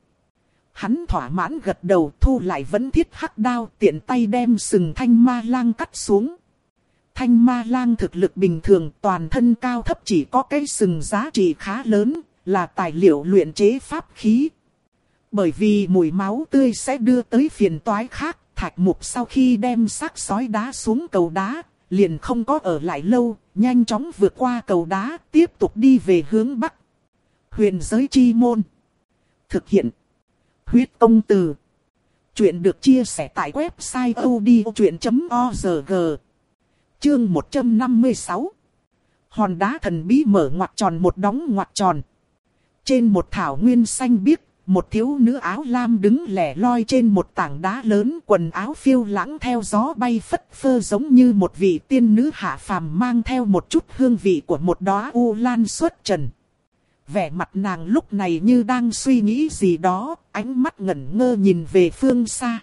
Hắn thỏa mãn gật đầu, thu lại vẫn thiết hắc đao, tiện tay đem sừng thanh ma lang cắt xuống. Thanh ma lang thực lực bình thường, toàn thân cao thấp chỉ có cái sừng giá trị khá lớn, là tài liệu luyện chế pháp khí. Bởi vì mùi máu tươi sẽ đưa tới phiền toái khác, Thạch Mục sau khi đem xác sói đá xuống cầu đá, liền không có ở lại lâu, nhanh chóng vượt qua cầu đá, tiếp tục đi về hướng Bắc. Huyền giới chi môn. Thực hiện. Huyết công từ. Chuyện được chia sẻ tại website odchuyện chấm org. Chương một trăm năm mươi sáu. Hòn đá thần bí mở ngoặc tròn một đóng ngoặc tròn. Trên một thảo nguyên xanh biếc, một thiếu nữ áo lam đứng lẻ loi trên một tảng đá lớn, quần áo phiêu lãng theo gió bay phất phơ giống như một vị tiên nữ hạ phàm mang theo một chút hương vị của một đóa u lan xuất trần. Vẻ mặt nàng lúc này như đang suy nghĩ gì đó, ánh mắt ngẩn ngơ nhìn về phương xa.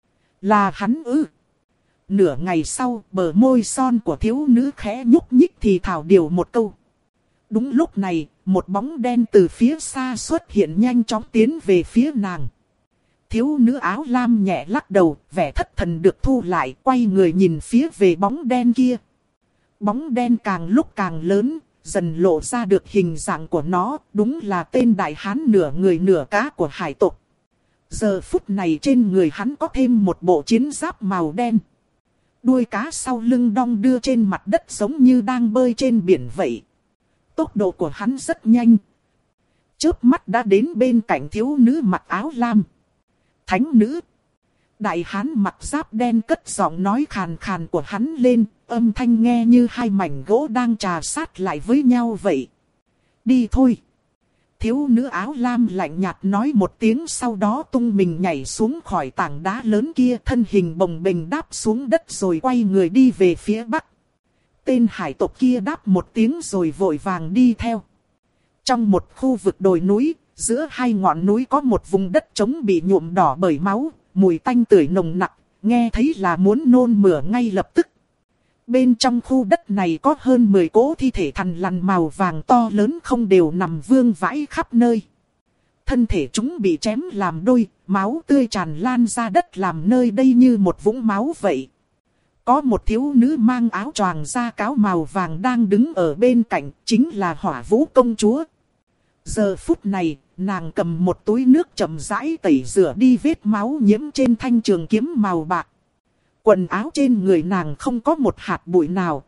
Là hắn ư? Nửa ngày sau, bờ môi son của thiếu nữ khẽ nhúc nhích thì thào điều một câu. Đúng lúc này, một bóng đen từ phía xa xuất hiện nhanh chóng tiến về phía nàng. Thiếu nữ áo lam nhẹ lắc đầu, vẻ thất thần được thu lại, quay người nhìn phía về bóng đen kia. Bóng đen càng lúc càng lớn, dần lộ ra được hình dạng của nó, đúng là tên đại hán nửa người nửa cá của hải tộc. Giờ phút này trên người hắn có thêm một bộ chiến giáp màu đen. Đuôi cá sau lưng đong đưa trên mặt đất giống như đang bơi trên biển vậy. Tốc độ của hắn rất nhanh. Chớp mắt đã đến bên cạnh thiếu nữ mặc áo lam. Thánh nữ. Đại hán mặc giáp đen cất giọng nói khàn khàn của hắn lên, âm thanh nghe như hai mảnh gỗ đang trà sát lại với nhau vậy. Đi thôi. Thiếu nữ áo lam lạnh nhạt nói một tiếng, sau đó tung mình nhảy xuống khỏi tảng đá lớn kia, thân hình bồng bềnh đáp xuống đất rồi quay người đi về phía bắc. Tên hải tộc kia đáp một tiếng rồi vội vàng đi theo. Trong một khu vực đồi núi, giữa hai ngọn núi có một vùng đất trống bị nhuộm đỏ bởi máu, mùi tanh tưởi nồng nặc, nghe thấy là muốn nôn mửa ngay lập tức. Bên trong khu đất này có hơn mười cỗ thi thể thằn lằn màu vàng to lớn không đều nằm vương vãi khắp nơi. Thân thể chúng bị chém làm đôi, máu tươi tràn lan ra đất làm nơi đây như một vũng máu vậy. Có một thiếu nữ mang áo choàng da cáo màu vàng đang đứng ở bên cạnh, chính là Hỏa Vũ công chúa. Giờ phút này, nàng cầm một túi nước chậm rãi tẩy rửa đi vết máu nhiễm trên thanh trường kiếm màu bạc. Quần áo trên người nàng không có một hạt bụi nào.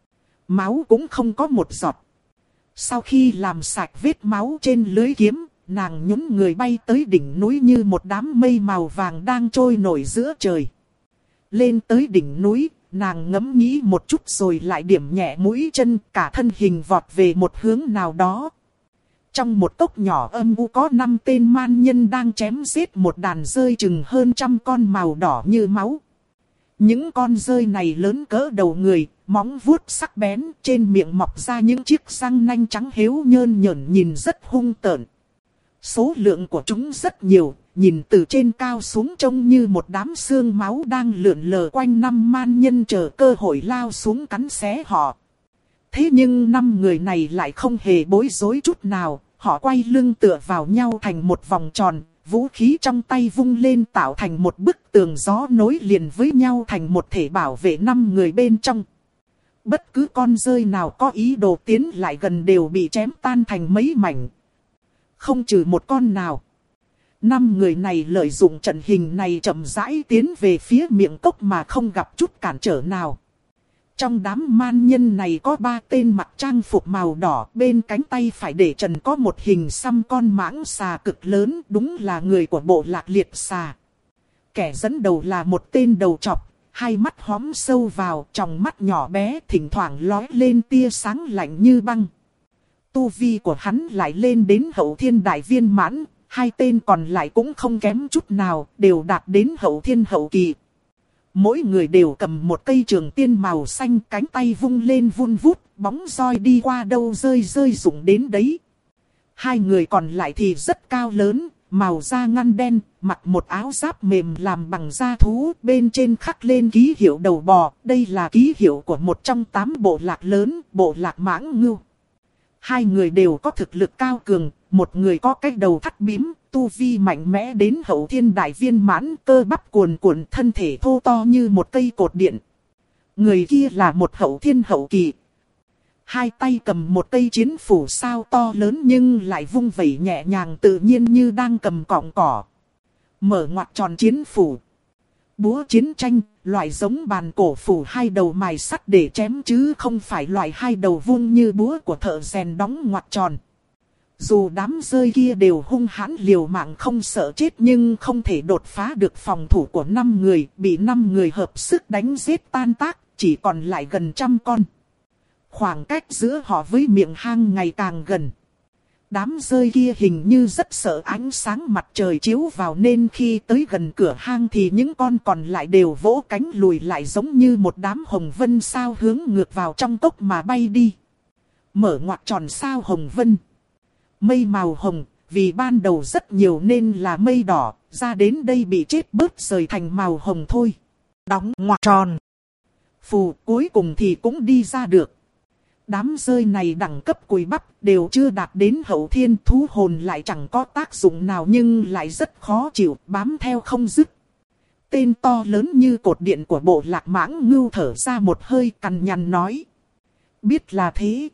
Máu cũng không có một giọt. Sau khi làm sạch vết máu trên lưới kiếm, nàng nhún người bay tới đỉnh núi như một đám mây màu vàng đang trôi nổi giữa trời. Lên tới đỉnh núi, nàng ngẫm nghĩ một chút rồi lại điểm nhẹ mũi chân, cả thân hình vọt về một hướng nào đó. Trong một cốc nhỏ âm u có năm tên man nhân đang chém giết một đàn dơi chừng hơn trăm con màu đỏ như máu. Những con dơi này lớn cỡ đầu người, móng vuốt sắc bén, trên miệng mọc ra những chiếc răng nanh trắng héo nhơn nhởn nhìn rất hung tợn. Số lượng của chúng rất nhiều, nhìn từ trên cao xuống trông như một đám xương máu đang lượn lờ quanh năm man nhân chờ cơ hội lao xuống cắn xé họ. Thế nhưng năm người này lại không hề bối rối chút nào, họ quay lưng tựa vào nhau thành một vòng tròn, vũ khí trong tay vung lên tạo thành một bức tường gió nối liền với nhau thành một thể bảo vệ năm người bên trong. Bất cứ con dơi nào có ý đồ tiến lại gần đều bị chém tan thành mấy mảnh. Không trừ một con nào. Năm người này lợi dụng trận hình này chậm rãi tiến về phía miệng cốc mà không gặp chút cản trở nào. Trong đám man nhân này có ba tên mặc trang phục màu đỏ, bên cánh tay phải để trần có một hình xăm con mãng xà cực lớn, đúng là người của bộ lạc liệt xà. Kẻ dẫn đầu là một tên đầu trọc, hai mắt hóm sâu vào, tròng mắt nhỏ bé, thỉnh thoảng lóe lên tia sáng lạnh như băng. Tu vi của hắn lại lên đến hậu thiên đại viên mãn, hai tên còn lại cũng không kém chút nào, đều đạt đến hậu thiên hậu kỳ. Mỗi người đều cầm một cây trường tiên màu xanh, cánh tay vung lên vun vút, bóng roi đi qua đâu rơi rơi rụng đến đấy. Hai người còn lại thì rất cao lớn, màu da ngăm đen, mặc một áo giáp mềm làm bằng da thú, bên trên khắc lên ký hiệu đầu bò, đây là ký hiệu của một trong tám bộ lạc lớn, bộ lạc Mãng Ngưu. Hai người đều có thực lực cao cường, một người có cái đầu thắt bím, tu vi mạnh mẽ đến hậu thiên đại viên mãn, cơ bắp cuồn cuộn, thân thể thô to như một cây cột điện. Người kia là một hậu thiên hậu kỳ. Hai tay cầm một cây chiến phủ sao to lớn nhưng lại vung vẩy nhẹ nhàng tự nhiên như đang cầm cọng cỏ. Mở ngoặt tròn chiến phủ. Búa chiến tranh, loại giống bàn cổ phủ hai đầu mài sắt để chém chứ không phải loại hai đầu vuông như búa của thợ rèn đóng ngoặt tròn. Dù đám rơi kia đều hung hãn liều mạng không sợ chết nhưng không thể đột phá được phòng thủ của năm người, bị năm người hợp sức đánh giết tan tác, chỉ còn lại gần trăm con. Khoảng cách giữa họ với miệng hang ngày càng gần. Đám rơi kia hình như rất sợ ánh sáng mặt trời chiếu vào nên khi tới gần cửa hang thì những con còn lại đều vỗ cánh lùi lại giống như một đám hồng vân sao hướng ngược vào trong cốc mà bay đi. Mở ngoặt tròn sao hồng vân. Mây màu hồng, vì ban đầu rất nhiều nên là mây đỏ, ra đến đây bị chết bớt rời thành màu hồng thôi. Đóng ngoặt tròn. Phù cuối cùng thì cũng đi ra được. Đám rơi này đẳng cấp cùi bắp đều chưa đạt đến hậu thiên, thú hồn lại chẳng có tác dụng nào nhưng lại rất khó chịu, bám theo không dứt. Tên to lớn như cột điện của bộ lạc Mãng Ngưu thở ra một hơi cằn nhằn nói. Biết là thế.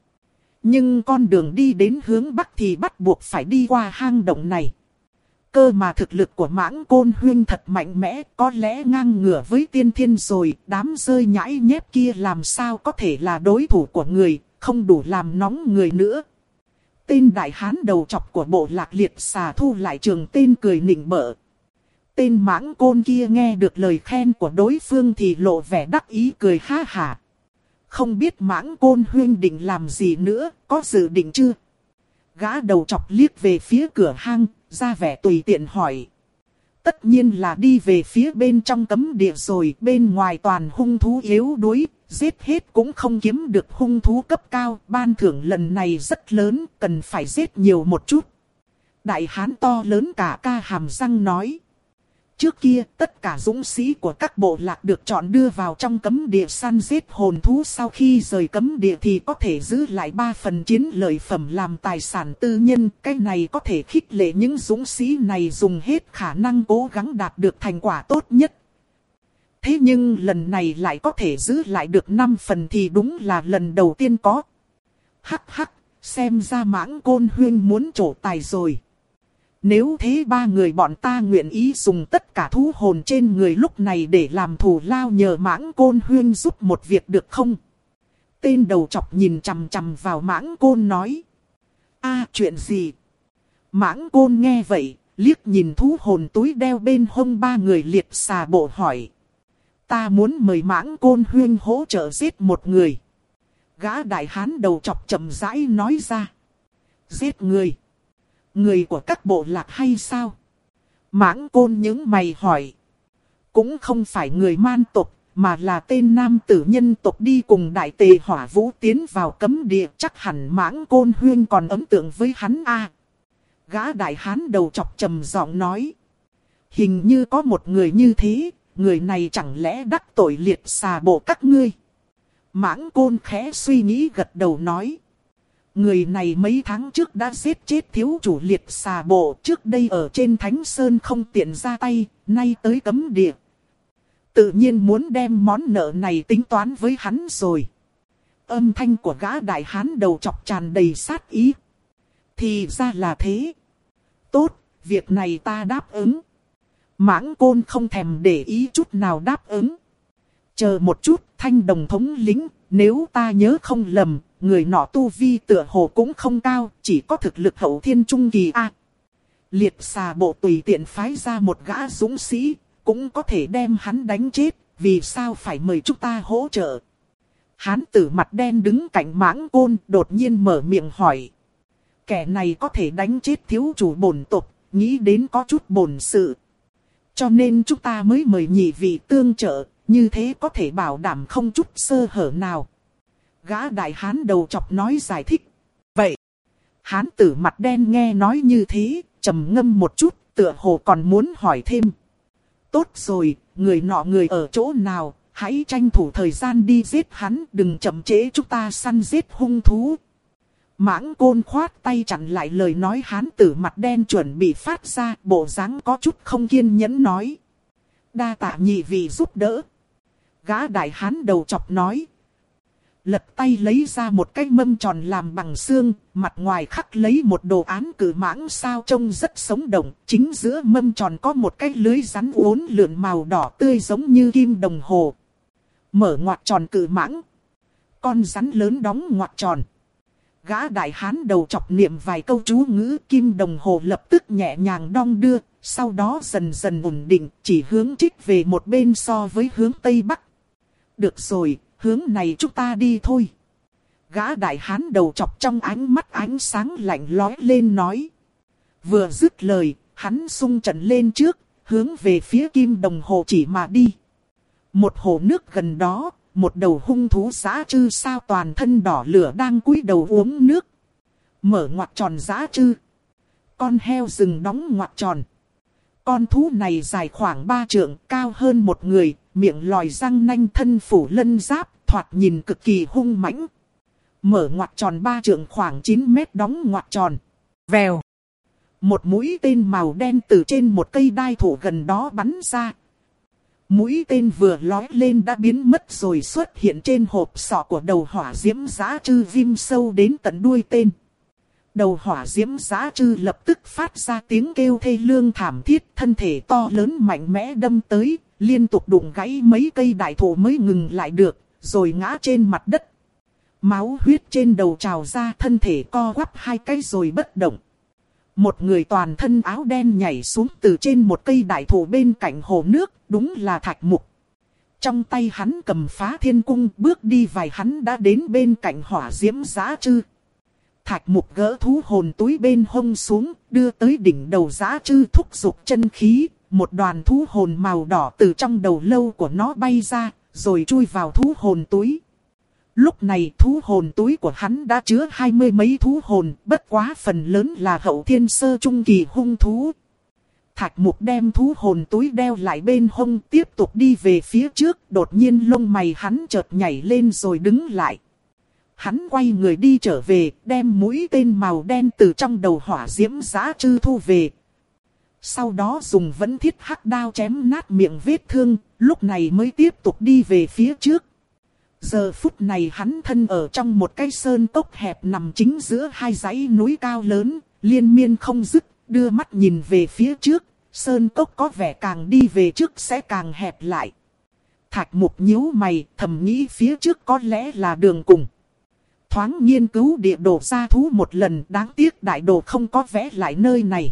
Nhưng con đường đi đến hướng Bắc thì bắt buộc phải đi qua hang động này. Cơ mà thực lực của Mãng Côn Huyên thật mạnh mẽ, có lẽ ngang ngửa với tiên thiên rồi, đám rơi nhãi nhép kia làm sao có thể là đối thủ của người, không đủ làm nóng người nữa. Tên đại hán đầu chọc của bộ lạc liệt xà thu lại trường tên cười nịnh bợ. Tên Mãng Côn kia nghe được lời khen của đối phương thì lộ vẻ đắc ý cười ha hả. Không biết Mãng Côn Huyên định làm gì nữa, có dự định chưa? Gã đầu chọc liếc về phía cửa hang, ra vẻ tùy tiện hỏi. Tất nhiên là đi về phía bên trong cấm địa rồi, bên ngoài toàn hung thú yếu đuối, giết hết cũng không kiếm được hung thú cấp cao, ban thưởng lần này rất lớn, cần phải giết nhiều một chút. Đại hán to lớn cả ca hàm răng nói. Trước kia, tất cả dũng sĩ của các bộ lạc được chọn đưa vào trong cấm địa săn giết hồn thú, sau khi rời cấm địa thì có thể giữ lại ba phần chiến lợi phẩm làm tài sản tư nhân. Cái này có thể khích lệ những dũng sĩ này dùng hết khả năng cố gắng đạt được thành quả tốt nhất. Thế nhưng lần này lại có thể giữ lại được năm phần thì đúng là lần đầu tiên có. Hắc hắc, xem ra Mãng Côn Huyên muốn trổ tài rồi. Nếu thế ba người bọn ta nguyện ý dùng tất cả thú hồn trên người lúc này để làm thù lao nhờ Mãng Côn Huyên giúp một việc được không? Tên đầu chọc nhìn chằm chằm vào Mãng Côn nói. A, chuyện gì? Mãng Côn nghe vậy, liếc nhìn thú hồn túi đeo bên hông ba người liệt xà bộ hỏi. Ta muốn mời Mãng Côn Huyên hỗ trợ giết một người. Gã đại hán đầu chọc chậm rãi nói ra. Giết người? Người của các bộ lạc hay sao? Mãng Côn những mày hỏi. Cũng không phải người man tộc, mà là tên nam tử nhân tộc đi cùng đại tề Hỏa Vũ tiến vào cấm địa. Chắc hẳn Mãng Côn Huyên còn ấn tượng với hắn a. Gã đại hán đầu chọc trầm giọng nói. Hình như có một người như thế, người này chẳng lẽ đắc tội liệt xà bộ các ngươi? Mãng Côn khẽ suy nghĩ gật đầu nói. Người này mấy tháng trước đã giết chết thiếu chủ liệt xà bộ, trước đây ở trên Thánh Sơn không tiện ra tay, nay tới cấm địa. Tự nhiên muốn đem món nợ này tính toán với hắn rồi. Âm thanh của gã đại hán đầu chọc tràn đầy sát ý. Thì ra là thế. Tốt, việc này ta đáp ứng. Mãng Côn không thèm để ý chút nào đáp ứng. Chờ một chút, Thanh Đồng thống lĩnh, nếu ta nhớ không lầm, người nọ tu vi tựa hồ cũng không cao, chỉ có thực lực hậu thiên trung kỳ a. À, liệt xà bộ tùy tiện phái ra một gã dũng sĩ, cũng có thể đem hắn đánh chết, vì sao phải mời chúng ta hỗ trợ? Hán tử mặt đen đứng cạnh Mãng Côn, đột nhiên mở miệng hỏi. Kẻ này có thể đánh chết thiếu chủ bổn tộc, nghĩ đến có chút bổn sự. Cho nên chúng ta mới mời nhị vị tương trợ, như thế có thể bảo đảm không chút sơ hở nào. Gã đại hán đầu chọc nói giải thích. Vậy, hán tử mặt đen nghe nói như thế, trầm ngâm một chút, tựa hồ còn muốn hỏi thêm. Tốt rồi, người nọ người ở chỗ nào, hãy tranh thủ thời gian đi giết hắn, đừng chậm trễ chúng ta săn giết hung thú. Mãng Côn khoát tay chặn lại lời nói hán tử mặt đen chuẩn bị phát ra, bộ dáng có chút không kiên nhẫn nói. Đa tạ nhị vị giúp đỡ. Gã đại hán đầu chọc nói. Lật tay lấy ra một cái mâm tròn làm bằng xương, mặt ngoài khắc lấy một đồ án cử mãng sao trông rất sống động. Chính giữa mâm tròn có một cái lưới rắn uốn lượn màu đỏ tươi giống như kim đồng hồ. Mở ngoặc tròn cử mãng. Con rắn lớn đóng ngoặc tròn. Gã đại hán đầu chọc niệm vài câu chú ngữ, kim đồng hồ lập tức nhẹ nhàng đong đưa, sau đó dần dần ổn định, chỉ hướng trích về một bên so với hướng Tây Bắc. Được rồi, hướng này chúng ta đi thôi. Gã đại hán đầu chọc trong ánh mắt ánh sáng lạnh lóe lên nói. Vừa dứt lời, hắn xung trận lên trước, hướng về phía kim đồng hồ chỉ mà đi. Một hồ nước gần đó, một đầu hung thú dã trư sao toàn thân đỏ lửa đang cúi đầu uống nước. Mở ngoặc tròn dã trư. Con heo rừng đóng ngoặc tròn. Con thú này dài khoảng ba trượng, cao hơn một người, miệng lòi răng nanh, thân phủ lân giáp, thoạt nhìn cực kỳ hung mãnh. Mở ngoặc tròn ba trượng khoảng chín mét đóng ngoặc tròn. Vèo. Một mũi tên màu đen từ trên một cây đai thụ gần đó bắn ra. Mũi tên vừa lói lên đã biến mất rồi xuất hiện trên hộp sọ của đầu hỏa diễm dã trư vim sâu đến tận đuôi tên. Đầu hỏa diễm dã trư lập tức phát ra tiếng kêu thê lương thảm thiết, thân thể to lớn mạnh mẽ đâm tới, liên tục đụng gãy mấy cây đại thụ mới ngừng lại được, rồi ngã trên mặt đất. Máu huyết trên đầu trào ra, thân thể co quắp hai cái rồi bất động. Một người toàn thân áo đen nhảy xuống từ trên một cây đại thụ bên cạnh hồ nước, đúng là Thạch Mục. Trong tay hắn cầm phá thiên cung, bước đi vài hắn đã đến bên cạnh hỏa diễm dã trư. Thạch Mục gỡ thú hồn túi bên hông xuống, đưa tới đỉnh đầu dã trư thúc giục chân khí. Một đoàn thú hồn màu đỏ từ trong đầu lâu của nó bay ra, rồi chui vào thú hồn túi. Lúc này thú hồn túi của hắn đã chứa hai mươi mấy thú hồn, bất quá phần lớn là hậu thiên sơ trung kỳ hung thú. Thạch Mục đem thú hồn túi đeo lại bên hông, tiếp tục đi về phía trước. Đột nhiên lông mày hắn chợt nhảy lên rồi đứng lại. Hắn quay người đi trở về, đem mũi tên màu đen từ trong đầu hỏa diễm dã trư thu về. Sau đó dùng vẫn thiết hắc đao chém nát miệng vết thương, lúc này mới tiếp tục đi về phía trước. Giờ phút này hắn thân ở trong một cái sơn cốc hẹp nằm chính giữa hai dãy núi cao lớn, liên miên không dứt, đưa mắt nhìn về phía trước, sơn cốc có vẻ càng đi về trước sẽ càng hẹp lại. Thạch Mục nhíu mày, thầm nghĩ phía trước có lẽ là đường cùng. Thoáng nghiên cứu địa đồ gia thú một lần, đáng tiếc đại đồ không có vẽ lại nơi này.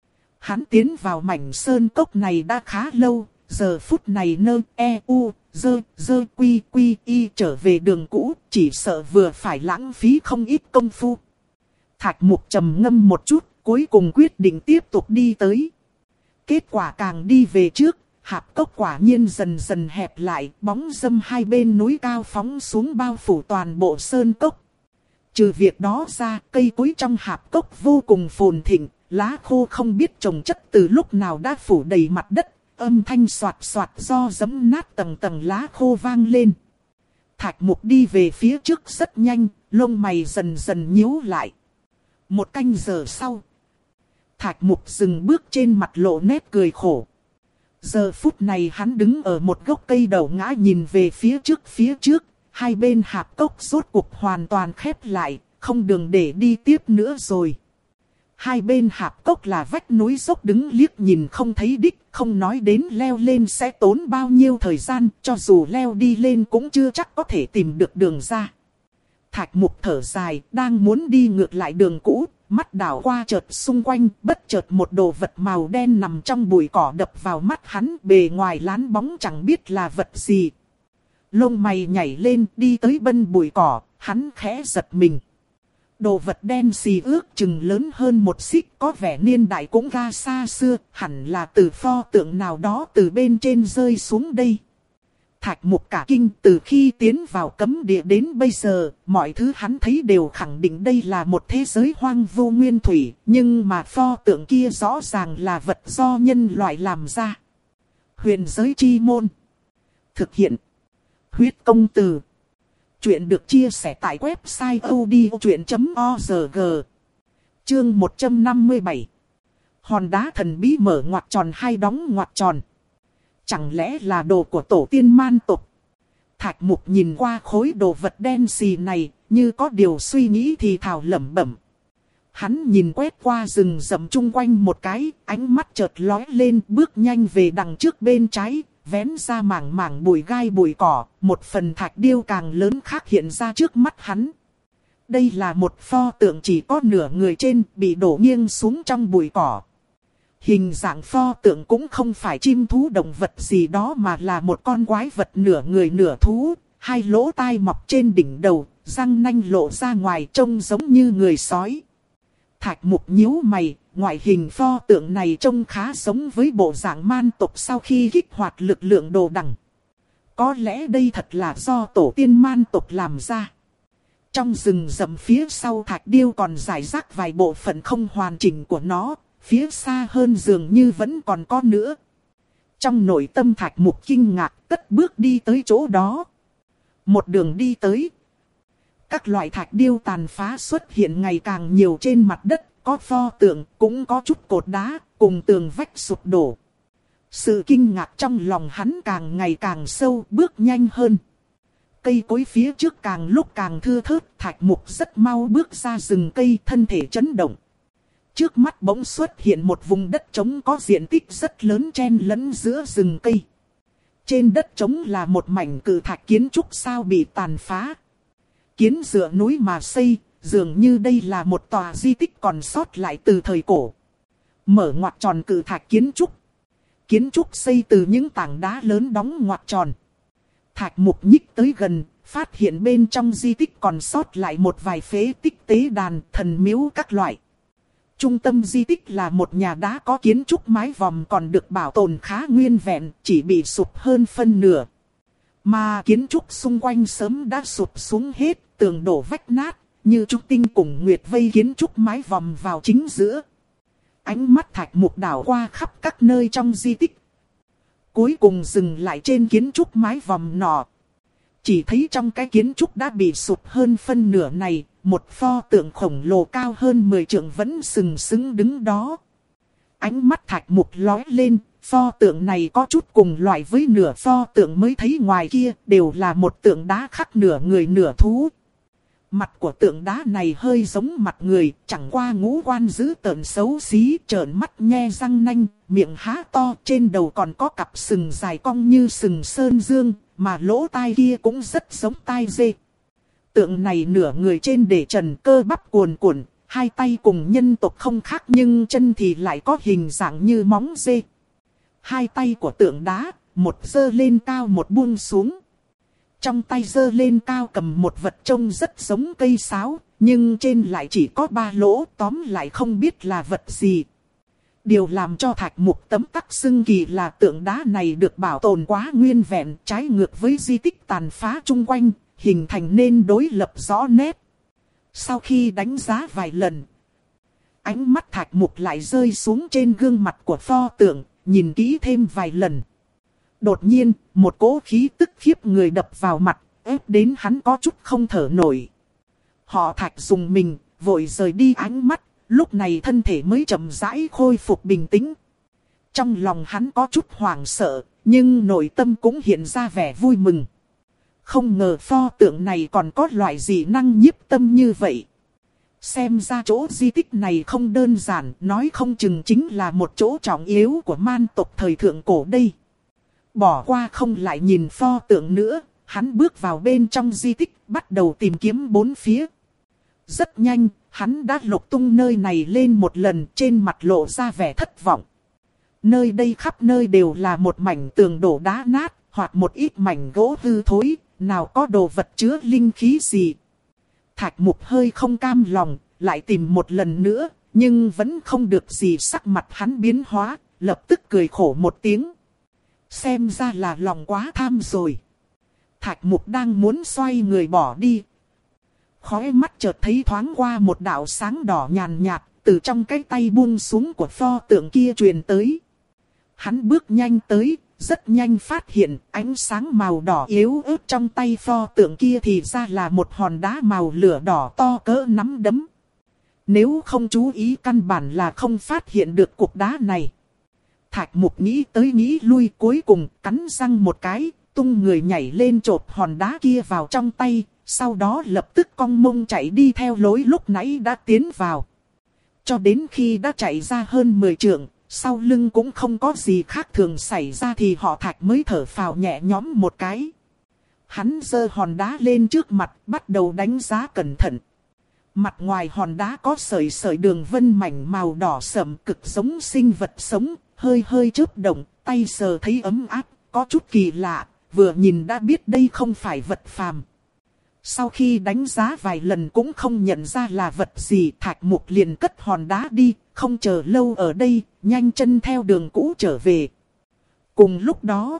Hắn tiến vào mảnh sơn cốc này đã khá lâu, giờ phút này nơ e u dơ dơ quy quy y trở về đường cũ, chỉ sợ vừa phải lãng phí không ít công phu. Thạch Mục trầm ngâm một chút, cuối cùng quyết định tiếp tục đi tới. Kết quả càng đi về trước, hạp cốc quả nhiên dần dần hẹp lại, bóng râm hai bên núi cao phóng xuống bao phủ toàn bộ sơn cốc. Trừ việc đó ra, cây cối trong hạp cốc vô cùng phồn thịnh, lá khô không biết trồng chất từ lúc nào đã phủ đầy mặt đất, âm thanh soạt soạt do giẫm nát tầng tầng lá khô vang lên. Thạch Mục đi về phía trước rất nhanh, lông mày dần dần nhíu lại. Một canh giờ sau, Thạch Mục dừng bước, trên mặt lộ nét cười khổ. Giờ phút này hắn đứng ở một gốc cây đầu ngã nhìn về phía trước phía trước, hai bên hạp cốc rốt cuộc hoàn toàn khép lại, không đường để đi tiếp nữa rồi. Hai bên hạp cốc là vách núi dốc đứng liếc nhìn không thấy đích, không nói đến leo lên sẽ tốn bao nhiêu thời gian, cho dù leo đi lên cũng chưa chắc có thể tìm được đường ra. Thạch Mục thở dài, đang muốn đi ngược lại đường cũ, mắt đảo qua chợt xung quanh, bất chợt một đồ vật màu đen nằm trong bụi cỏ đập vào mắt hắn, bề ngoài lán bóng chẳng biết là vật gì. Lông mày nhảy lên, đi tới bên bụi cỏ, hắn khẽ giật mình. Đồ vật đen xì ước chừng lớn hơn một xích, có vẻ niên đại cũng ga xa xưa, hẳn là từ pho tượng nào đó từ bên trên rơi xuống đây. Thạch Mục cả kinh, từ khi tiến vào cấm địa đến bây giờ, mọi thứ hắn thấy đều khẳng định đây là một thế giới hoang vu nguyên thủy, nhưng mà pho tượng kia rõ ràng là vật do nhân loại làm ra. Huyền giới chi môn. Thực hiện. Huyết công từ. Chuyện được chia sẻ tại website odchuyện chấm org. Chương một trăm năm mươi bảy. Hòn đá thần bí mở ngoặc tròn hay đóng ngoặc tròn. Chẳng lẽ là đồ của tổ tiên man tộc? Thạch Mục nhìn qua khối đồ vật đen xì này, như có điều suy nghĩ thì thào lẩm bẩm. Hắn nhìn quét qua rừng rậm chung quanh một cái, ánh mắt chợt lóe lên, bước nhanh về đằng trước bên trái, vén ra mảng mảng bụi gai bụi cỏ, một phần thạch điêu càng lớn khác hiện ra trước mắt hắn. Đây là một pho tượng chỉ có nửa người trên, bị đổ nghiêng xuống trong bụi cỏ. Hình dạng pho tượng cũng không phải chim thú động vật gì đó mà là một con quái vật nửa người nửa thú, hai lỗ tai mọc trên đỉnh đầu, răng nanh lộ ra ngoài trông giống như người sói. Thạch Mục nhíu mày, ngoại hình pho tượng này trông khá giống với bộ dạng man tộc sau khi kích hoạt lực lượng đồ đằng. Có lẽ đây thật là do tổ tiên man tộc làm ra. Trong rừng rậm phía sau thạch điêu còn rải rác vài bộ phận không hoàn chỉnh của nó, phía xa hơn dường như vẫn còn có nữa. Trong nội tâm Thạch Mục kinh ngạc, cất bước đi tới chỗ đó. Một đường đi tới, các loại thạch điêu tàn phá xuất hiện ngày càng nhiều trên mặt đất, có pho tượng, cũng có chút cột đá, cùng tường vách sụp đổ. Sự kinh ngạc trong lòng hắn càng ngày càng sâu, bước nhanh hơn. Cây cối phía trước càng lúc càng thưa thớt, Thạch Mục rất mau bước ra rừng cây, thân thể chấn động. Trước mắt bỗng xuất hiện một vùng đất trống có diện tích rất lớn chen lẫn giữa rừng cây. Trên đất trống là một mảnh cự thạch kiến trúc sao bị tàn phá. Kiến dựa núi mà xây, dường như đây là một tòa di tích còn sót lại từ thời cổ. Mở ngoặc tròn cự thạch kiến trúc. Kiến trúc xây từ những tảng đá lớn đóng ngoặc tròn. Thạch Mục nhích tới gần, phát hiện bên trong di tích còn sót lại một vài phế tích tế đàn, thần miếu các loại. Trung tâm di tích là một nhà đá có kiến trúc mái vòm còn được bảo tồn khá nguyên vẹn, chỉ bị sụp hơn phân nửa. Mà kiến trúc xung quanh sớm đã sụp xuống hết, tường đổ vách nát, như trúc tinh cùng nguyệt vây kiến trúc mái vòm vào chính giữa. Ánh mắt Thạch Mục đảo qua khắp các nơi trong di tích. Cuối cùng dừng lại trên kiến trúc mái vòm nọ. Chỉ thấy trong cái kiến trúc đã bị sụp hơn phân nửa này, một pho tượng khổng lồ cao hơn mười trượng vẫn sừng sững đứng đó. Ánh mắt Thạch Mục lóe lên, pho tượng này có chút cùng loại với nửa pho tượng mới thấy ngoài kia, đều là một tượng đá khắc nửa người nửa thú. Mặt của tượng đá này hơi giống mặt người, chẳng qua ngũ quan dữ tợn xấu xí, trợn mắt nhe răng nanh, miệng há to, trên đầu còn có cặp sừng dài cong như sừng sơn dương, mà lỗ tai kia cũng rất giống tai dê. Tượng này nửa người trên để trần, cơ bắp cuồn cuộn, hai tay cùng nhân tộc không khác nhưng chân thì lại có hình dạng như móng dê. Hai tay của tượng đá, một giơ lên cao một buông xuống. Trong tay giơ lên cao cầm một vật trông rất giống cây sáo, nhưng trên lại chỉ có ba lỗ, tóm lại không biết là vật gì. Điều làm cho Thạch Mục tấm tắc xưng kỳ là tượng đá này được bảo tồn quá nguyên vẹn, trái ngược với di tích tàn phá chung quanh, hình thành nên đối lập rõ nét. Sau khi đánh giá vài lần, ánh mắt Thạch Mục lại rơi xuống trên gương mặt của pho tượng, nhìn kỹ thêm vài lần. Đột nhiên, một cỗ khí tức khiếp người đập vào mặt, ép đến hắn có chút không thở nổi. Họ Thạch dùng mình, vội rời đi ánh mắt, lúc này thân thể mới chậm rãi khôi phục bình tĩnh. Trong lòng hắn có chút hoảng sợ, nhưng nội tâm cũng hiện ra vẻ vui mừng. Không ngờ pho tượng này còn có loại dị năng nhiếp tâm như vậy. Xem ra chỗ di tích này không đơn giản, nói không chừng chính là một chỗ trọng yếu của man tộc thời thượng cổ đây. Bỏ qua không lại nhìn pho tượng nữa, hắn bước vào bên trong di tích, bắt đầu tìm kiếm bốn phía. Rất nhanh, hắn đã lục tung nơi này lên một lần, trên mặt lộ ra vẻ thất vọng. Nơi đây khắp nơi đều là một mảnh tường đổ đá nát, hoặc một ít mảnh gỗ hư thối, nào có đồ vật chứa linh khí gì. Thạch Mục hơi không cam lòng, lại tìm một lần nữa, nhưng vẫn không được gì. Sắc mặt hắn biến hóa, lập tức cười khổ một tiếng. Xem ra là lòng quá tham rồi. Thạch Mục đang muốn xoay người bỏ đi. Khóe mắt chợt thấy thoáng qua một đạo sáng đỏ nhàn nhạt, từ trong cái tay buông xuống của pho tượng kia truyền tới. Hắn bước nhanh tới, rất nhanh phát hiện ánh sáng màu đỏ yếu ớt trong tay pho tượng kia thì ra là một hòn đá màu lửa đỏ to cỡ nắm đấm. Nếu không chú ý căn bản là không phát hiện được cục đá này. Thạch Mục nghĩ tới nghĩ lui, cuối cùng cắn răng một cái, tung người nhảy lên chộp hòn đá kia vào trong tay, sau đó lập tức cong mông chạy đi theo lối lúc nãy đã tiến vào. Cho đến khi đã chạy ra hơn mười trượng, sau lưng cũng không có gì khác thường xảy ra thì họ Thạch mới thở phào nhẹ nhõm một cái. Hắn giơ hòn đá lên trước mặt, bắt đầu đánh giá cẩn thận. Mặt ngoài hòn đá có sợi sợi đường vân mảnh màu đỏ sẫm cực giống sinh vật sống, hơi hơi chớp động, tay sờ thấy ấm áp, có chút kỳ lạ, vừa nhìn đã biết đây không phải vật phàm. Sau khi đánh giá vài lần cũng không nhận ra là vật gì, Thạch Mục liền cất hòn đá đi, không chờ lâu ở đây, nhanh chân theo đường cũ trở về. Cùng lúc đó,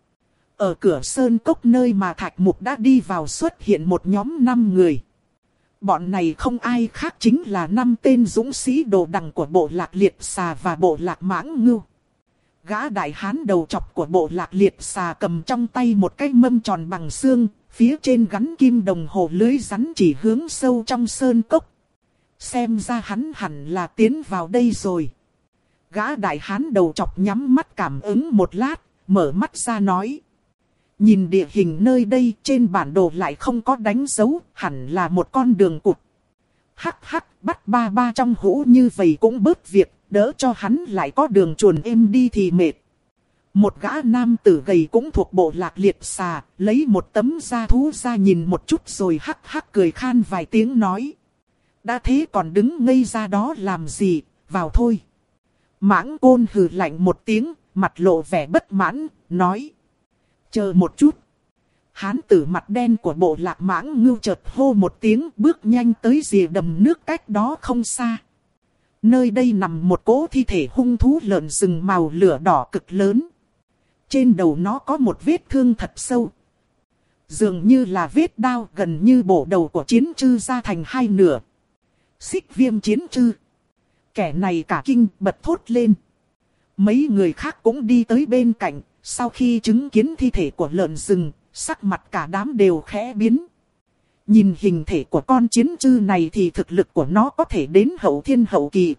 ở cửa sơn cốc nơi mà Thạch Mục đã đi vào xuất hiện một nhóm năm người. Bọn này không ai khác chính là năm tên dũng sĩ đồ đằng của bộ lạc liệt xà và bộ lạc mãng ngưu. Gã đại hán đầu chọc của bộ lạc liệt xà cầm trong tay một cái mâm tròn bằng xương, phía trên gắn kim đồng hồ lưới rắn chỉ hướng sâu trong sơn cốc. Xem ra hắn hẳn là tiến vào đây rồi. Gã đại hán đầu chọc nhắm mắt cảm ứng một lát, mở mắt ra nói. Nhìn địa hình nơi đây trên bản đồ lại không có đánh dấu, hẳn là một con đường cụt. Hắc hắc, bắt ba ba trong hũ như vậy cũng bớt việc, đỡ cho hắn lại có đường chuồn êm đi thì mệt. Một gã nam tử gầy cũng thuộc bộ lạc liệt xà, lấy một tấm da thú ra nhìn một chút rồi hắc hắc cười khan vài tiếng nói. Đã thế còn đứng ngây ra đó làm gì, vào thôi. Mãng Côn hừ lạnh một tiếng, mặt lộ vẻ bất mãn, nói. Chờ một chút. Hán tử mặt đen của bộ lạc mãng ngưu chợt hô một tiếng, bước nhanh tới rìa đầm nước cách đó không xa. Nơi đây nằm một cỗ thi thể hung thú lợn rừng màu lửa đỏ cực lớn. Trên đầu nó có một vết thương thật sâu. Dường như là vết đao, gần như bổ đầu của chiến trư ra thành hai nửa. Xích viêm chiến trư. kẻ này cả kinh bật thốt lên. Mấy người khác cũng đi tới bên cạnh, sau khi chứng kiến thi thể của lợn rừng, sắc mặt cả đám đều khẽ biến. Nhìn hình thể của con chiến trư này thì thực lực của nó có thể đến hậu thiên hậu kỳ.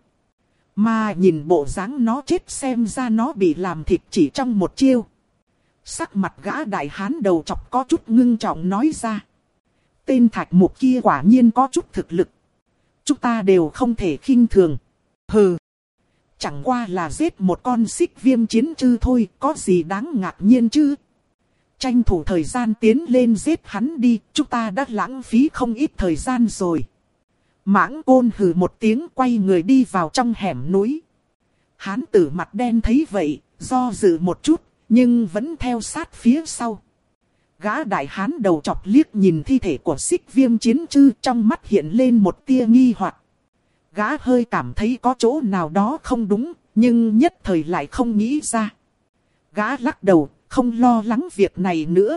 Mà nhìn bộ dáng nó chết xem ra nó bị làm thịt chỉ trong một chiêu. Sắc mặt gã đại hán đầu chọc có chút ngưng trọng nói ra. Tên Thạch Mục kia quả nhiên có chút thực lực. Chúng ta đều không thể khinh thường. Hừ. Chẳng qua là giết một con xích viêm chiến trư thôi, có gì đáng ngạc nhiên chứ. Tranh thủ thời gian tiến lên giết hắn đi, chúng ta đã lãng phí không ít thời gian rồi. Mãng Côn hừ một tiếng quay người đi vào trong hẻm núi. Hán tử mặt đen thấy vậy, do dự một chút, nhưng vẫn theo sát phía sau. Gã đại hán đầu chọc liếc nhìn thi thể của xích viêm chiến trư, trong mắt hiện lên một tia nghi hoặc. Gã hơi cảm thấy có chỗ nào đó không đúng, nhưng nhất thời lại không nghĩ ra. Gã lắc đầu, không lo lắng việc này nữa.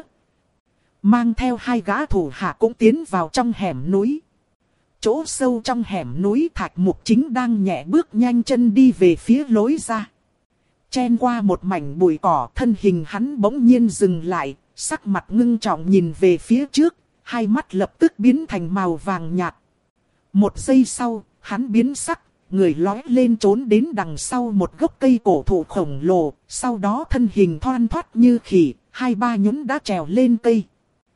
Mang theo hai gã thủ hạ cũng tiến vào trong hẻm núi. Chỗ sâu trong hẻm núi Thạch Mục chính đang nhẹ bước nhanh chân đi về phía lối ra. Chen qua một mảnh bụi cỏ, thân hình hắn bỗng nhiên dừng lại, sắc mặt ngưng trọng nhìn về phía trước, hai mắt lập tức biến thành màu vàng nhạt. Một giây sau, hắn biến sắc, người lói lên trốn đến đằng sau một gốc cây cổ thụ khổng lồ, sau đó thân hình thoăn thoắt như khỉ, hai ba nhún đã trèo lên cây.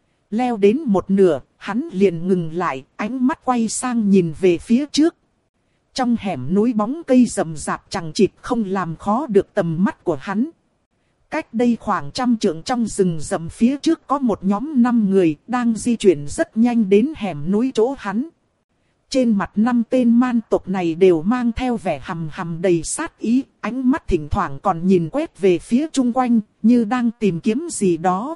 Leo đến một nửa, hắn liền ngừng lại, ánh mắt quay sang nhìn về phía trước. Trong hẻm núi bóng cây rậm rạp chằng chịt không làm khó được tầm mắt của hắn. Cách đây khoảng trăm trượng trong rừng rậm phía trước có một nhóm năm người đang di chuyển rất nhanh đến hẻm núi chỗ hắn. Trên mặt năm tên man tộc này đều mang theo vẻ hầm hầm đầy sát ý, ánh mắt thỉnh thoảng còn nhìn quét về phía chung quanh, như đang tìm kiếm gì đó.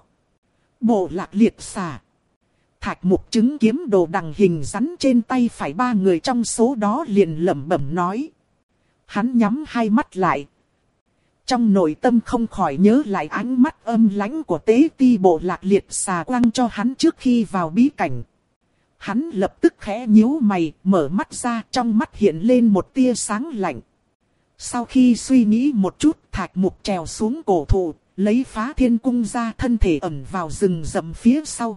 Bộ lạc liệt xà. Thạch Mục chứng kiếm đồ đằng hình rắn trên tay phải ba người trong số đó liền lẩm bẩm nói. Hắn nhắm hai mắt lại. Trong nội tâm không khỏi nhớ lại ánh mắt âm lãnh của tế ti bộ lạc liệt xà quăng cho hắn trước khi vào bí cảnh. Hắn lập tức khẽ nhíu mày, mở mắt ra, trong mắt hiện lên một tia sáng lạnh. Sau khi suy nghĩ một chút, Thạch Mục trèo xuống cổ thụ, lấy phá thiên cung ra, thân thể ẩn vào rừng rậm phía sau.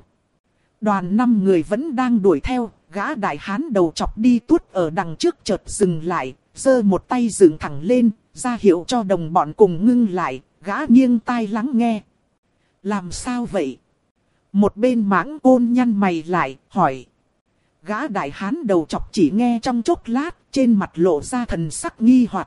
Đoàn năm người vẫn đang đuổi theo, gã đại hán đầu chọc đi tuốt ở đằng trước chợt dừng lại, giơ một tay dựng thẳng lên, ra hiệu cho đồng bọn cùng ngưng lại, gã nghiêng tai lắng nghe. Làm sao vậy? Một bên Mãng Côn nhăn mày lại, hỏi. Gã đại hán đầu chọc chỉ nghe trong chốc lát, trên mặt lộ ra thần sắc nghi hoặc.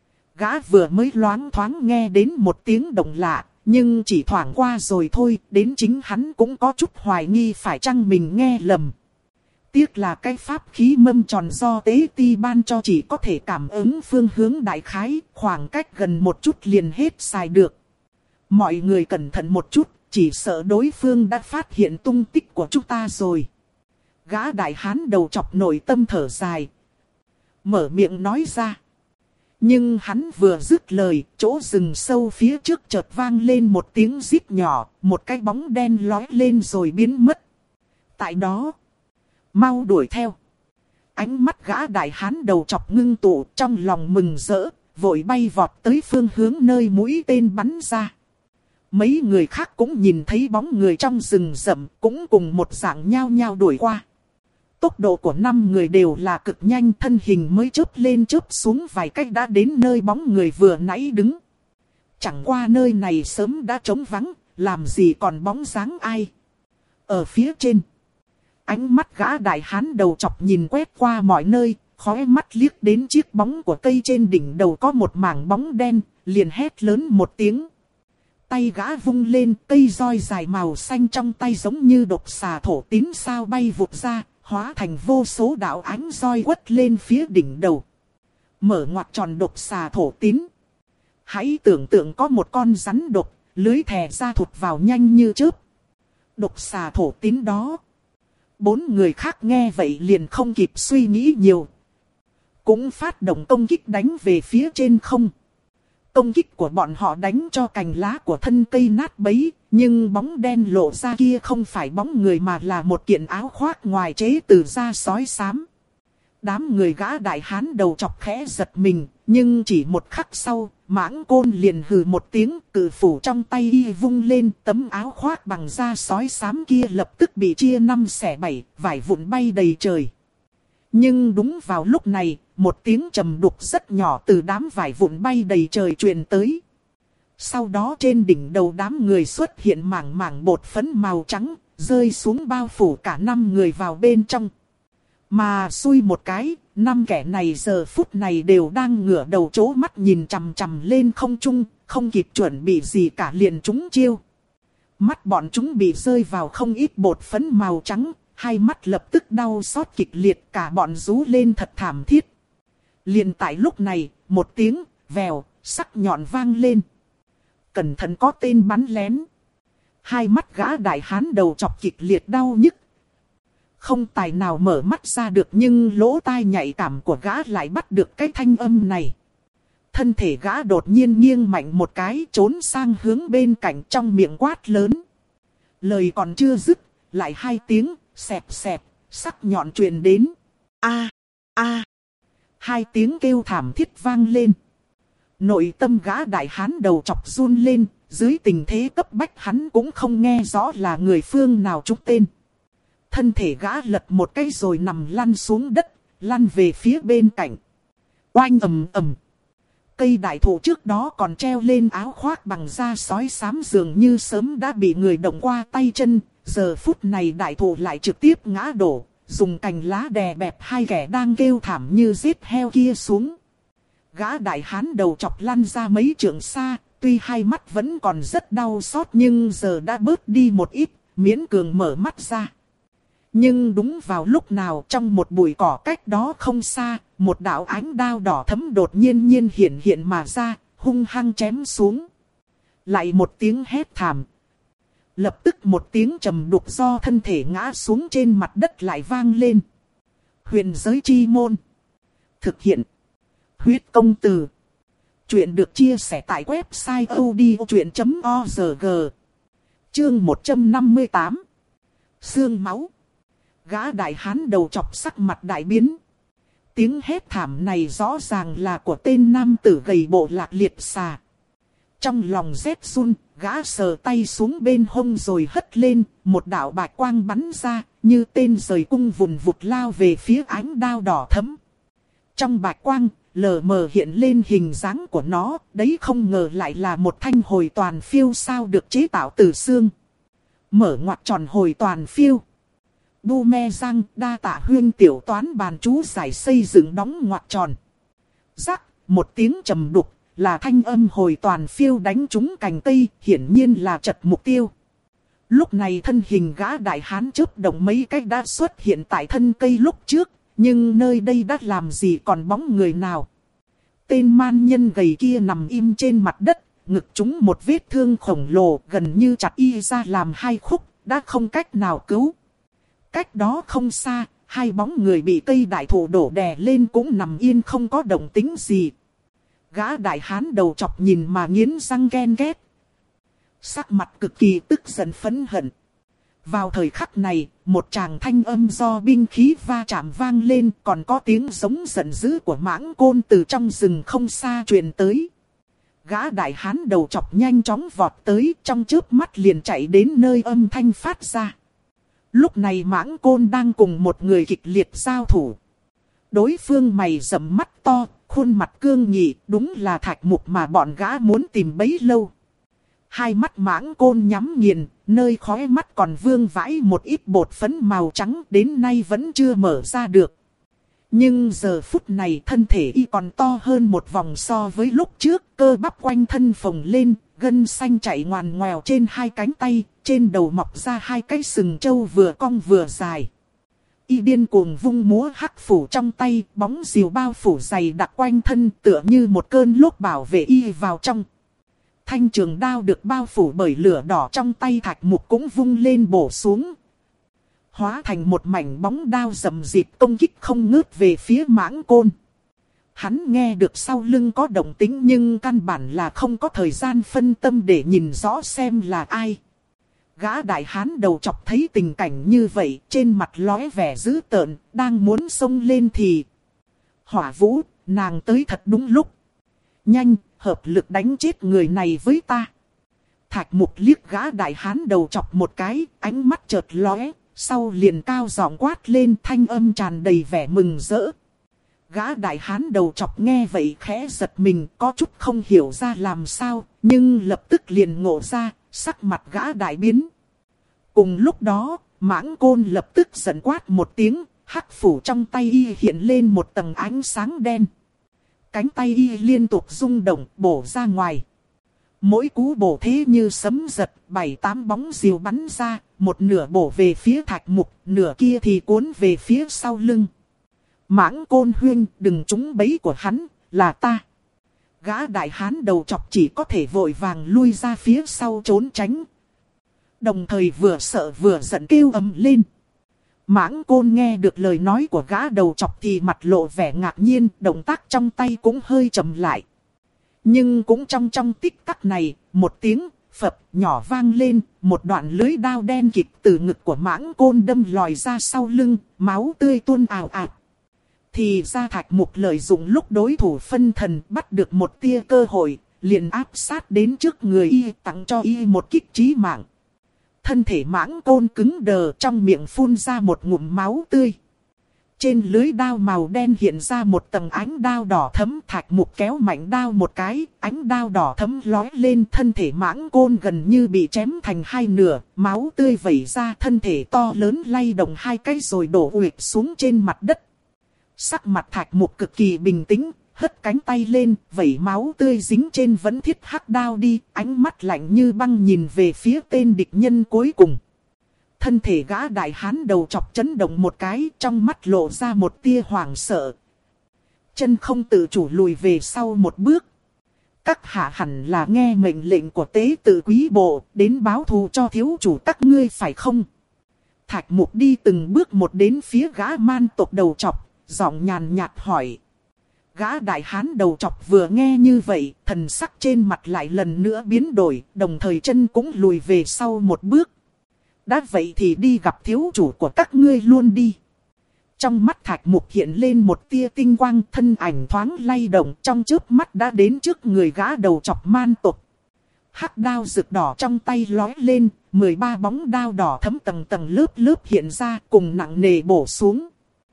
Gã vừa mới loáng thoáng nghe đến một tiếng động lạ, nhưng chỉ thoảng qua rồi thôi, đến chính hắn cũng có chút hoài nghi phải chăng mình nghe lầm. Tiếc là cái pháp khí mâm tròn do tế ti ban cho chỉ có thể cảm ứng phương hướng đại khái, khoảng cách gần một chút liền hết xài được. Mọi người cẩn thận một chút, chỉ sợ đối phương đã phát hiện tung tích của chúng ta rồi. Gã đại hán đầu chọc nội tâm thở dài, mở miệng nói ra. Nhưng hắn vừa dứt lời, chỗ rừng sâu phía trước chợt vang lên một tiếng rít nhỏ, một cái bóng đen lói lên rồi biến mất. Tại đó, mau đuổi theo. Ánh mắt gã đại hán đầu chọc ngưng tụ, trong lòng mừng rỡ, vội bay vọt tới phương hướng nơi mũi tên bắn ra. Mấy người khác cũng nhìn thấy bóng người trong rừng rậm, cũng cùng một dạng nhao nhao đuổi qua. Tốc độ của năm người đều là cực nhanh, thân hình mới chớp lên chớp xuống vài cách đã đến nơi bóng người vừa nãy đứng. Chẳng qua nơi này sớm đã trống vắng, làm gì còn bóng dáng ai. Ở phía trên, ánh mắt gã đại hán đầu chọc nhìn quét qua mọi nơi, khóe mắt liếc đến chiếc bóng của cây trên đỉnh đầu có một mảng bóng đen, liền hét lớn một tiếng. Tay gã vung lên, cây roi dài màu xanh trong tay giống như độc xà thổ tín sao bay vụt ra, hóa thành vô số đạo ánh roi quất lên phía đỉnh đầu. Mở ngoặt tròn độc xà thổ tín. Hãy tưởng tượng có một con rắn độc, lưới thè ra thụt vào nhanh như chớp. Độc xà thổ tín đó. Bốn người khác nghe vậy liền không kịp suy nghĩ nhiều, cũng phát động công kích đánh về phía trên không. Công kích của bọn họ đánh cho cành lá của thân cây nát bấy, nhưng bóng đen lộ ra kia không phải bóng người mà là một kiện áo khoác ngoài chế từ da sói xám. Đám người gã đại hán đầu chọc khẽ giật mình, nhưng chỉ một khắc sau, Mãng Côn liền hừ một tiếng, cự phủ trong tay y vung lên, tấm áo khoác bằng da sói xám kia lập tức bị chia năm xẻ bảy, vải vụn bay đầy trời. Nhưng đúng vào lúc này, một tiếng trầm đục rất nhỏ từ đám vải vụn bay đầy trời truyền tới. Sau đó trên đỉnh đầu đám người xuất hiện mảng mảng bột phấn màu trắng, rơi xuống bao phủ cả năm người vào bên trong. Mà xui một cái, năm kẻ này giờ phút này đều đang ngửa đầu chố mắt nhìn chằm chằm lên không trung, không kịp chuẩn bị gì cả liền trúng chiêu. Mắt bọn chúng bị rơi vào không ít bột phấn màu trắng, hai mắt lập tức đau xót kịch liệt, cả bọn rú lên thật thảm thiết. Liền tại lúc này, một tiếng vèo sắc nhọn vang lên. Cẩn thận có tên bắn lén. Hai mắt gã đại hán đầu chọc kịch liệt đau nhức. Không tài nào mở mắt ra được, nhưng lỗ tai nhạy cảm của gã lại bắt được cái thanh âm này. Thân thể gã đột nhiên nghiêng mạnh một cái, trốn sang hướng bên cạnh, trong miệng quát lớn. Lời còn chưa dứt, lại hai tiếng xẹp xẹp, sắc nhọn truyền đến. A a. Hai tiếng kêu thảm thiết vang lên. Nội tâm gã đại hán đầu chọc run lên, dưới tình thế cấp bách hắn cũng không nghe rõ là người phương nào trúng tên. Thân thể gã lật một cái rồi nằm lăn xuống đất, lăn về phía bên cạnh. Oanh ầm ầm. Cây đại thụ trước đó còn treo lên áo khoác bằng da sói xám dường như sớm đã bị người động qua tay chân. Giờ phút này đại thụ lại trực tiếp ngã đổ, dùng cành lá đè bẹp hai kẻ đang kêu thảm như giết heo kia xuống. Gã đại hán đầu chọc lăn ra mấy trượng xa, tuy hai mắt vẫn còn rất đau xót nhưng giờ đã bớt đi một ít, miễn cường mở mắt ra. Nhưng đúng vào lúc nào trong một bụi cỏ cách đó không xa, một đạo ánh đao đỏ thẫm đột nhiên nhiên hiện hiện mà ra, hung hăng chém xuống. Lại một tiếng hét thảm. Lập tức một tiếng trầm đục do thân thể ngã xuống trên mặt đất lại vang lên. Huyền giới chi môn. Thực hiện. Huyết công từ. Chuyện được chia sẻ tại website odchuyện chấm org. Chương một trăm năm mươi tám. Xương máu. Gã đại hán đầu chọc sắc mặt đại biến. Tiếng hét thảm này rõ ràng là của tên nam tử gầy bộ Lạc Liệt Xà. Trong lòng rét run, gã sờ tay xuống bên hông rồi hất lên, một đạo bạch quang bắn ra, như tên rời cung vùn vụt lao về phía ánh đao đỏ thẫm. Trong bạch quang, lờ mờ hiện lên hình dáng của nó, đấy không ngờ lại là một thanh hồi toàn phiêu sao được chế tạo từ xương. Mở ngoặc tròn hồi toàn phiêu. Bu me răng đa tạ huyên tiểu toán bàn chú giải xây dựng đóng ngoặc tròn. Rắc, một tiếng trầm đục, là thanh âm hồi toàn phiêu đánh trúng cành cây, hiển nhiên là chật mục tiêu. Lúc này thân hình gã đại hán chớp động mấy cách đã xuất hiện tại thân cây lúc trước, nhưng nơi đây đã làm gì còn bóng người nào. Tên man nhân gầy kia nằm im trên mặt đất, ngực trúng một vết thương khổng lồ gần như chặt y ra làm hai khúc, đã không cách nào cứu. Cách đó không xa, hai bóng người bị cây đại thụ đổ đè lên cũng nằm yên không có động tĩnh gì. Gã đại hán đầu chọc nhìn mà nghiến răng ghen ghét. Sắc mặt cực kỳ tức giận phẫn hận. Vào thời khắc này, một tràng thanh âm do binh khí va chạm vang lên, còn có tiếng giống giận dữ của Mãng Côn từ trong rừng không xa truyền tới. Gã đại hán đầu chọc nhanh chóng vọt tới, trong chớp mắt liền chạy đến nơi âm thanh phát ra. Lúc này Mãng Côn đang cùng một người kịch liệt giao thủ. Đối phương mày rậm mắt to, khuôn mặt cương nghị, đúng là Thạch Mục mà bọn gã muốn tìm bấy lâu. Hai mắt Mãng Côn nhắm nghiền, nơi khóe mắt còn vương vãi một ít bột phấn màu trắng đến nay vẫn chưa mở ra được. Nhưng giờ phút này thân thể y còn to hơn một vòng so với lúc trước, cơ bắp quanh thân phồng lên, gân xanh chạy ngoằn ngoèo trên hai cánh tay, trên đầu mọc ra hai cái sừng trâu vừa cong vừa dài. Y điên cuồng vung múa hắc phủ trong tay, bóng diều bao phủ dày đặc quanh thân tựa như một cơn lốc bảo vệ y vào trong. Thanh trường đao được bao phủ bởi lửa đỏ trong tay Thạch Mục cũng vung lên bổ xuống. Hóa thành một mảnh bóng đao rầm rịt công kích không ngớt về phía Mãng Côn. Hắn nghe được sau lưng có động tĩnh nhưng căn bản là không có thời gian phân tâm để nhìn rõ xem là ai. Gã đại hán đầu chọc thấy tình cảnh như vậy, trên mặt lóe vẻ dữ tợn, đang muốn xông lên thì Hỏa Vũ, nàng tới thật đúng lúc. Nhanh, hợp lực đánh chết người này với ta. Thạch Mục liếc gã đại hán đầu chọc một cái, ánh mắt chợt lóe, sau liền cao giọng quát lên, thanh âm tràn đầy vẻ mừng rỡ. Gã đại hán đầu chọc nghe vậy khẽ giật mình, có chút không hiểu ra làm sao, nhưng lập tức liền ngộ ra, sắc mặt gã đại biến. Cùng lúc đó, Mãng Côn lập tức giận quát một tiếng, hắc phủ trong tay y hiện lên một tầng ánh sáng đen. Cánh tay y liên tục rung động, bổ ra ngoài. Mỗi cú bổ thế như sấm giật, bảy tám bóng diều bắn ra, một nửa bổ về phía Thạch Mục, nửa kia thì cuốn về phía sau lưng. Mãng Côn huynh, đừng trúng bẫy của hắn, là ta. Gã đại hán đầu chọc chỉ có thể vội vàng lui ra phía sau trốn tránh. Đồng thời vừa sợ vừa giận kêu ầm lên. Mãng Côn nghe được lời nói của gã đầu chọc thì mặt lộ vẻ ngạc nhiên, động tác trong tay cũng hơi chậm lại. Nhưng cũng trong trong tích tắc này, một tiếng phập nhỏ vang lên, một đoạn lưới đao đen kịt từ ngực của Mãng Côn đâm lòi ra sau lưng, máu tươi tuôn ào ạt. Thì ra Thạch Mục lợi dụng lúc đối thủ phân thần bắt được một tia cơ hội, liền áp sát đến trước người y, tặng cho y một kích chí mạng. Thân thể Mãng Côn cứng đờ, trong miệng phun ra một ngụm máu tươi. Trên lưới đao màu đen hiện ra một tầng ánh đao đỏ thẫm. Thạch Mục kéo mạnh đao một cái, ánh đao đỏ thẫm lói lên, thân thể Mãng Côn gần như bị chém thành hai nửa, máu tươi vẩy ra, thân thể to lớn lay động hai cái rồi đổ ụp xuống trên mặt đất. Sắc mặt Thạch Mục cực kỳ bình tĩnh, hất cánh tay lên, vẩy máu tươi dính trên vẫn thiết hắc đao đi, ánh mắt lạnh như băng nhìn về phía tên địch nhân cuối cùng. Thân thể gã đại hán đầu chọc chấn động một cái, trong mắt lộ ra một tia hoảng sợ. Chân không tự chủ lùi về sau một bước. Các hạ hẳn là nghe mệnh lệnh của tế tự quý bộ, đến báo thù cho thiếu chủ các ngươi phải không? Thạch Mục đi từng bước một đến phía gã man tộc đầu chọc, giọng nhàn nhạt hỏi. Gã đại hán đầu chọc vừa nghe như vậy, thần sắc trên mặt lại lần nữa biến đổi, đồng thời chân cũng lùi về sau một bước. Đã vậy thì đi gặp thiếu chủ của các ngươi luôn đi. Trong mắt Thạch Mục hiện lên một tia tinh quang, thân ảnh thoáng lay động, trong chớp mắt đã đến trước người gã đầu chọc man tộc. Hắc đao rực đỏ trong tay lói lên, mười ba bóng đao đỏ thấm tầng tầng lớp lớp hiện ra, cùng nặng nề bổ xuống.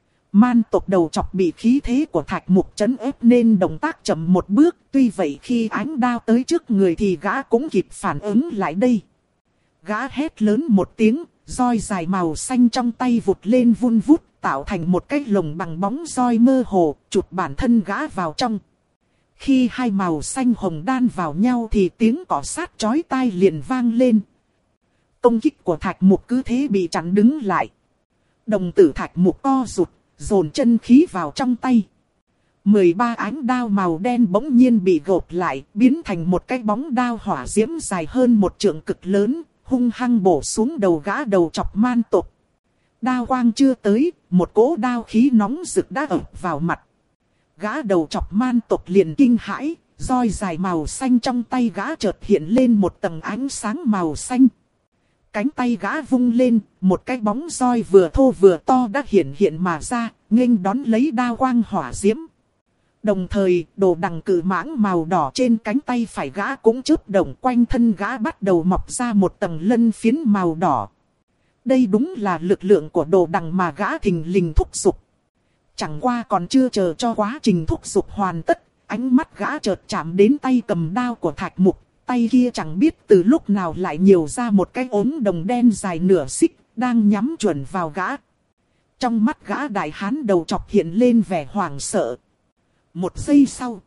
Man tộc đầu chọc bị khí thế của Thạch Mục trấn ép nên động tác chậm một bước, tuy vậy khi ánh đao tới trước người thì gã cũng kịp phản ứng lại đây. Gã hét lớn một tiếng, roi dài màu xanh trong tay vụt lên vun vút, tạo thành một cái lồng bằng bóng roi mơ hồ, chụp bản thân gã vào trong. Khi hai màu xanh hồng đan vào nhau thì tiếng cỏ sát chói tai liền vang lên. Công kích của Thạch Mục cứ thế bị chặn đứng lại. Đồng tử Thạch Mục co rụt, dồn chân khí vào trong tay. mười ba ánh đao màu đen bỗng nhiên bị gộp lại, biến thành một cái bóng đao hỏa diễm dài hơn một trượng cực lớn, hung hăng bổ xuống đầu gã đầu chọc man tộc. Đao quang chưa tới, một cỗ đao khí nóng rực đã ập vào mặt. Gã đầu chọc man tộc liền kinh hãi, roi dài màu xanh trong tay gã chợt hiện lên một tầng ánh sáng màu xanh. Cánh tay gã vung lên, một cái bóng roi vừa thô vừa to đã hiện hiện mà ra, nghênh đón lấy đao quang hỏa diễm. Đồng thời, đồ đằng cự mãng màu đỏ trên cánh tay phải gã cũng chớp động, quanh thân gã bắt đầu mọc ra một tầng lân phiến màu đỏ. Đây đúng là lực lượng của đồ đằng mà gã thình lình thúc giục. Chẳng qua còn chưa chờ cho quá trình thúc giục hoàn tất, ánh mắt gã chợt chạm đến tay cầm đao của Thạch Mục. Tay kia chẳng biết từ lúc nào lại nhiều ra một cái ốm đồng đen dài nửa xích, đang nhắm chuẩn vào gã. Trong mắt gã đại hán đầu chọc hiện lên vẻ hoảng sợ. Một giây sau,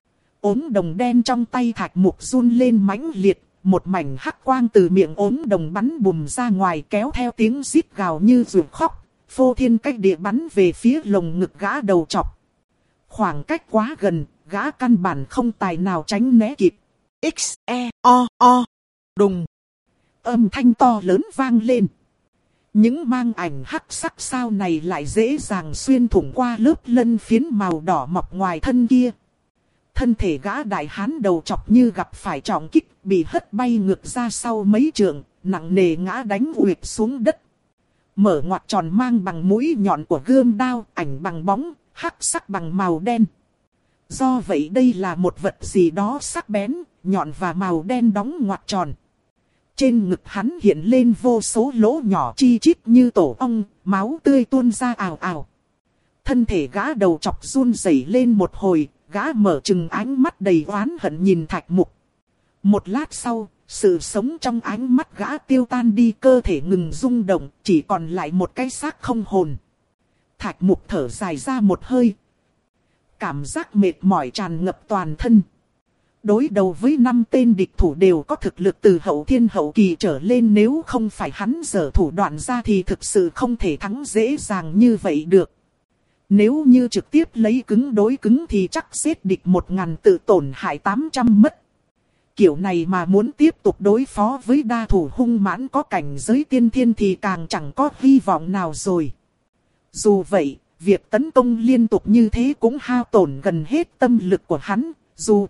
ốm đồng đen trong tay Thạch Mục run lên mãnh liệt, một mảnh hắc quang từ miệng ốm đồng bắn bùm ra ngoài, kéo theo tiếng rít gào như ruột khóc, phô thiên cách địa bắn về phía lồng ngực gã đầu chọc. Khoảng cách quá gần, gã căn bản không tài nào tránh né kịp. X, E, O, O, đùng. Âm thanh to lớn vang lên. Những mang ảnh hắc sắc sao này lại dễ dàng xuyên thủng qua lớp lân phiến màu đỏ mọc ngoài thân kia. Thân thể gã đại hán đầu chọc như gặp phải trọng kích, bị hất bay ngược ra sau mấy trượng, nặng nề ngã đánh ụp xuống đất. Mở ngoặt tròn mang bằng mũi nhọn của gươm đao, ảnh bằng bóng, hắc sắc bằng màu đen. Do vậy đây là một vật gì đó sắc bén, nhọn và màu đen đóng ngoặt tròn. Trên ngực hắn hiện lên vô số lỗ nhỏ chi chít như tổ ong, máu tươi tuôn ra ào ào. Thân thể gã đầu chọc run rẩy lên một hồi, gã mở trừng ánh mắt đầy oán hận nhìn Thạch Mục. Một lát sau, sự sống trong ánh mắt gã tiêu tan đi, cơ thể ngừng rung động, chỉ còn lại một cái xác không hồn. Thạch Mục thở dài ra một hơi. Cảm giác mệt mỏi tràn ngập toàn thân. Đối đầu với năm tên địch thủ đều có thực lực từ hậu thiên hậu kỳ trở lên, nếu không phải hắn giở thủ đoạn ra thì thực sự không thể thắng dễ dàng như vậy được. Nếu như trực tiếp lấy cứng đối cứng thì chắc giết địch một ngàn tự tổn hại tám trăm mất. Kiểu này mà muốn tiếp tục đối phó với đa thủ hung mãn có cảnh giới tiên thiên thì càng chẳng có hy vọng nào rồi. Dù vậy, việc tấn công liên tục như thế cũng hao tổn gần hết tâm lực của hắn, dù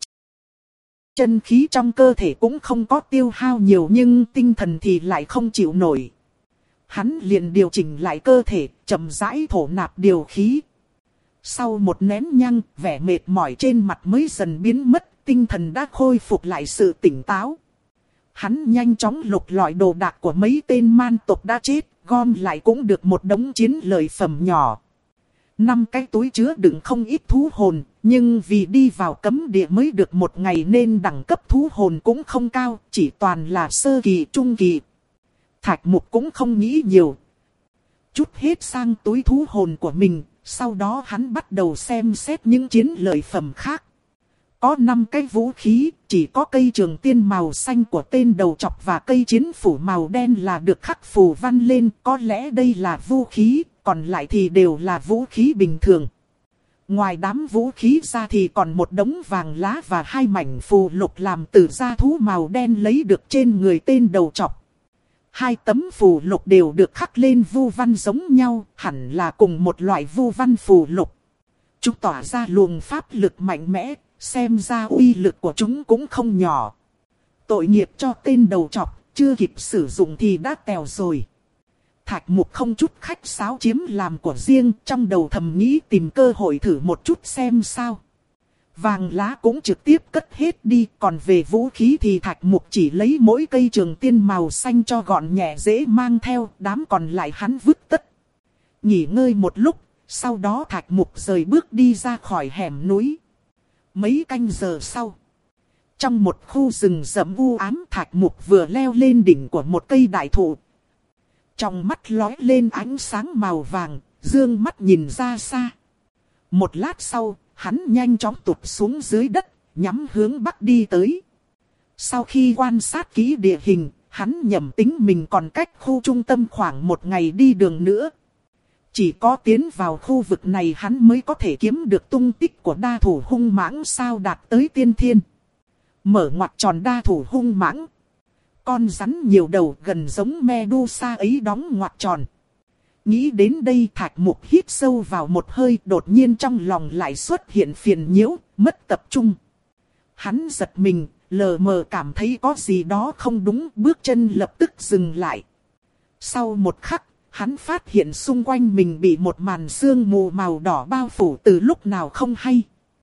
chân khí trong cơ thể cũng không có tiêu hao nhiều nhưng tinh thần thì lại không chịu nổi. Hắn liền điều chỉnh lại cơ thể, chậm rãi thổ nạp điều khí. Sau một nén nhang, vẻ mệt mỏi trên mặt mới dần biến mất, tinh thần đã khôi phục lại sự tỉnh táo. Hắn nhanh chóng lục lọi đồ đạc của mấy tên man tộc đã chết, gom lại cũng được một đống chiến lợi phẩm nhỏ. Năm cái túi chứa đựng không ít thú hồn, nhưng vì đi vào cấm địa mới được một ngày nên đẳng cấp thú hồn cũng không cao, chỉ toàn là sơ kỳ trung kỳ. Thạch Mục cũng không nghĩ nhiều. Chút hết sang túi thú hồn của mình, sau đó hắn bắt đầu xem xét những chiến lợi phẩm khác. Có năm cái vũ khí, chỉ có cây trường tiên màu xanh của tên đầu trọc và cây chiến phủ màu đen là được khắc phù văn lên, có lẽ đây là vũ khí, còn lại thì đều là vũ khí bình thường. Ngoài đám vũ khí ra thì còn một đống vàng lá và hai mảnh phù lục làm từ da thú màu đen lấy được trên người tên đầu trọc. Hai tấm phù lục đều được khắc lên vu văn giống nhau, hẳn là cùng một loại vu văn phù lục. Chúng tỏa ra luồng pháp lực mạnh mẽ, xem ra uy lực của chúng cũng không nhỏ. Tội nghiệp cho tên đầu trọc, chưa kịp sử dụng thì đã tèo rồi. Thạch Mục không chút khách sáo chiếm làm của riêng, trong đầu thầm nghĩ tìm cơ hội thử một chút xem sao. Vàng lá cũng trực tiếp cất hết đi, còn về vũ khí thì Thạch Mục chỉ lấy mỗi cây trường tiên màu xanh cho gọn nhẹ dễ mang theo, đám còn lại hắn vứt tất. Nghỉ ngơi một lúc, sau đó Thạch Mục rời bước đi ra khỏi hẻm núi. Mấy canh giờ sau, trong một khu rừng rậm u ám, Thạch Mục vừa leo lên đỉnh của một cây đại thụ. Trong mắt lóe lên ánh sáng màu vàng, dương mắt nhìn ra xa. Một lát sau, hắn nhanh chóng tụt xuống dưới đất, nhắm hướng bắc đi tới. Sau khi quan sát kỹ địa hình, hắn nhẩm tính mình còn cách khu trung tâm khoảng một ngày đi đường nữa. Chỉ có tiến vào khu vực này hắn mới có thể kiếm được tung tích của đa thủ hung mãng sao đạt tới tiên thiên. Mở ngoặc tròn đa thủ hung mãng. Con rắn nhiều đầu gần giống Medusa ấy đóng ngoặc tròn. Nghĩ đến đây Thạch Mục hít sâu vào một hơi, đột nhiên trong lòng lại xuất hiện phiền nhiễu, mất tập trung. Hắn giật mình, lờ mờ cảm thấy có gì đó không đúng, bước chân lập tức dừng lại. Sau một khắc, hắn phát hiện xung quanh mình bị một màn sương mù màu đỏ bao phủ từ lúc nào không hay.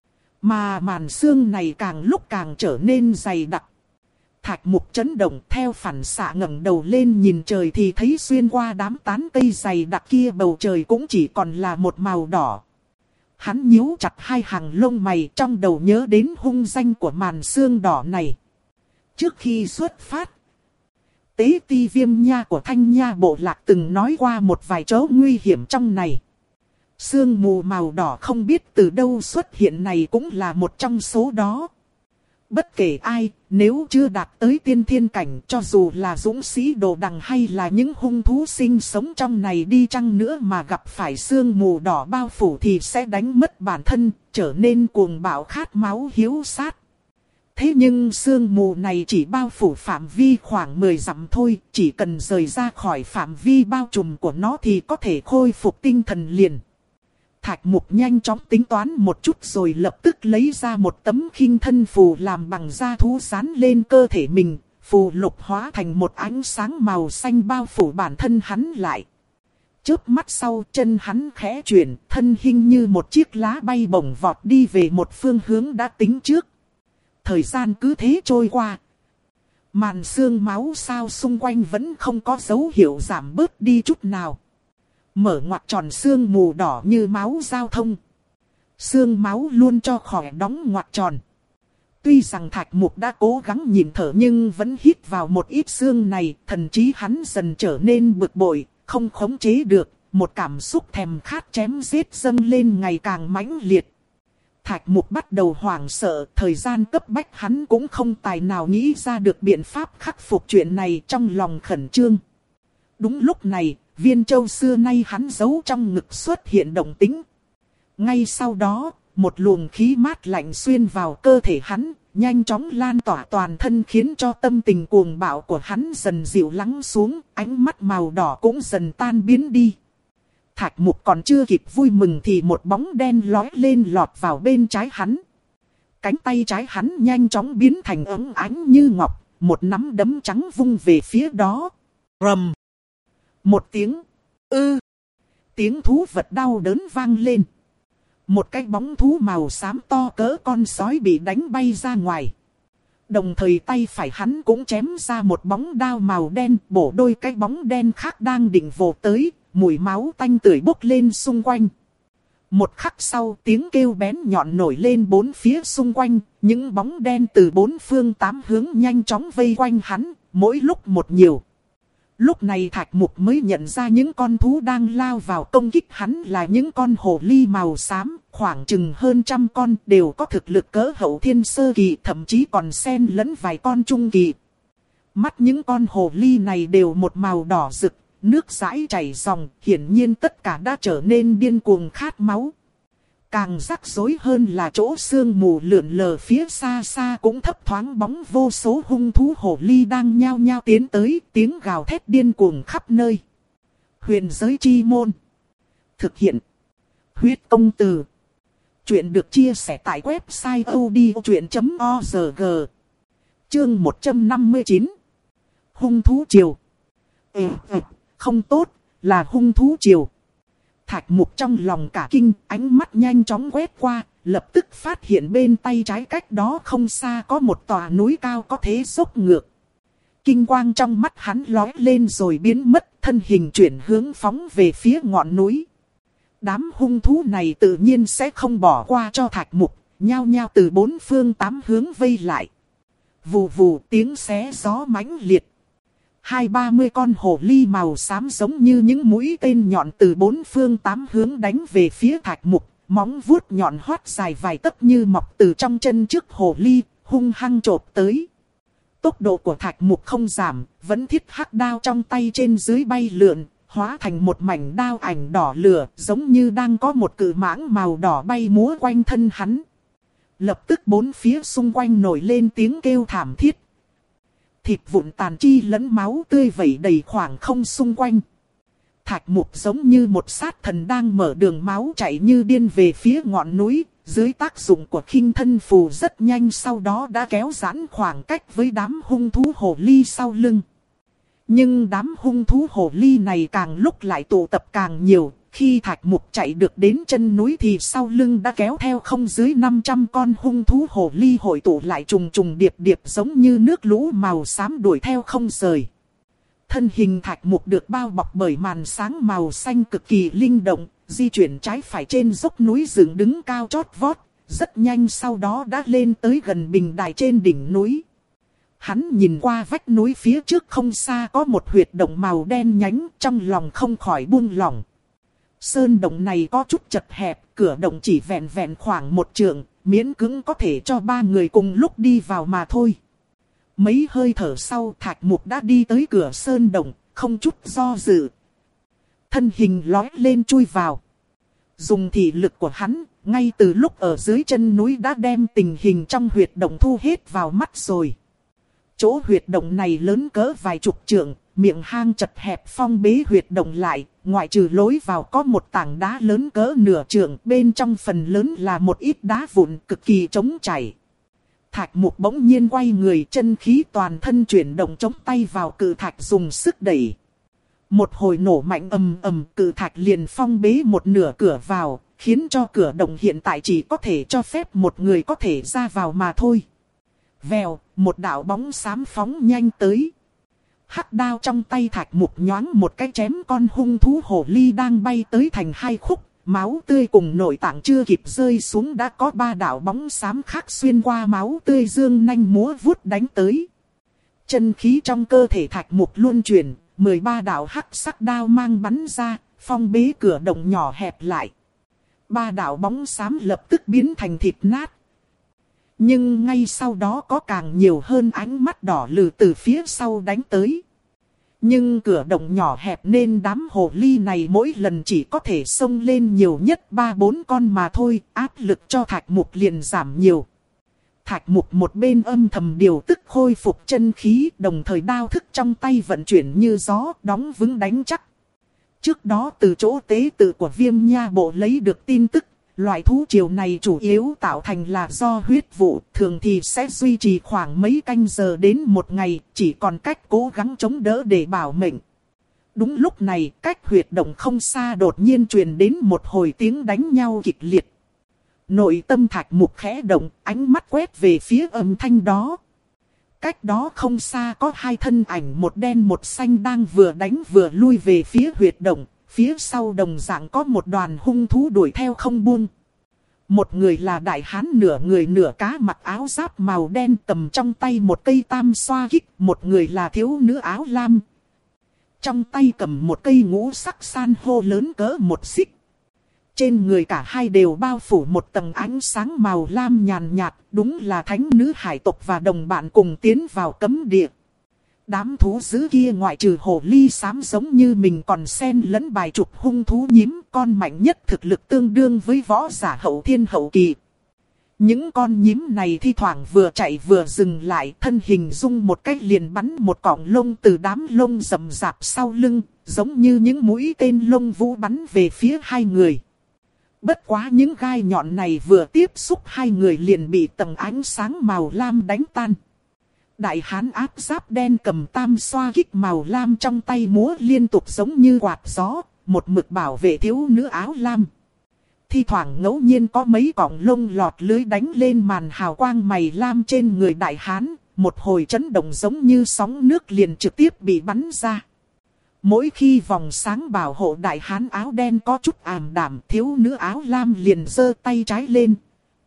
Mà màn sương này càng lúc càng trở nên dày đặc. Thạch Mục chấn động, theo phản xạ ngẩng đầu lên nhìn trời thì thấy xuyên qua đám tán cây dày đặc kia bầu trời cũng chỉ còn là một màu đỏ. Hắn nhíu chặt hai hàng lông mày, trong đầu nhớ đến hung danh của màn sương đỏ này. Trước khi xuất phát, Tế Ti Viêm Nha của Thanh Nha bộ lạc từng nói qua một vài chỗ nguy hiểm trong này. Sương mù màu đỏ không biết từ đâu xuất hiện này cũng là một trong số đó. Bất kể ai, nếu chưa đạt tới tiên thiên cảnh, cho dù là dũng sĩ đồ đằng hay là những hung thú sinh sống trong này đi chăng nữa mà gặp phải sương mù đỏ bao phủ thì sẽ đánh mất bản thân, trở nên cuồng bạo khát máu hiếu sát. Thế nhưng sương mù này chỉ bao phủ phạm vi khoảng mười dặm thôi, chỉ cần rời ra khỏi phạm vi bao trùm của nó thì có thể khôi phục tinh thần liền. Thạch Mục nhanh chóng tính toán một chút rồi lập tức lấy ra một tấm khinh thân phù làm bằng da thú dán lên cơ thể mình, phù lục hóa thành một ánh sáng màu xanh bao phủ bản thân hắn lại. Chớp mắt sau chân hắn khẽ chuyển, thân hình như một chiếc lá bay bổng vọt đi về một phương hướng đã tính trước. Thời gian cứ thế trôi qua. Màn sương máu sao xung quanh vẫn không có dấu hiệu giảm bớt đi chút nào. Mở ngoặc tròn sương mù đỏ như máu giao thông. Sương máu luôn cho khỏi đóng ngoặc tròn. Tuy rằng Thạch Mục đã cố gắng nhịn thở nhưng vẫn hít vào một ít sương này, thần trí hắn dần trở nên bực bội, không khống chế được, một cảm xúc thèm khát chém giết dâng lên ngày càng mãnh liệt. Thạch Mục bắt đầu hoảng sợ, thời gian cấp bách hắn cũng không tài nào nghĩ ra được biện pháp khắc phục chuyện này, trong lòng khẩn trương. Đúng lúc này, viên châu xưa nay hắn giấu trong ngực xuất hiện động tĩnh. Ngay sau đó, một luồng khí mát lạnh xuyên vào cơ thể hắn, nhanh chóng lan tỏa toàn thân khiến cho tâm tình cuồng bạo của hắn dần dịu lắng xuống, ánh mắt màu đỏ cũng dần tan biến đi. Thạch Mục còn chưa kịp vui mừng thì một bóng đen lói lên lọt vào bên trái hắn. Cánh tay trái hắn nhanh chóng biến thành óng ánh như ngọc, một nắm đấm trắng vung về phía đó. Rầm! Một tiếng ư! Tiếng thú vật đau đớn vang lên. Một cái bóng thú màu xám to cỡ con sói bị đánh bay ra ngoài. Đồng thời tay phải hắn cũng chém ra một bóng đao màu đen, bổ đôi cái bóng đen khác đang định vồ tới, mùi máu tanh tưởi bốc lên xung quanh. Một khắc sau tiếng kêu bén nhọn nổi lên bốn phía xung quanh, những bóng đen từ bốn phương tám hướng nhanh chóng vây quanh hắn, mỗi lúc một nhiều. Lúc này Thạch Mục mới nhận ra những con thú đang lao vào công kích hắn là những con hồ ly màu xám, khoảng chừng hơn trăm con, đều có thực lực cỡ hậu thiên sơ kỳ, thậm chí còn xen lẫn vài con trung kỳ. Mắt những con hồ ly này đều một màu đỏ rực, nước dãi chảy ròng, hiển nhiên tất cả đã trở nên điên cuồng khát máu. Càng rắc rối hơn là chỗ sương mù lượn lờ phía xa xa cũng thấp thoáng bóng vô số hung thú hồ ly đang nhao nhao tiến tới, tiếng gào thét điên cuồng khắp nơi. Huyền giới chi môn. Thực hiện. Huyết công từ. Chuyện được chia sẻ tại website odchuyện chấm org. Chương một trăm năm mươi chín. Hung thú triều. Ừ, ừ, không tốt, là hung thú triều. Thạch Mục trong lòng cả kinh, ánh mắt nhanh chóng quét qua, lập tức phát hiện bên tay trái cách đó không xa có một tòa núi cao có thế dốc ngược. Kinh quang trong mắt hắn lóe lên rồi biến mất, thân hình chuyển hướng phóng về phía ngọn núi. Đám hung thú này tự nhiên sẽ không bỏ qua cho Thạch Mục, nhao nhao từ bốn phương tám hướng vây lại. Vù vù tiếng xé gió mãnh liệt. Hai ba mươi con hồ ly màu xám giống như những mũi tên nhọn từ bốn phương tám hướng đánh về phía Thạch Mục, móng vuốt nhọn hoắt dài vài tấc như mọc từ trong chân trước hồ ly, hung hăng chộp tới. Tốc độ của Thạch Mục không giảm, vẫn thiết hắc đao trong tay trên dưới bay lượn, hóa thành một mảnh đao ảnh đỏ lửa, giống như đang có một cự mãng màu đỏ bay múa quanh thân hắn. Lập tức bốn phía xung quanh nổi lên tiếng kêu thảm thiết. Thịt vụn tàn chi lẫn máu tươi vẩy đầy khoảng không xung quanh. Thạch Mục giống như một sát thần đang mở đường máu chảy như điên về phía ngọn núi, dưới tác dụng của khinh thân phù rất nhanh sau đó đã kéo giãn khoảng cách với đám hung thú hồ ly sau lưng. Nhưng đám hung thú hồ ly này càng lúc lại tụ tập càng nhiều, khi Thạch Mục chạy được đến chân núi thì sau lưng đã kéo theo không dưới năm trăm con hung thú hồ ly hội tụ lại trùng trùng điệp điệp giống như nước lũ màu xám đuổi theo không rời. Thân hình Thạch Mục được bao bọc bởi màn sáng màu xanh cực kỳ linh động, di chuyển trái phải trên dốc núi dựng đứng cao chót vót, rất nhanh sau đó đã lên tới gần bình đài trên đỉnh núi. Hắn nhìn qua vách núi phía trước không xa có một huyệt động màu đen nhánh, trong lòng không khỏi buông lỏng. Sơn động này có chút chật hẹp, cửa động chỉ vẹn vẹn khoảng một trượng, miễn cưỡng có thể cho ba người cùng lúc đi vào mà thôi. Mấy hơi thở sau Thạch Mục đã đi tới cửa sơn động, không chút do dự. Thân hình lói lên chui vào. Dùng thị lực của hắn, ngay từ lúc ở dưới chân núi đã đem tình hình trong huyệt động thu hết vào mắt rồi. Chỗ huyệt động này lớn cỡ vài chục trượng, miệng hang chật hẹp phong bế huyệt động lại, ngoại trừ lối vào có một tảng đá lớn cỡ nửa trượng, bên trong phần lớn là một ít đá vụn cực kỳ trống chảy. Thạch Mục bỗng nhiên quay người, chân khí toàn thân chuyển động chống tay vào cự thạch dùng sức đẩy. Một hồi nổ mạnh ầm ầm, cự thạch liền phong bế một nửa cửa vào, khiến cho cửa động hiện tại chỉ có thể cho phép một người có thể ra vào mà thôi. Vèo, một đạo bóng xám phóng nhanh tới. Hắc đao trong tay Thạch Mục nhoáng một cái chém con hung thú hồ ly đang bay tới thành hai khúc. Máu tươi cùng nội tạng chưa kịp rơi xuống đã có ba đạo bóng xám khác xuyên qua máu tươi dương nanh múa vuốt đánh tới. Chân khí trong cơ thể Thạch Mục luân chuyển, mười ba đạo hắc sắc đao mang bắn ra, phong bế cửa động nhỏ hẹp lại. Ba đạo bóng xám lập tức biến thành thịt nát. Nhưng ngay sau đó có càng nhiều hơn ánh mắt đỏ lừ từ phía sau đánh tới. Nhưng cửa động nhỏ hẹp nên đám hồ ly này mỗi lần chỉ có thể xông lên nhiều nhất ba bốn con mà thôi, áp lực cho Thạch Mục liền giảm nhiều. Thạch Mục một bên âm thầm điều tức khôi phục chân khí, đồng thời đao thức trong tay vận chuyển như gió, đóng vững đánh chắc. Trước đó từ chỗ tế tự của Viêm Nha Bộ lấy được tin tức, loại thú triều này chủ yếu tạo thành là do huyết vụ, thường thì sẽ duy trì khoảng mấy canh giờ đến một ngày, chỉ còn cách cố gắng chống đỡ để bảo mệnh. Đúng lúc này, cách huyệt động không xa đột nhiên truyền đến một hồi tiếng đánh nhau kịch liệt. Nội tâm Thạch Mục khẽ động, ánh mắt quét về phía âm thanh đó. Cách đó không xa có hai thân ảnh một đen một xanh đang vừa đánh vừa lui về phía huyệt động. Phía sau đồng dạng có một đoàn hung thú đuổi theo không buông. Một người là đại hán nửa người nửa cá mặc áo giáp màu đen cầm trong tay một cây tam xoa kích. Một người là thiếu nữ áo lam. Trong tay cầm một cây ngũ sắc san hô lớn cỡ một xích. Trên người cả hai đều bao phủ một tầng ánh sáng màu lam nhàn nhạt. Đúng là thánh nữ hải tộc và đồng bạn cùng tiến vào cấm địa. Đám thú dữ kia ngoại trừ hồ ly xám giống như mình còn xen lẫn bài trục hung thú nhím, con mạnh nhất thực lực tương đương với võ giả hậu thiên hậu kỳ. Những con nhím này thi thoảng vừa chạy vừa dừng lại, thân hình rung một cách liền bắn một cọng lông từ đám lông rậm rạp sau lưng, giống như những mũi tên lông vũ bắn về phía hai người. Bất quá những gai nhọn này vừa tiếp xúc hai người liền bị tầng ánh sáng màu lam đánh tan. Đại hán áp giáp đen cầm tam xoa kích màu lam trong tay múa liên tục giống như quạt gió, một mực bảo vệ thiếu nữ áo lam. Thi thoảng ngẫu nhiên có mấy cọng lông lọt lưới đánh lên màn hào quang mày lam trên người đại hán, một hồi chấn động giống như sóng nước liền trực tiếp bị bắn ra. Mỗi khi vòng sáng bảo hộ đại hán áo đen có chút ảm đạm, thiếu nữ áo lam liền giơ tay trái lên.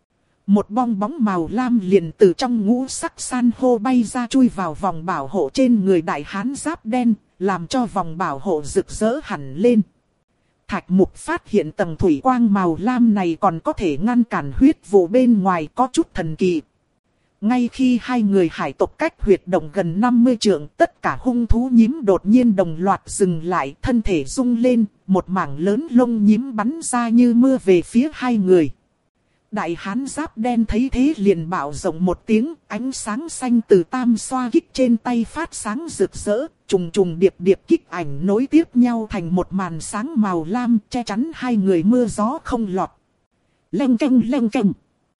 Một bong bóng màu lam liền từ trong ngũ sắc san hô bay ra chui vào vòng bảo hộ trên người đại hán giáp đen, làm cho vòng bảo hộ rực rỡ hẳn lên. Thạch Mục phát hiện tầng thủy quang màu lam này còn có thể ngăn cản huyết vụ bên ngoài, có chút thần kỳ. Ngay khi hai người hải tộc cách huyệt động gần năm mươi trượng, tất cả hung thú nhím đột nhiên đồng loạt dừng lại, thân thể rung lên, một mảng lớn lông nhím bắn ra như mưa về phía hai người. Đại hán giáp đen thấy thế liền bạo rộng một tiếng, ánh sáng xanh từ tam xoa kích trên tay phát sáng rực rỡ, trùng trùng điệp điệp kích ảnh nối tiếp nhau thành một màn sáng màu lam che chắn hai người mưa gió không lọt. Leng keng leng keng.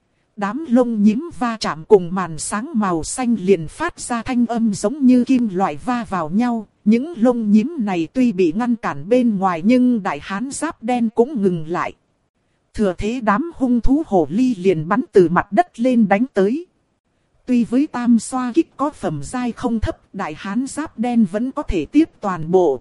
Đám lông nhím va chạm cùng màn sáng màu xanh liền phát ra thanh âm giống như kim loại va vào nhau. Những lông nhím này tuy bị ngăn cản bên ngoài nhưng đại hán giáp đen cũng ngừng lại. Thừa thế đám hung thú hồ ly liền bắn từ mặt đất lên đánh tới. Tuy với tam xoa kích có phẩm giai không thấp, đại hán giáp đen vẫn có thể tiếp toàn bộ.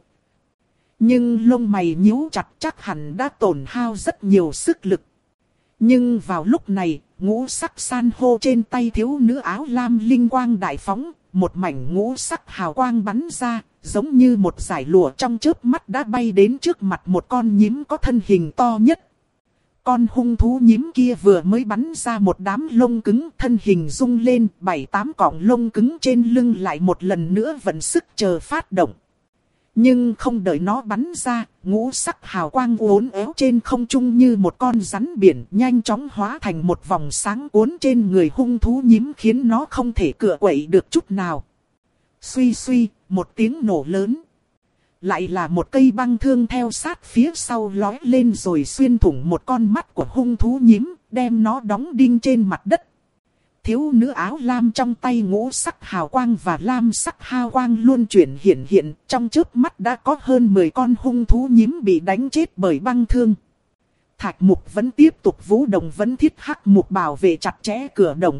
Nhưng lông mày nhíu chặt chắc hẳn đã tổn hao rất nhiều sức lực. Nhưng vào lúc này, ngũ sắc san hô trên tay thiếu nữ áo lam linh quang đại phóng, một mảnh ngũ sắc hào quang bắn ra, giống như một dải lụa trong chớp mắt đã bay đến trước mặt một con nhím có thân hình to nhất. Con hung thú nhím kia vừa mới bắn ra một đám lông cứng, thân hình rung lên, bảy tám cọng lông cứng trên lưng lại một lần nữa vận sức chờ phát động. Nhưng không đợi nó bắn ra, ngũ sắc hào quang uốn éo trên không trung như một con rắn biển, nhanh chóng hóa thành một vòng sáng cuốn trên người hung thú nhím khiến nó không thể cựa quậy được chút nào. Suy suy, một tiếng nổ lớn. Lại là một cây băng thương theo sát phía sau lói lên rồi xuyên thủng một con mắt của hung thú nhím, đem nó đóng đinh trên mặt đất. Thiếu nữ áo lam trong tay ngũ sắc hào quang và lam sắc hào quang luôn chuyển hiện hiện, trong chớp mắt đã có hơn mười con hung thú nhím bị đánh chết bởi băng thương. Thạch Mục vẫn tiếp tục vũ động, vẫn thiết hắc mục bảo vệ chặt chẽ cửa động.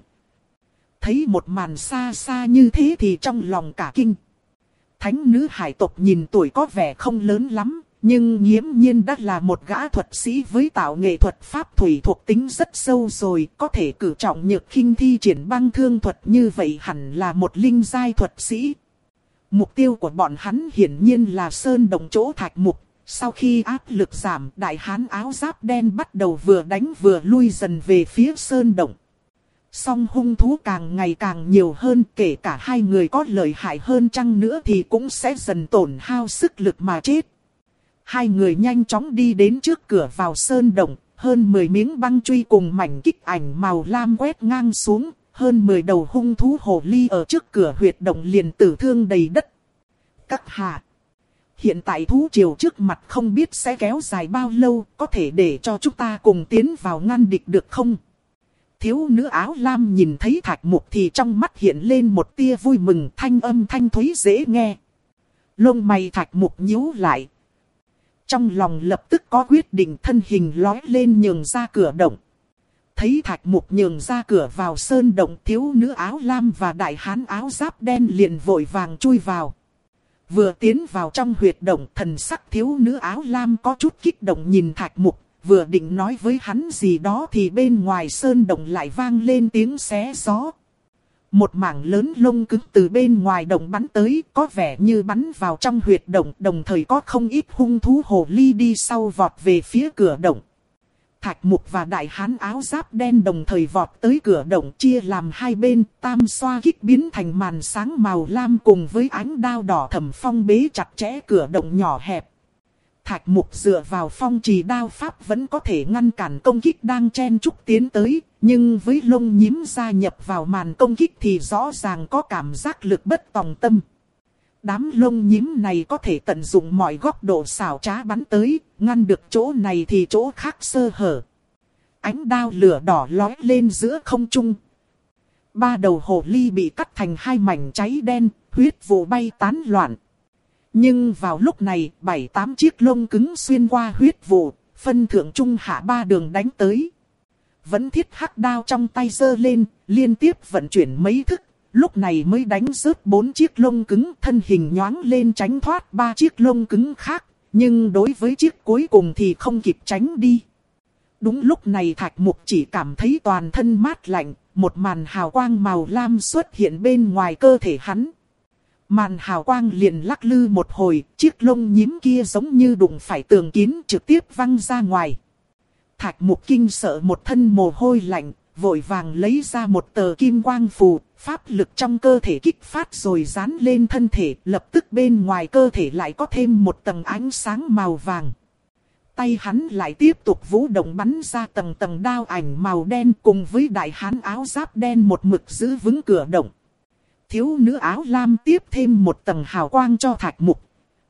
Thấy một màn xa xa như thế thì trong lòng cả kinh. Thánh nữ hải tộc nhìn tuổi có vẻ không lớn lắm, nhưng nghiễm nhiên đã là một gã thuật sĩ với tạo nghệ thuật pháp thủy thuộc tính rất sâu rồi, có thể cử trọng nhược khinh thi triển băng thương thuật như vậy hẳn là một linh giai thuật sĩ. Mục tiêu của bọn hắn hiển nhiên là sơn động chỗ Thạch Mục. Sau khi áp lực giảm, đại hán áo giáp đen bắt đầu vừa đánh vừa lui dần về phía sơn động. Song hung thú càng ngày càng nhiều hơn, kể cả hai người có lợi hại hơn chăng nữa thì cũng sẽ dần tổn hao sức lực mà chết. Hai người nhanh chóng đi đến trước cửa vào sơn động, hơn mười miếng băng truy cùng mảnh kích ảnh màu lam quét ngang xuống, hơn mười đầu hung thú hồ ly ở trước cửa huyệt động liền tử thương đầy đất. Các hạ, hiện tại thú triều trước mặt không biết sẽ kéo dài bao lâu, có thể để cho chúng ta cùng tiến vào ngăn địch được không? Thiếu nữ áo lam nhìn thấy Thạch Mục thì trong mắt hiện lên một tia vui mừng, thanh âm thanh thúy dễ nghe. Lông mày Thạch Mục nhíu lại. Trong lòng lập tức có quyết định, thân hình lói lên nhường ra cửa động. Thấy Thạch Mục nhường ra cửa vào sơn động, thiếu nữ áo lam và đại hán áo giáp đen liền vội vàng chui vào. Vừa tiến vào trong huyệt động, thần sắc thiếu nữ áo lam có chút kích động nhìn Thạch Mục, vừa định nói với hắn gì đó thì bên ngoài sơn động lại vang lên tiếng xé gió. Một mảng lớn lông cứng từ bên ngoài động bắn tới, có vẻ như bắn vào trong huyệt động, đồng thời có không ít hung thú hồ ly đi sau vọt về phía cửa động. Thạch Mục và đại hán áo giáp đen đồng thời vọt tới cửa động, chia làm hai bên, tam xoa kích biến thành màn sáng màu lam cùng với ánh đao đỏ thẫm phong bế chặt chẽ cửa động nhỏ hẹp. Thạch Mục dựa vào phong trì đao pháp vẫn có thể ngăn cản công kích đang chen chúc tiến tới, nhưng với lông nhím gia nhập vào màn công kích thì rõ ràng có cảm giác lực bất tòng tâm. Đám lông nhím này có thể tận dụng mọi góc độ xảo trá bắn tới, ngăn được chỗ này thì chỗ khác sơ hở. Ánh đao lửa đỏ lói lên giữa không trung. Ba đầu hồ ly bị cắt thành hai mảnh cháy đen, huyết vụ bay tán loạn. Nhưng vào lúc này, bảy tám chiếc lông cứng xuyên qua huyết vụ, phân thượng trung hạ ba đường đánh tới. Vẫn thiết hắc đao trong tay giơ lên, liên tiếp vận chuyển mấy thức, lúc này mới đánh rớt bốn chiếc lông cứng, thân hình nhoáng lên tránh thoát ba chiếc lông cứng khác, nhưng đối với chiếc cuối cùng thì không kịp tránh đi. Đúng lúc này Thạch Mục chỉ cảm thấy toàn thân mát lạnh, một màn hào quang màu lam xuất hiện bên ngoài cơ thể hắn. Màn hào quang liền lắc lư một hồi, chiếc lông nhím kia giống như đụng phải tường kín trực tiếp văng ra ngoài. Thạch Mục kinh sợ một thân mồ hôi lạnh, vội vàng lấy ra một tờ kim quang phù, pháp lực trong cơ thể kích phát rồi dán lên thân thể, lập tức bên ngoài cơ thể lại có thêm một tầng ánh sáng màu vàng. Tay hắn lại tiếp tục vũ động bắn ra tầng tầng đao ảnh màu đen cùng với đại hán áo giáp đen một mực giữ vững cửa động. Thiếu nữ áo lam tiếp thêm một tầng hào quang cho Thạch Mục.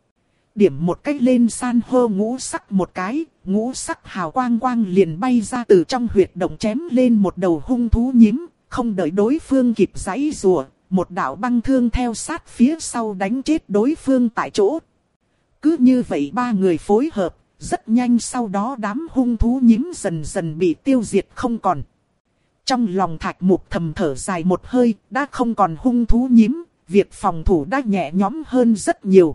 Điểm một cách lên san hô ngũ sắc một cái, ngũ sắc hào quang quang liền bay ra từ trong huyệt động chém lên một đầu hung thú nhím, không đợi đối phương kịp giãy giụa, một đạo băng thương theo sát phía sau đánh chết đối phương tại chỗ. Cứ như vậy ba người phối hợp, rất nhanh sau đó đám hung thú nhím dần dần bị tiêu diệt không còn. Trong lòng Thạch Mục thầm thở dài một hơi, đã không còn hung thú nhím, việc phòng thủ đã nhẹ nhõm hơn rất nhiều.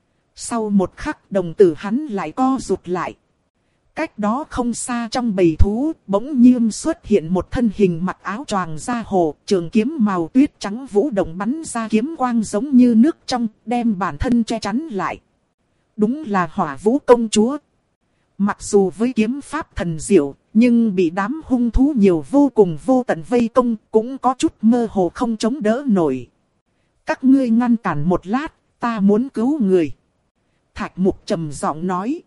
Sau một khắc đồng tử hắn lại co rụt lại. Cách đó không xa trong bầy thú, bỗng nhiên xuất hiện một thân hình mặc áo choàng da hồ, trường kiếm màu tuyết trắng vũ động bắn ra kiếm quang giống như nước trong, đem bản thân che chắn lại. Đúng là Hỏa Vũ công chúa. Mặc dù với kiếm pháp thần diệu, nhưng bị đám hung thú nhiều vô cùng vô tận vây công, cũng có chút mơ hồ không chống đỡ nổi. Các ngươi ngăn cản một lát, ta muốn cứu người. Thạch Mục trầm giọng nói.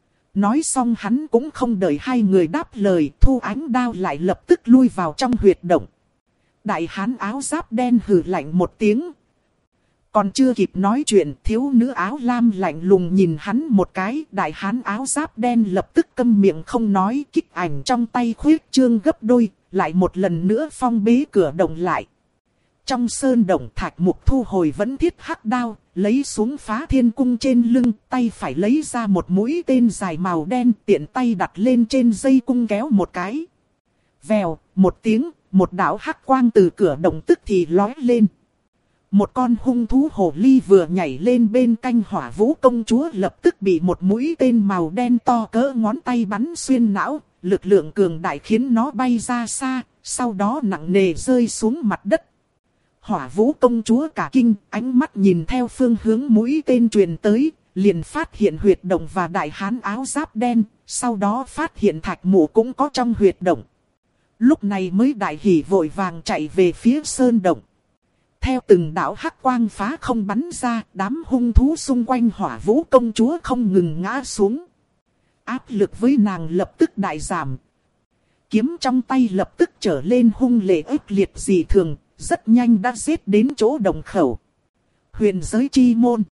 Nói xong hắn cũng không đợi hai người đáp lời, thu ánh đao lại lập tức lui vào trong huyệt động. Đại hán áo giáp đen hừ lạnh một tiếng. Còn chưa kịp nói chuyện, thiếu nữ áo lam lạnh lùng nhìn hắn một cái, đại hán áo giáp đen lập tức câm miệng không nói, kích ảnh trong tay khuyết trương gấp đôi, lại một lần nữa phong bế cửa động lại. Trong sơn động Thạch Mục thu hồi vẫn thiết hắc đao, lấy xuống phá thiên cung trên lưng, tay phải lấy ra một mũi tên dài màu đen, tiện tay đặt lên trên dây cung kéo một cái. Vèo, một tiếng, một đạo hắc quang từ cửa động tức thì lói lên. Một con hung thú hồ ly vừa nhảy lên bên canh Hỏa Vũ công chúa lập tức bị một mũi tên màu đen to cỡ ngón tay bắn xuyên não, lực lượng cường đại khiến nó bay ra xa, sau đó nặng nề rơi xuống mặt đất. Hỏa Vũ công chúa cả kinh, ánh mắt nhìn theo phương hướng mũi tên truyền tới, liền phát hiện huyệt động và đại hán áo giáp đen, sau đó phát hiện Thạch Mụ cũng có trong huyệt động. Lúc này mới đại hỉ vội vàng chạy về phía sơn động. Theo từng đạo hắc quang phá không bắn ra, đám hung thú xung quanh Hỏa Vũ công chúa không ngừng ngã xuống. Áp lực với nàng lập tức đại giảm. Kiếm trong tay lập tức trở lên hung lệ ức liệt dị thường, rất nhanh đã giết đến chỗ động khẩu. Huyền giới chi môn.